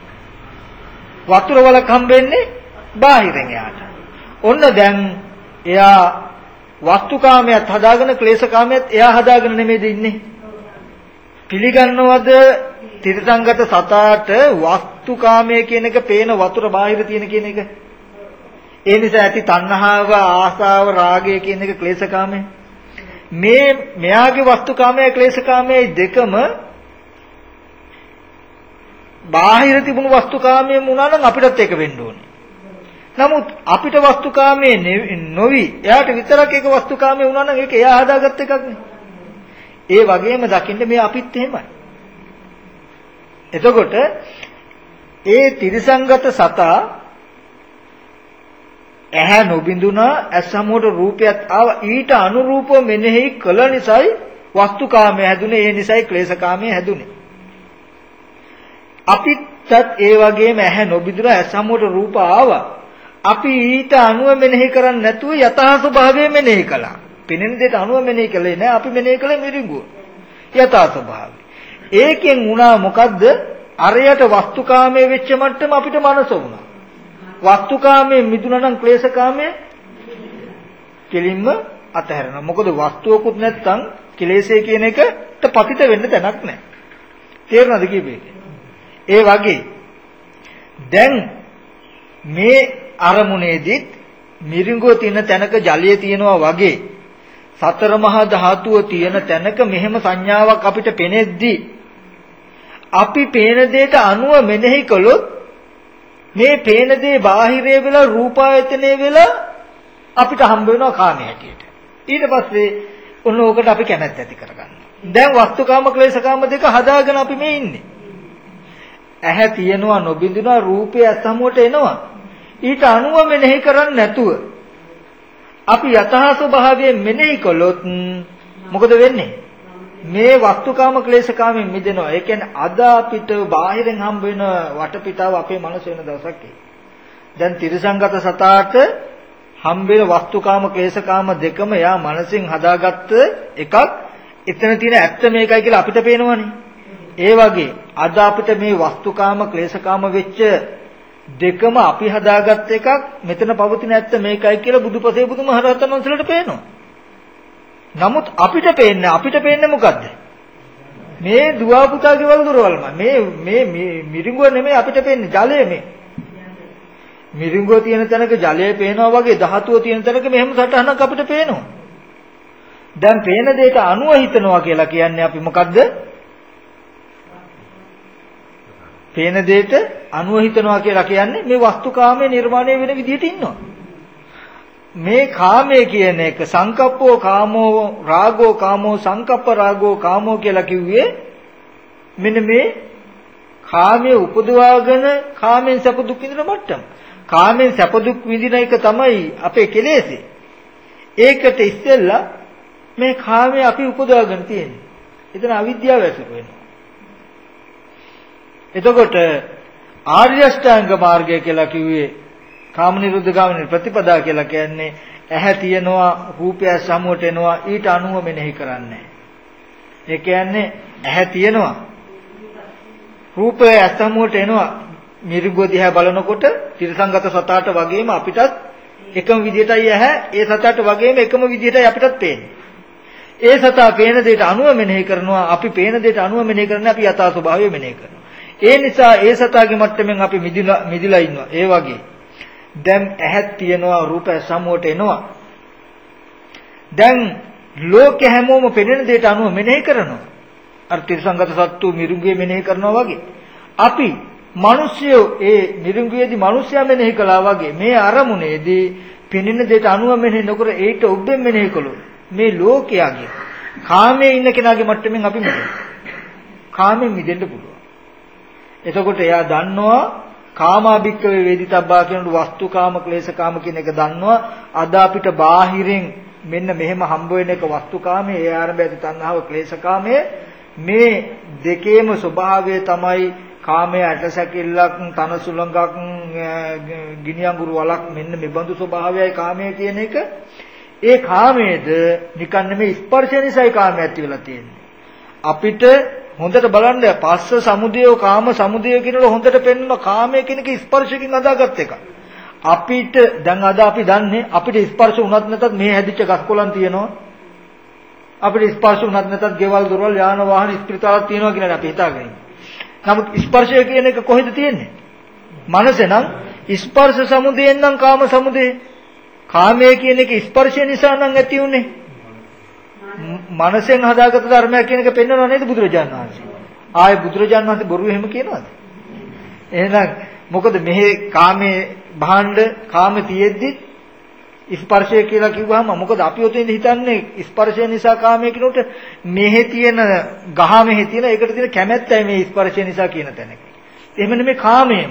වතුර වලක් හම්බෙන්නේ බාහිරෙන් යාට. ඔන්න දැන් එයා වස්තුකාමයට හදාගෙන ක්ලේශකාමයට එයා හදාගෙන නෙමෙයිද ඉන්නේ? පිළිගන්නවද තිරසංගත සතාට වස්තුකාමයේ කියන එක පේන වතුර බාහිර තියෙන කියන එක? ඒ නිසා ඇති තණ්හාව, ආසාව, රාගය කියන එක ක්ලේශකාමය. මෙයාගේ වස්තුකාමයේ ක්ලේශකාමයේ දෙකම බාහිර තිබුණු වස්තුකාමයේ වුණා නම් අපිටත් ඒක වෙන්න ඕනේ. නමුත් අපිට වස්තුකාමයේ නොවි එයාට විතරක් ඒක වස්තුකාමයේ වුණා නම් ඒක එයා හදාගත්ත එකක් නේ. ඒ වගේම දකින්න මේ අපිත් එහෙමයි. එතකොට ඒ තිරසංගත සතා ඇහැ නොබිඳුනා ඇස් සමුවට රූපයක් ආව ඊට අනුරූපව මෙනෙහි කළ නිසායි වස්තුකාමයේ හැදුනේ. ඒ නිසායි ක්ලේශකාමයේ හැදුනේ. අපි ඒ වගේම ඇහැ නොබිඳුනා ඇස සමුවට රූප ආවා. අපි ඊට අනුව මෙනෙහි කරන්නේ නැතුව යථා ස්වභාවය මෙනෙහි කළා. පෙනෙන දෙයට අනුව මෙනෙහි කළේ නෑ. අපි මෙනෙහි කළේ මිරිඟුව. යථා ස්වභාවය. ඒකෙන් වුණා මොකද්ද? අරයට වස්තුකාමයේ වෙච්ච මට්ටම අපිට මනස වුණා. වස්තුකාමයේ මිදුණා නම් ක්ලේශකාමයේ කෙලින්ම අතහැරෙනවා. මොකද වස්තුවකුත් නැත්තම් ක්ලේශය කියන එකට පතිත වෙන්න තැනක් නැහැ. තේරුණාද කියපේ? ඒ වගේ දැන් මේ අරමුණේදීත් මිරිඟුව තියෙන තැනක ජලය තියෙනවා වගේ සතර මහා ධාතුව තියෙන තැනක මෙහෙම සංඥාවක් අපිට පෙනෙද්දී අපි පේන දෙයට අනුව මෙනෙහි කළොත් මේ පේන දේ බාහිරේ වෙලා රූපායතනේ වෙලා අපිට හම්බ වෙනවා කාමයේ හැටියට. ඊට පස්සේ ඔන්න ඕකට අපි කැමැත්ත ඇති කරගන්නවා. දැන් වස්තුකාම ක්ලේශකාම දෙක හදාගෙන අපි මේ ඉන්නේ. ඇහැ තියෙනවා නොබිඳුනා රූපය සමුවට එනවා. ඊට අනුව මෙනෙහි කරන්නේ නැතුව අපි යථා ස්වභාවයෙන් මෙනෙහි කළොත් මොකද වෙන්නේ? මේ වස්තුකාම ක්ලේශකාමෙන් මිදෙනවා. ඒ කියන්නේ අද අපිට බාහිරෙන් හම්බ වෙන වටපිටාව අපේ මනස වෙන දවසක් එයි. දැන් තිරසංගත සතාට හම්බ වෙන වස්තුකාම ක්ලේශකාම දෙකම යා මනසින් හදාගත්ත එකක්. එතන තියෙන ඇත්ත මේකයි කියලා අපිට පේනවනේ. ඒ වගේ අද අපිට මේ වස්තුකාම ක්ලේශකාම වෙච්ච දෙකම අපි හදාගත්ත එකක්. මෙතන පවතින ඇත්ත මේකයි කියලා බුදුපසේ බුදුමහරහතන් වහන්සේලාට පේනවා. නමුත් අපිට පේන්නේ මොකද්ද? මේ දුව පුතා ගෙවල් දොරවල්ම. මේ මිරිඟුව නෙමෙයි අපිට පේන්නේ ජලය මේ. මිරිඟුව තියෙන තැනක ජලය පේනවා වගේ ධාතුව තියෙන තැනක මෙහෙම සටහනක් අපිට පේනවා. දැන් පේන දෙයට අනුව හිතනවා කියලා කියන්නේ අපි මොකද්ද? පේන දෙයට අනුව හිතනවා කියලා කියන්නේ මේ වස්තුකාමයේ නිර්මාණය වෙන විදිහට ඉන්නවා. මේ කාමයේ කියන එක සංකප්පෝ කාමෝ රාගෝ කාමෝ සංකප්ප රාගෝ කාමෝ කියලා කිව්වේ මෙන්න මේ කාමයේ උපදවාගෙන කාමෙන් සැප දුක් විඳින මට්ටම. කාමෙන් සැප දුක් විඳින එක තමයි අපේ කෙලෙසේ. ඒකට ඉස්සෙල්ලා මේ කාමයේ අපි උපදවාගෙන තියෙන්නේ. එතන අවිද්‍යාව ඇසුරු වෙනවා. එතකොට ආර්ය අෂ්ටාංග මාර්ගය කියලා කිව්වේ කාම නිරෝධ ගාමිනී ප්‍රතිපදා කියලා කියන්නේ ඇහැ තියෙනවා රූපය සමුවට එනවා ඊට අනුව මෙනෙහි කරන්නේ. ඒ කියන්නේ ඇහැ තියෙනවා රූපය සමුවට එනවා මිරිඟුව දිහා බලනකොට තිරසංගත සතාට වගේම අපිටත් එකම විදිහටයි ඇහැ ඒ සතාට වගේම එකම විදිහටයි අපිටත් පේන්නේ. ඒ සතා පේන දෙයට අනුව මෙනෙහි කරනවා අපි පේන දෙයට අනුව මෙනෙහි කරන්නේ අපි යථා ස්වභාවය මෙනෙහි කරනවා. ඒ නිසා ඒ සතාගේ මට්ටමින් අපි මිදිලා ඉන්නවා. ඒ වගේ දැන් ඇහත් තියෙනවා රූපය සමුවට එනවා. දැන් ලෝකෙ හැමෝම පෙනෙන දෙයට අනුව මෙනෙහි කරනවා. අර තිරසංගත සත්තු මිරිඟුවේ මෙනෙහි කරනවා වගේ. අපි මිනිස්සු ඒ මිරිඟුවේදී මිනිස්සයා මෙනෙහි කළා වගේ මේ අරමුණේදී පෙනෙන දෙයට අනුව මෙනෙහි නොකර ඒට ඔබෙන් මෙනෙහි කළොත් මේ ලෝකයාගේ කාමයේ ඉන්න කෙනාගේ මට්ටමින් අපි මිදෙනවා. කාමෙන් මිදෙන්න පුළුවන්. එතකොට එයා දන්නවා කාමාභික්කවේ වේදිතබ්බා කියන වස්තුකාම ක්ලේශකාම කියන එක දන්නවා. අද අපිට බාහිරින් මෙන්න මෙහෙම හම්බ වෙන එක වස්තුකාමයේ ඒ ආරම්භය ඇති තණ්හාව ක්ලේශකාමයේ මේ දෙකේම ස්වභාවය තමයි කාමයේ ඇටසැකිල්ලක් තනසුලඟක් ගිනි අඟුරු වලක් මෙන්න මෙබඳු ස්වභාවයයි කාමයේ කියන එක. ඒ කාමයේද නිකන් නෙමෙයි ස්පර්ශය නිසායි කාමය ඇති වෙලා තියෙන්නේ. අපිට හොඳට බලන්න පස්ස සමුදය කාම සමුදය කියනකොට හොඳට පෙන්වන කාමය කියන එක ස්පර්ශකින් අදාගත් එකක්. අපිට දැන් අද අපි දන්නේ අපිට ස්පර්ශ වුණත් නැතත් මේ හැදිච්ච ගස්කොලන් තියෙනවා. අපිට ස්පර්ශ වුණත් නැතත් ගෙවල් දොරවල් යාන වාහන ස්පිරිතාලක් තියෙනවා කියලා අපි හිතාගෙන ඉන්නේ. නමුත් ස්පර්ශය කියන එක කොහෙද තියෙන්නේ? මනසේ නම් ස්පර්ශ සමුදයෙන් නම් කාම සමුදය. කාමය කියන එක ස්පර්ශය නිසා නම් ඇති උනේ. මනසෙන් හදාගත්ත ධර්මයක් කියන එක පෙන්වනව නේද බුදුරජාණන් වහන්සේ? ආයේ බුදුරජාණන් වහන්සේ බොරු එහෙම කියනවද? එහෙනම් මොකද මෙහි කාමයේ භාණ්ඩ කාම තියෙද්දි ස්පර්ශය කියලා කිව්වහම මොකද අපි ඔතෙන්ද හිතන්නේ ස්පර්ශය නිසා කාමයේ කියනකොට මෙහි තියෙන ගහ මෙහි තියෙන ඒකට තියෙන කැමැත්තයි මේ ස්පර්ශය නිසා කියන තැනක. එහෙම නෙමෙයි කාමයේම.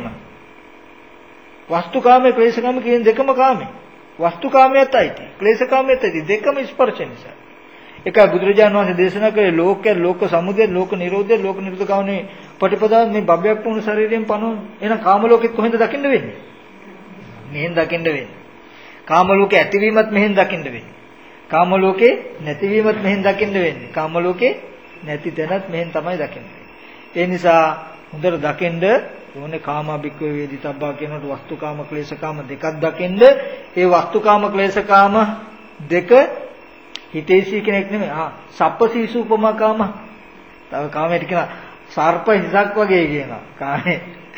වස්තුකාමයේ ක්ලේශකාමයේ කියන දෙකම කාමයේ. වස්තුකාමයේත් ඇති ක්ලේශකාමයේත් ඇති දෙකම ස්පර්ශ නිසා. එකයි බුදුරජාණන් වහන්සේ දේශනා කළේ ලෝක සමුදය ලෝක නිරෝධය ලෝක නිරෝධ ගාමනේ පටිපදා මේ බබයක් වුණු ශරීරයෙන් පනවන. එහෙනම් කාම ලෝකෙත් කොහෙන්ද දකින්න වෙන්නේ? මෙහෙන් දකින්න වෙන්නේ. කාම ලෝකේ ඇතිවීමත් මෙහෙන් දකින්න වෙන්නේ. කාම ලෝකේ නැතිවීමත් මෙහෙන් දකින්න වෙන්නේ. කාම ලෝකේ නැති තැනත් මෙහෙන් තමයි දකින්න වෙන්නේ. ඒ නිසා හොඳට දකින්න ඕනේ කාමාභික්ඛවේ වේදිතබ්බා කියනකොට වස්තුකාම ක්ලේශකාම දෙකක් දකින්න. ඒ වස්තුකාම ක්ලේශකාම දෙක හිතේසී කෙනෙක් නෙමෙයි. සප්පසීසුපමා කාම. තව කාමයට කියන සර්ප හිසක් වගේ කියනවා. කාමේ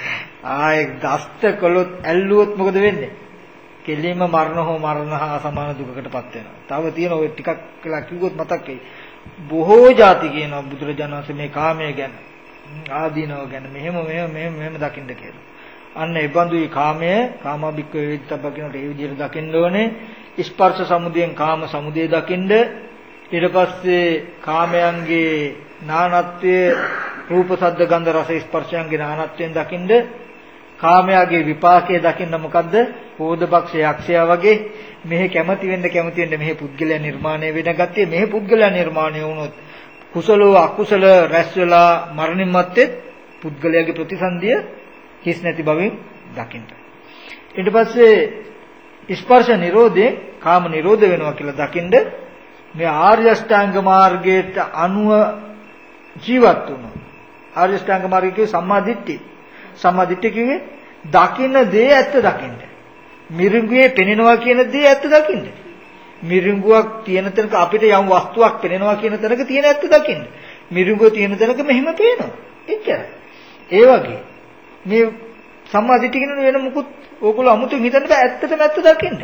ආයේ දස්ත කළොත් ඇල්ලුවොත් මොකද වෙන්නේ? කෙලින්ම මරණ හෝ මරණ හා සමාන දුකකටපත් වෙනවා. තව තියෙන ඔය ටිකක් කියලා කිව්වොත් මතක් වෙයි. බොහෝ ಜಾති කියනවා බුදුරජාණන් වහන්සේ මේ කාමය ගැන ආදීනව ගැන මෙහෙම දකින්න කියලා. අන්න ඒ බඳුයි කාමය කාමාභික්ඛවේ වේදිතබ්බා කියනකොට ඒ විදිහට දකින්න ඕනේ. ස්පර්ශ සමුදයෙන් කාම සමුදය දකින්න. ඊට පස්සේ කාමයන්ගේ නානත්වය රූප ශබ්ද ගන්ධ රස ස්පර්ශයන්ගේ නානත්වයෙන් දකින්න. කාමයාගේ විපාකයේ දකින්න මොකද්ද? කෝධපක්ෂ යක්ෂයා වගේ මෙහි කැමති වෙන්න මෙහි පුද්ගලයා නිර්මාණය වෙන ගතිය. මෙහි පුද්ගලයා නිර්මාණය වුණොත් කුසලෝ අකුසල රැස් වෙලා මරණින් මත්තේ පුද්ගලයාගේ ප්‍රතිසන්දිය කිස් නැති බවින් දකින්න. ඊට පස්සේ ස්පර්ශ නිරෝධේ කාම නිරෝධ වෙනවා කියලා දකින්න. මේ ආර්ය අෂ්ටාංග මාර්ගයට අනුව ජීවත් වුණා. ආර්ය අෂ්ටාංග මාර්ගයේ සම්මා දිට්ඨි. සම්මා දිට්ඨිය කිව්වේ දකින්න දේ ඇත්ත දකින්න. මිරිඟුවේ පෙනෙනවා කියන දේ ඇත්ත දකින්න. මිරිඟුවක් තියෙන තැනක අපිට යම් වස්තුවක් පෙනෙනවා කියන තැනක තියෙන ඇත්ත දකින්න. මිරිඟුව තියෙන තැනක මෙහෙම පේනවා. එච්චරයි. ඒ වගේ මේ සම්මා දිට්ඨිය කියන වෙන මුකුත් ඕගොල්ලෝ අමුතුන් හිතන්න බෑ. ඇත්තටම ඇත්ත දකින්න.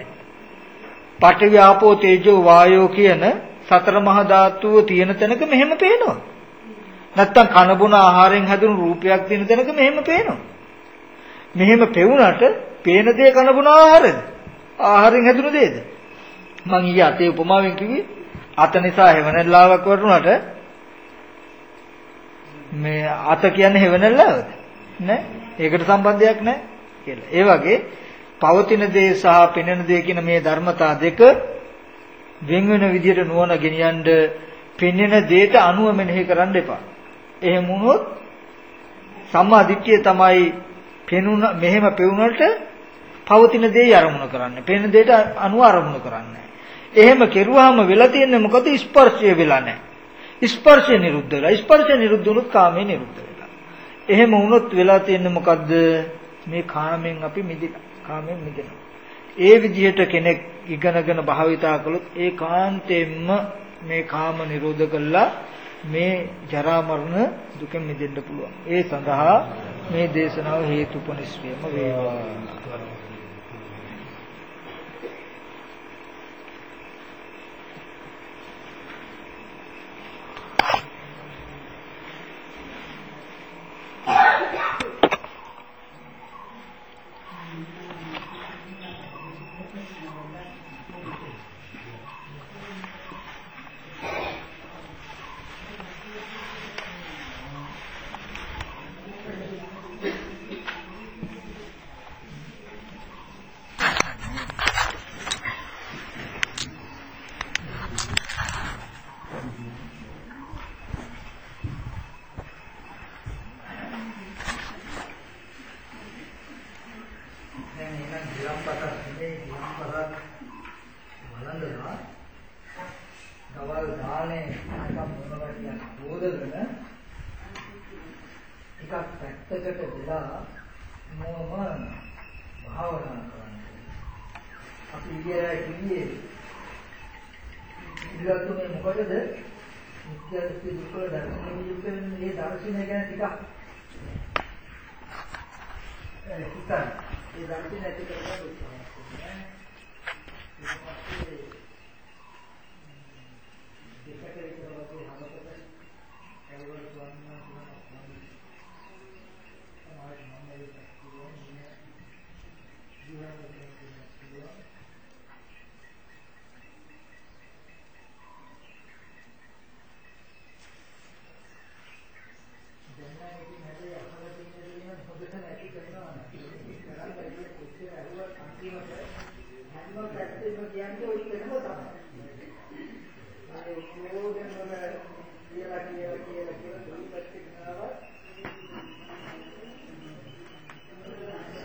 පඨවි ආපෝ තේජෝ වායෝ කියන සතර මහා ධාතුව තියෙන තැනක මෙහෙම පේනවා. නැත්තම් කන බොන ආහාරයෙන් හැදුණු රූපයක් තියෙන තැනක මෙහෙම පේනවා. මෙහෙම පෙවුනට පේන දේ කන බොන ආහාරද? ආහාරයෙන් හැදුණු දේද? මං ඊයේ අතේ උපමාවෙන් කිව්වේ අත නිසා හැවණල්ලාවක් වරුණාට මේ අත කියන්නේ හැවණල්ලාවද? නෑ. ඒකට සම්බන්ධයක් නෑ කියලා. ඒ වගේ පවතින දේ සහ පෙනෙන දේ කියන මේ ධර්මතා දෙක වෙන වෙන විදිහට නුවණ ගෙනියන්න පෙනෙන දේට අනුව මෙනෙහි කරන්න එපා. එහෙම වුණොත් සම්මා දිට්ඨිය තමයි පෙනුන මෙහෙම පෙවුනට පවතින දේ අරමුණු කරන්නේ. පෙනෙන දේට අනුව අරමුණු කරන්නේ. එහෙම කෙරුවාම වෙලා තියෙන්නේ මොකද? ස්පර්ශය වෙලා නැහැ. ස්පර්ශය නිරුද්ධ වෙලා. ස්පර්ශය නිරුද්ධ වුණොත් කාමය නිරුද්ධ වෙලා. එහෙම වුණොත් වෙලා තියෙන්නේ මොකද්ද? මේ කාමෙන් අපි මිදෙනවා. කාමෙන් මිදෙනවා. ඒ විදිහට කෙනෙක් ඉගෙනගෙන භාවිතා කළොත් ඒකාන්තයෙන්ම මේ කාම නිරෝධ කළා මේ ජරා මරණ දුකෙන් මිදෙන්න පුළුවන්. ඒ සඳහා මේ දේශනාව හේතුපනිස්වියම වේවා.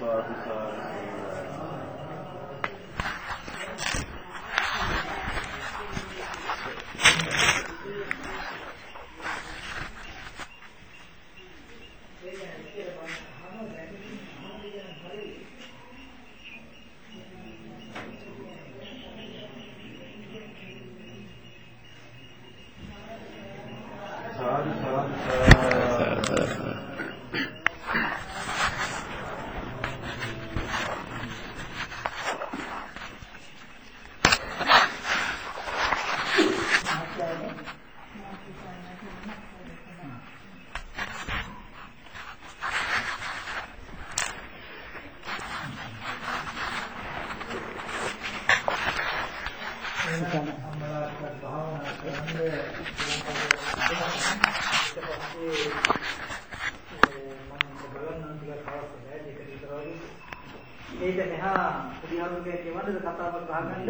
ඒක මෙහා පුදිහාරුගේ කියවන්නද කතාවක් අහගන්නද?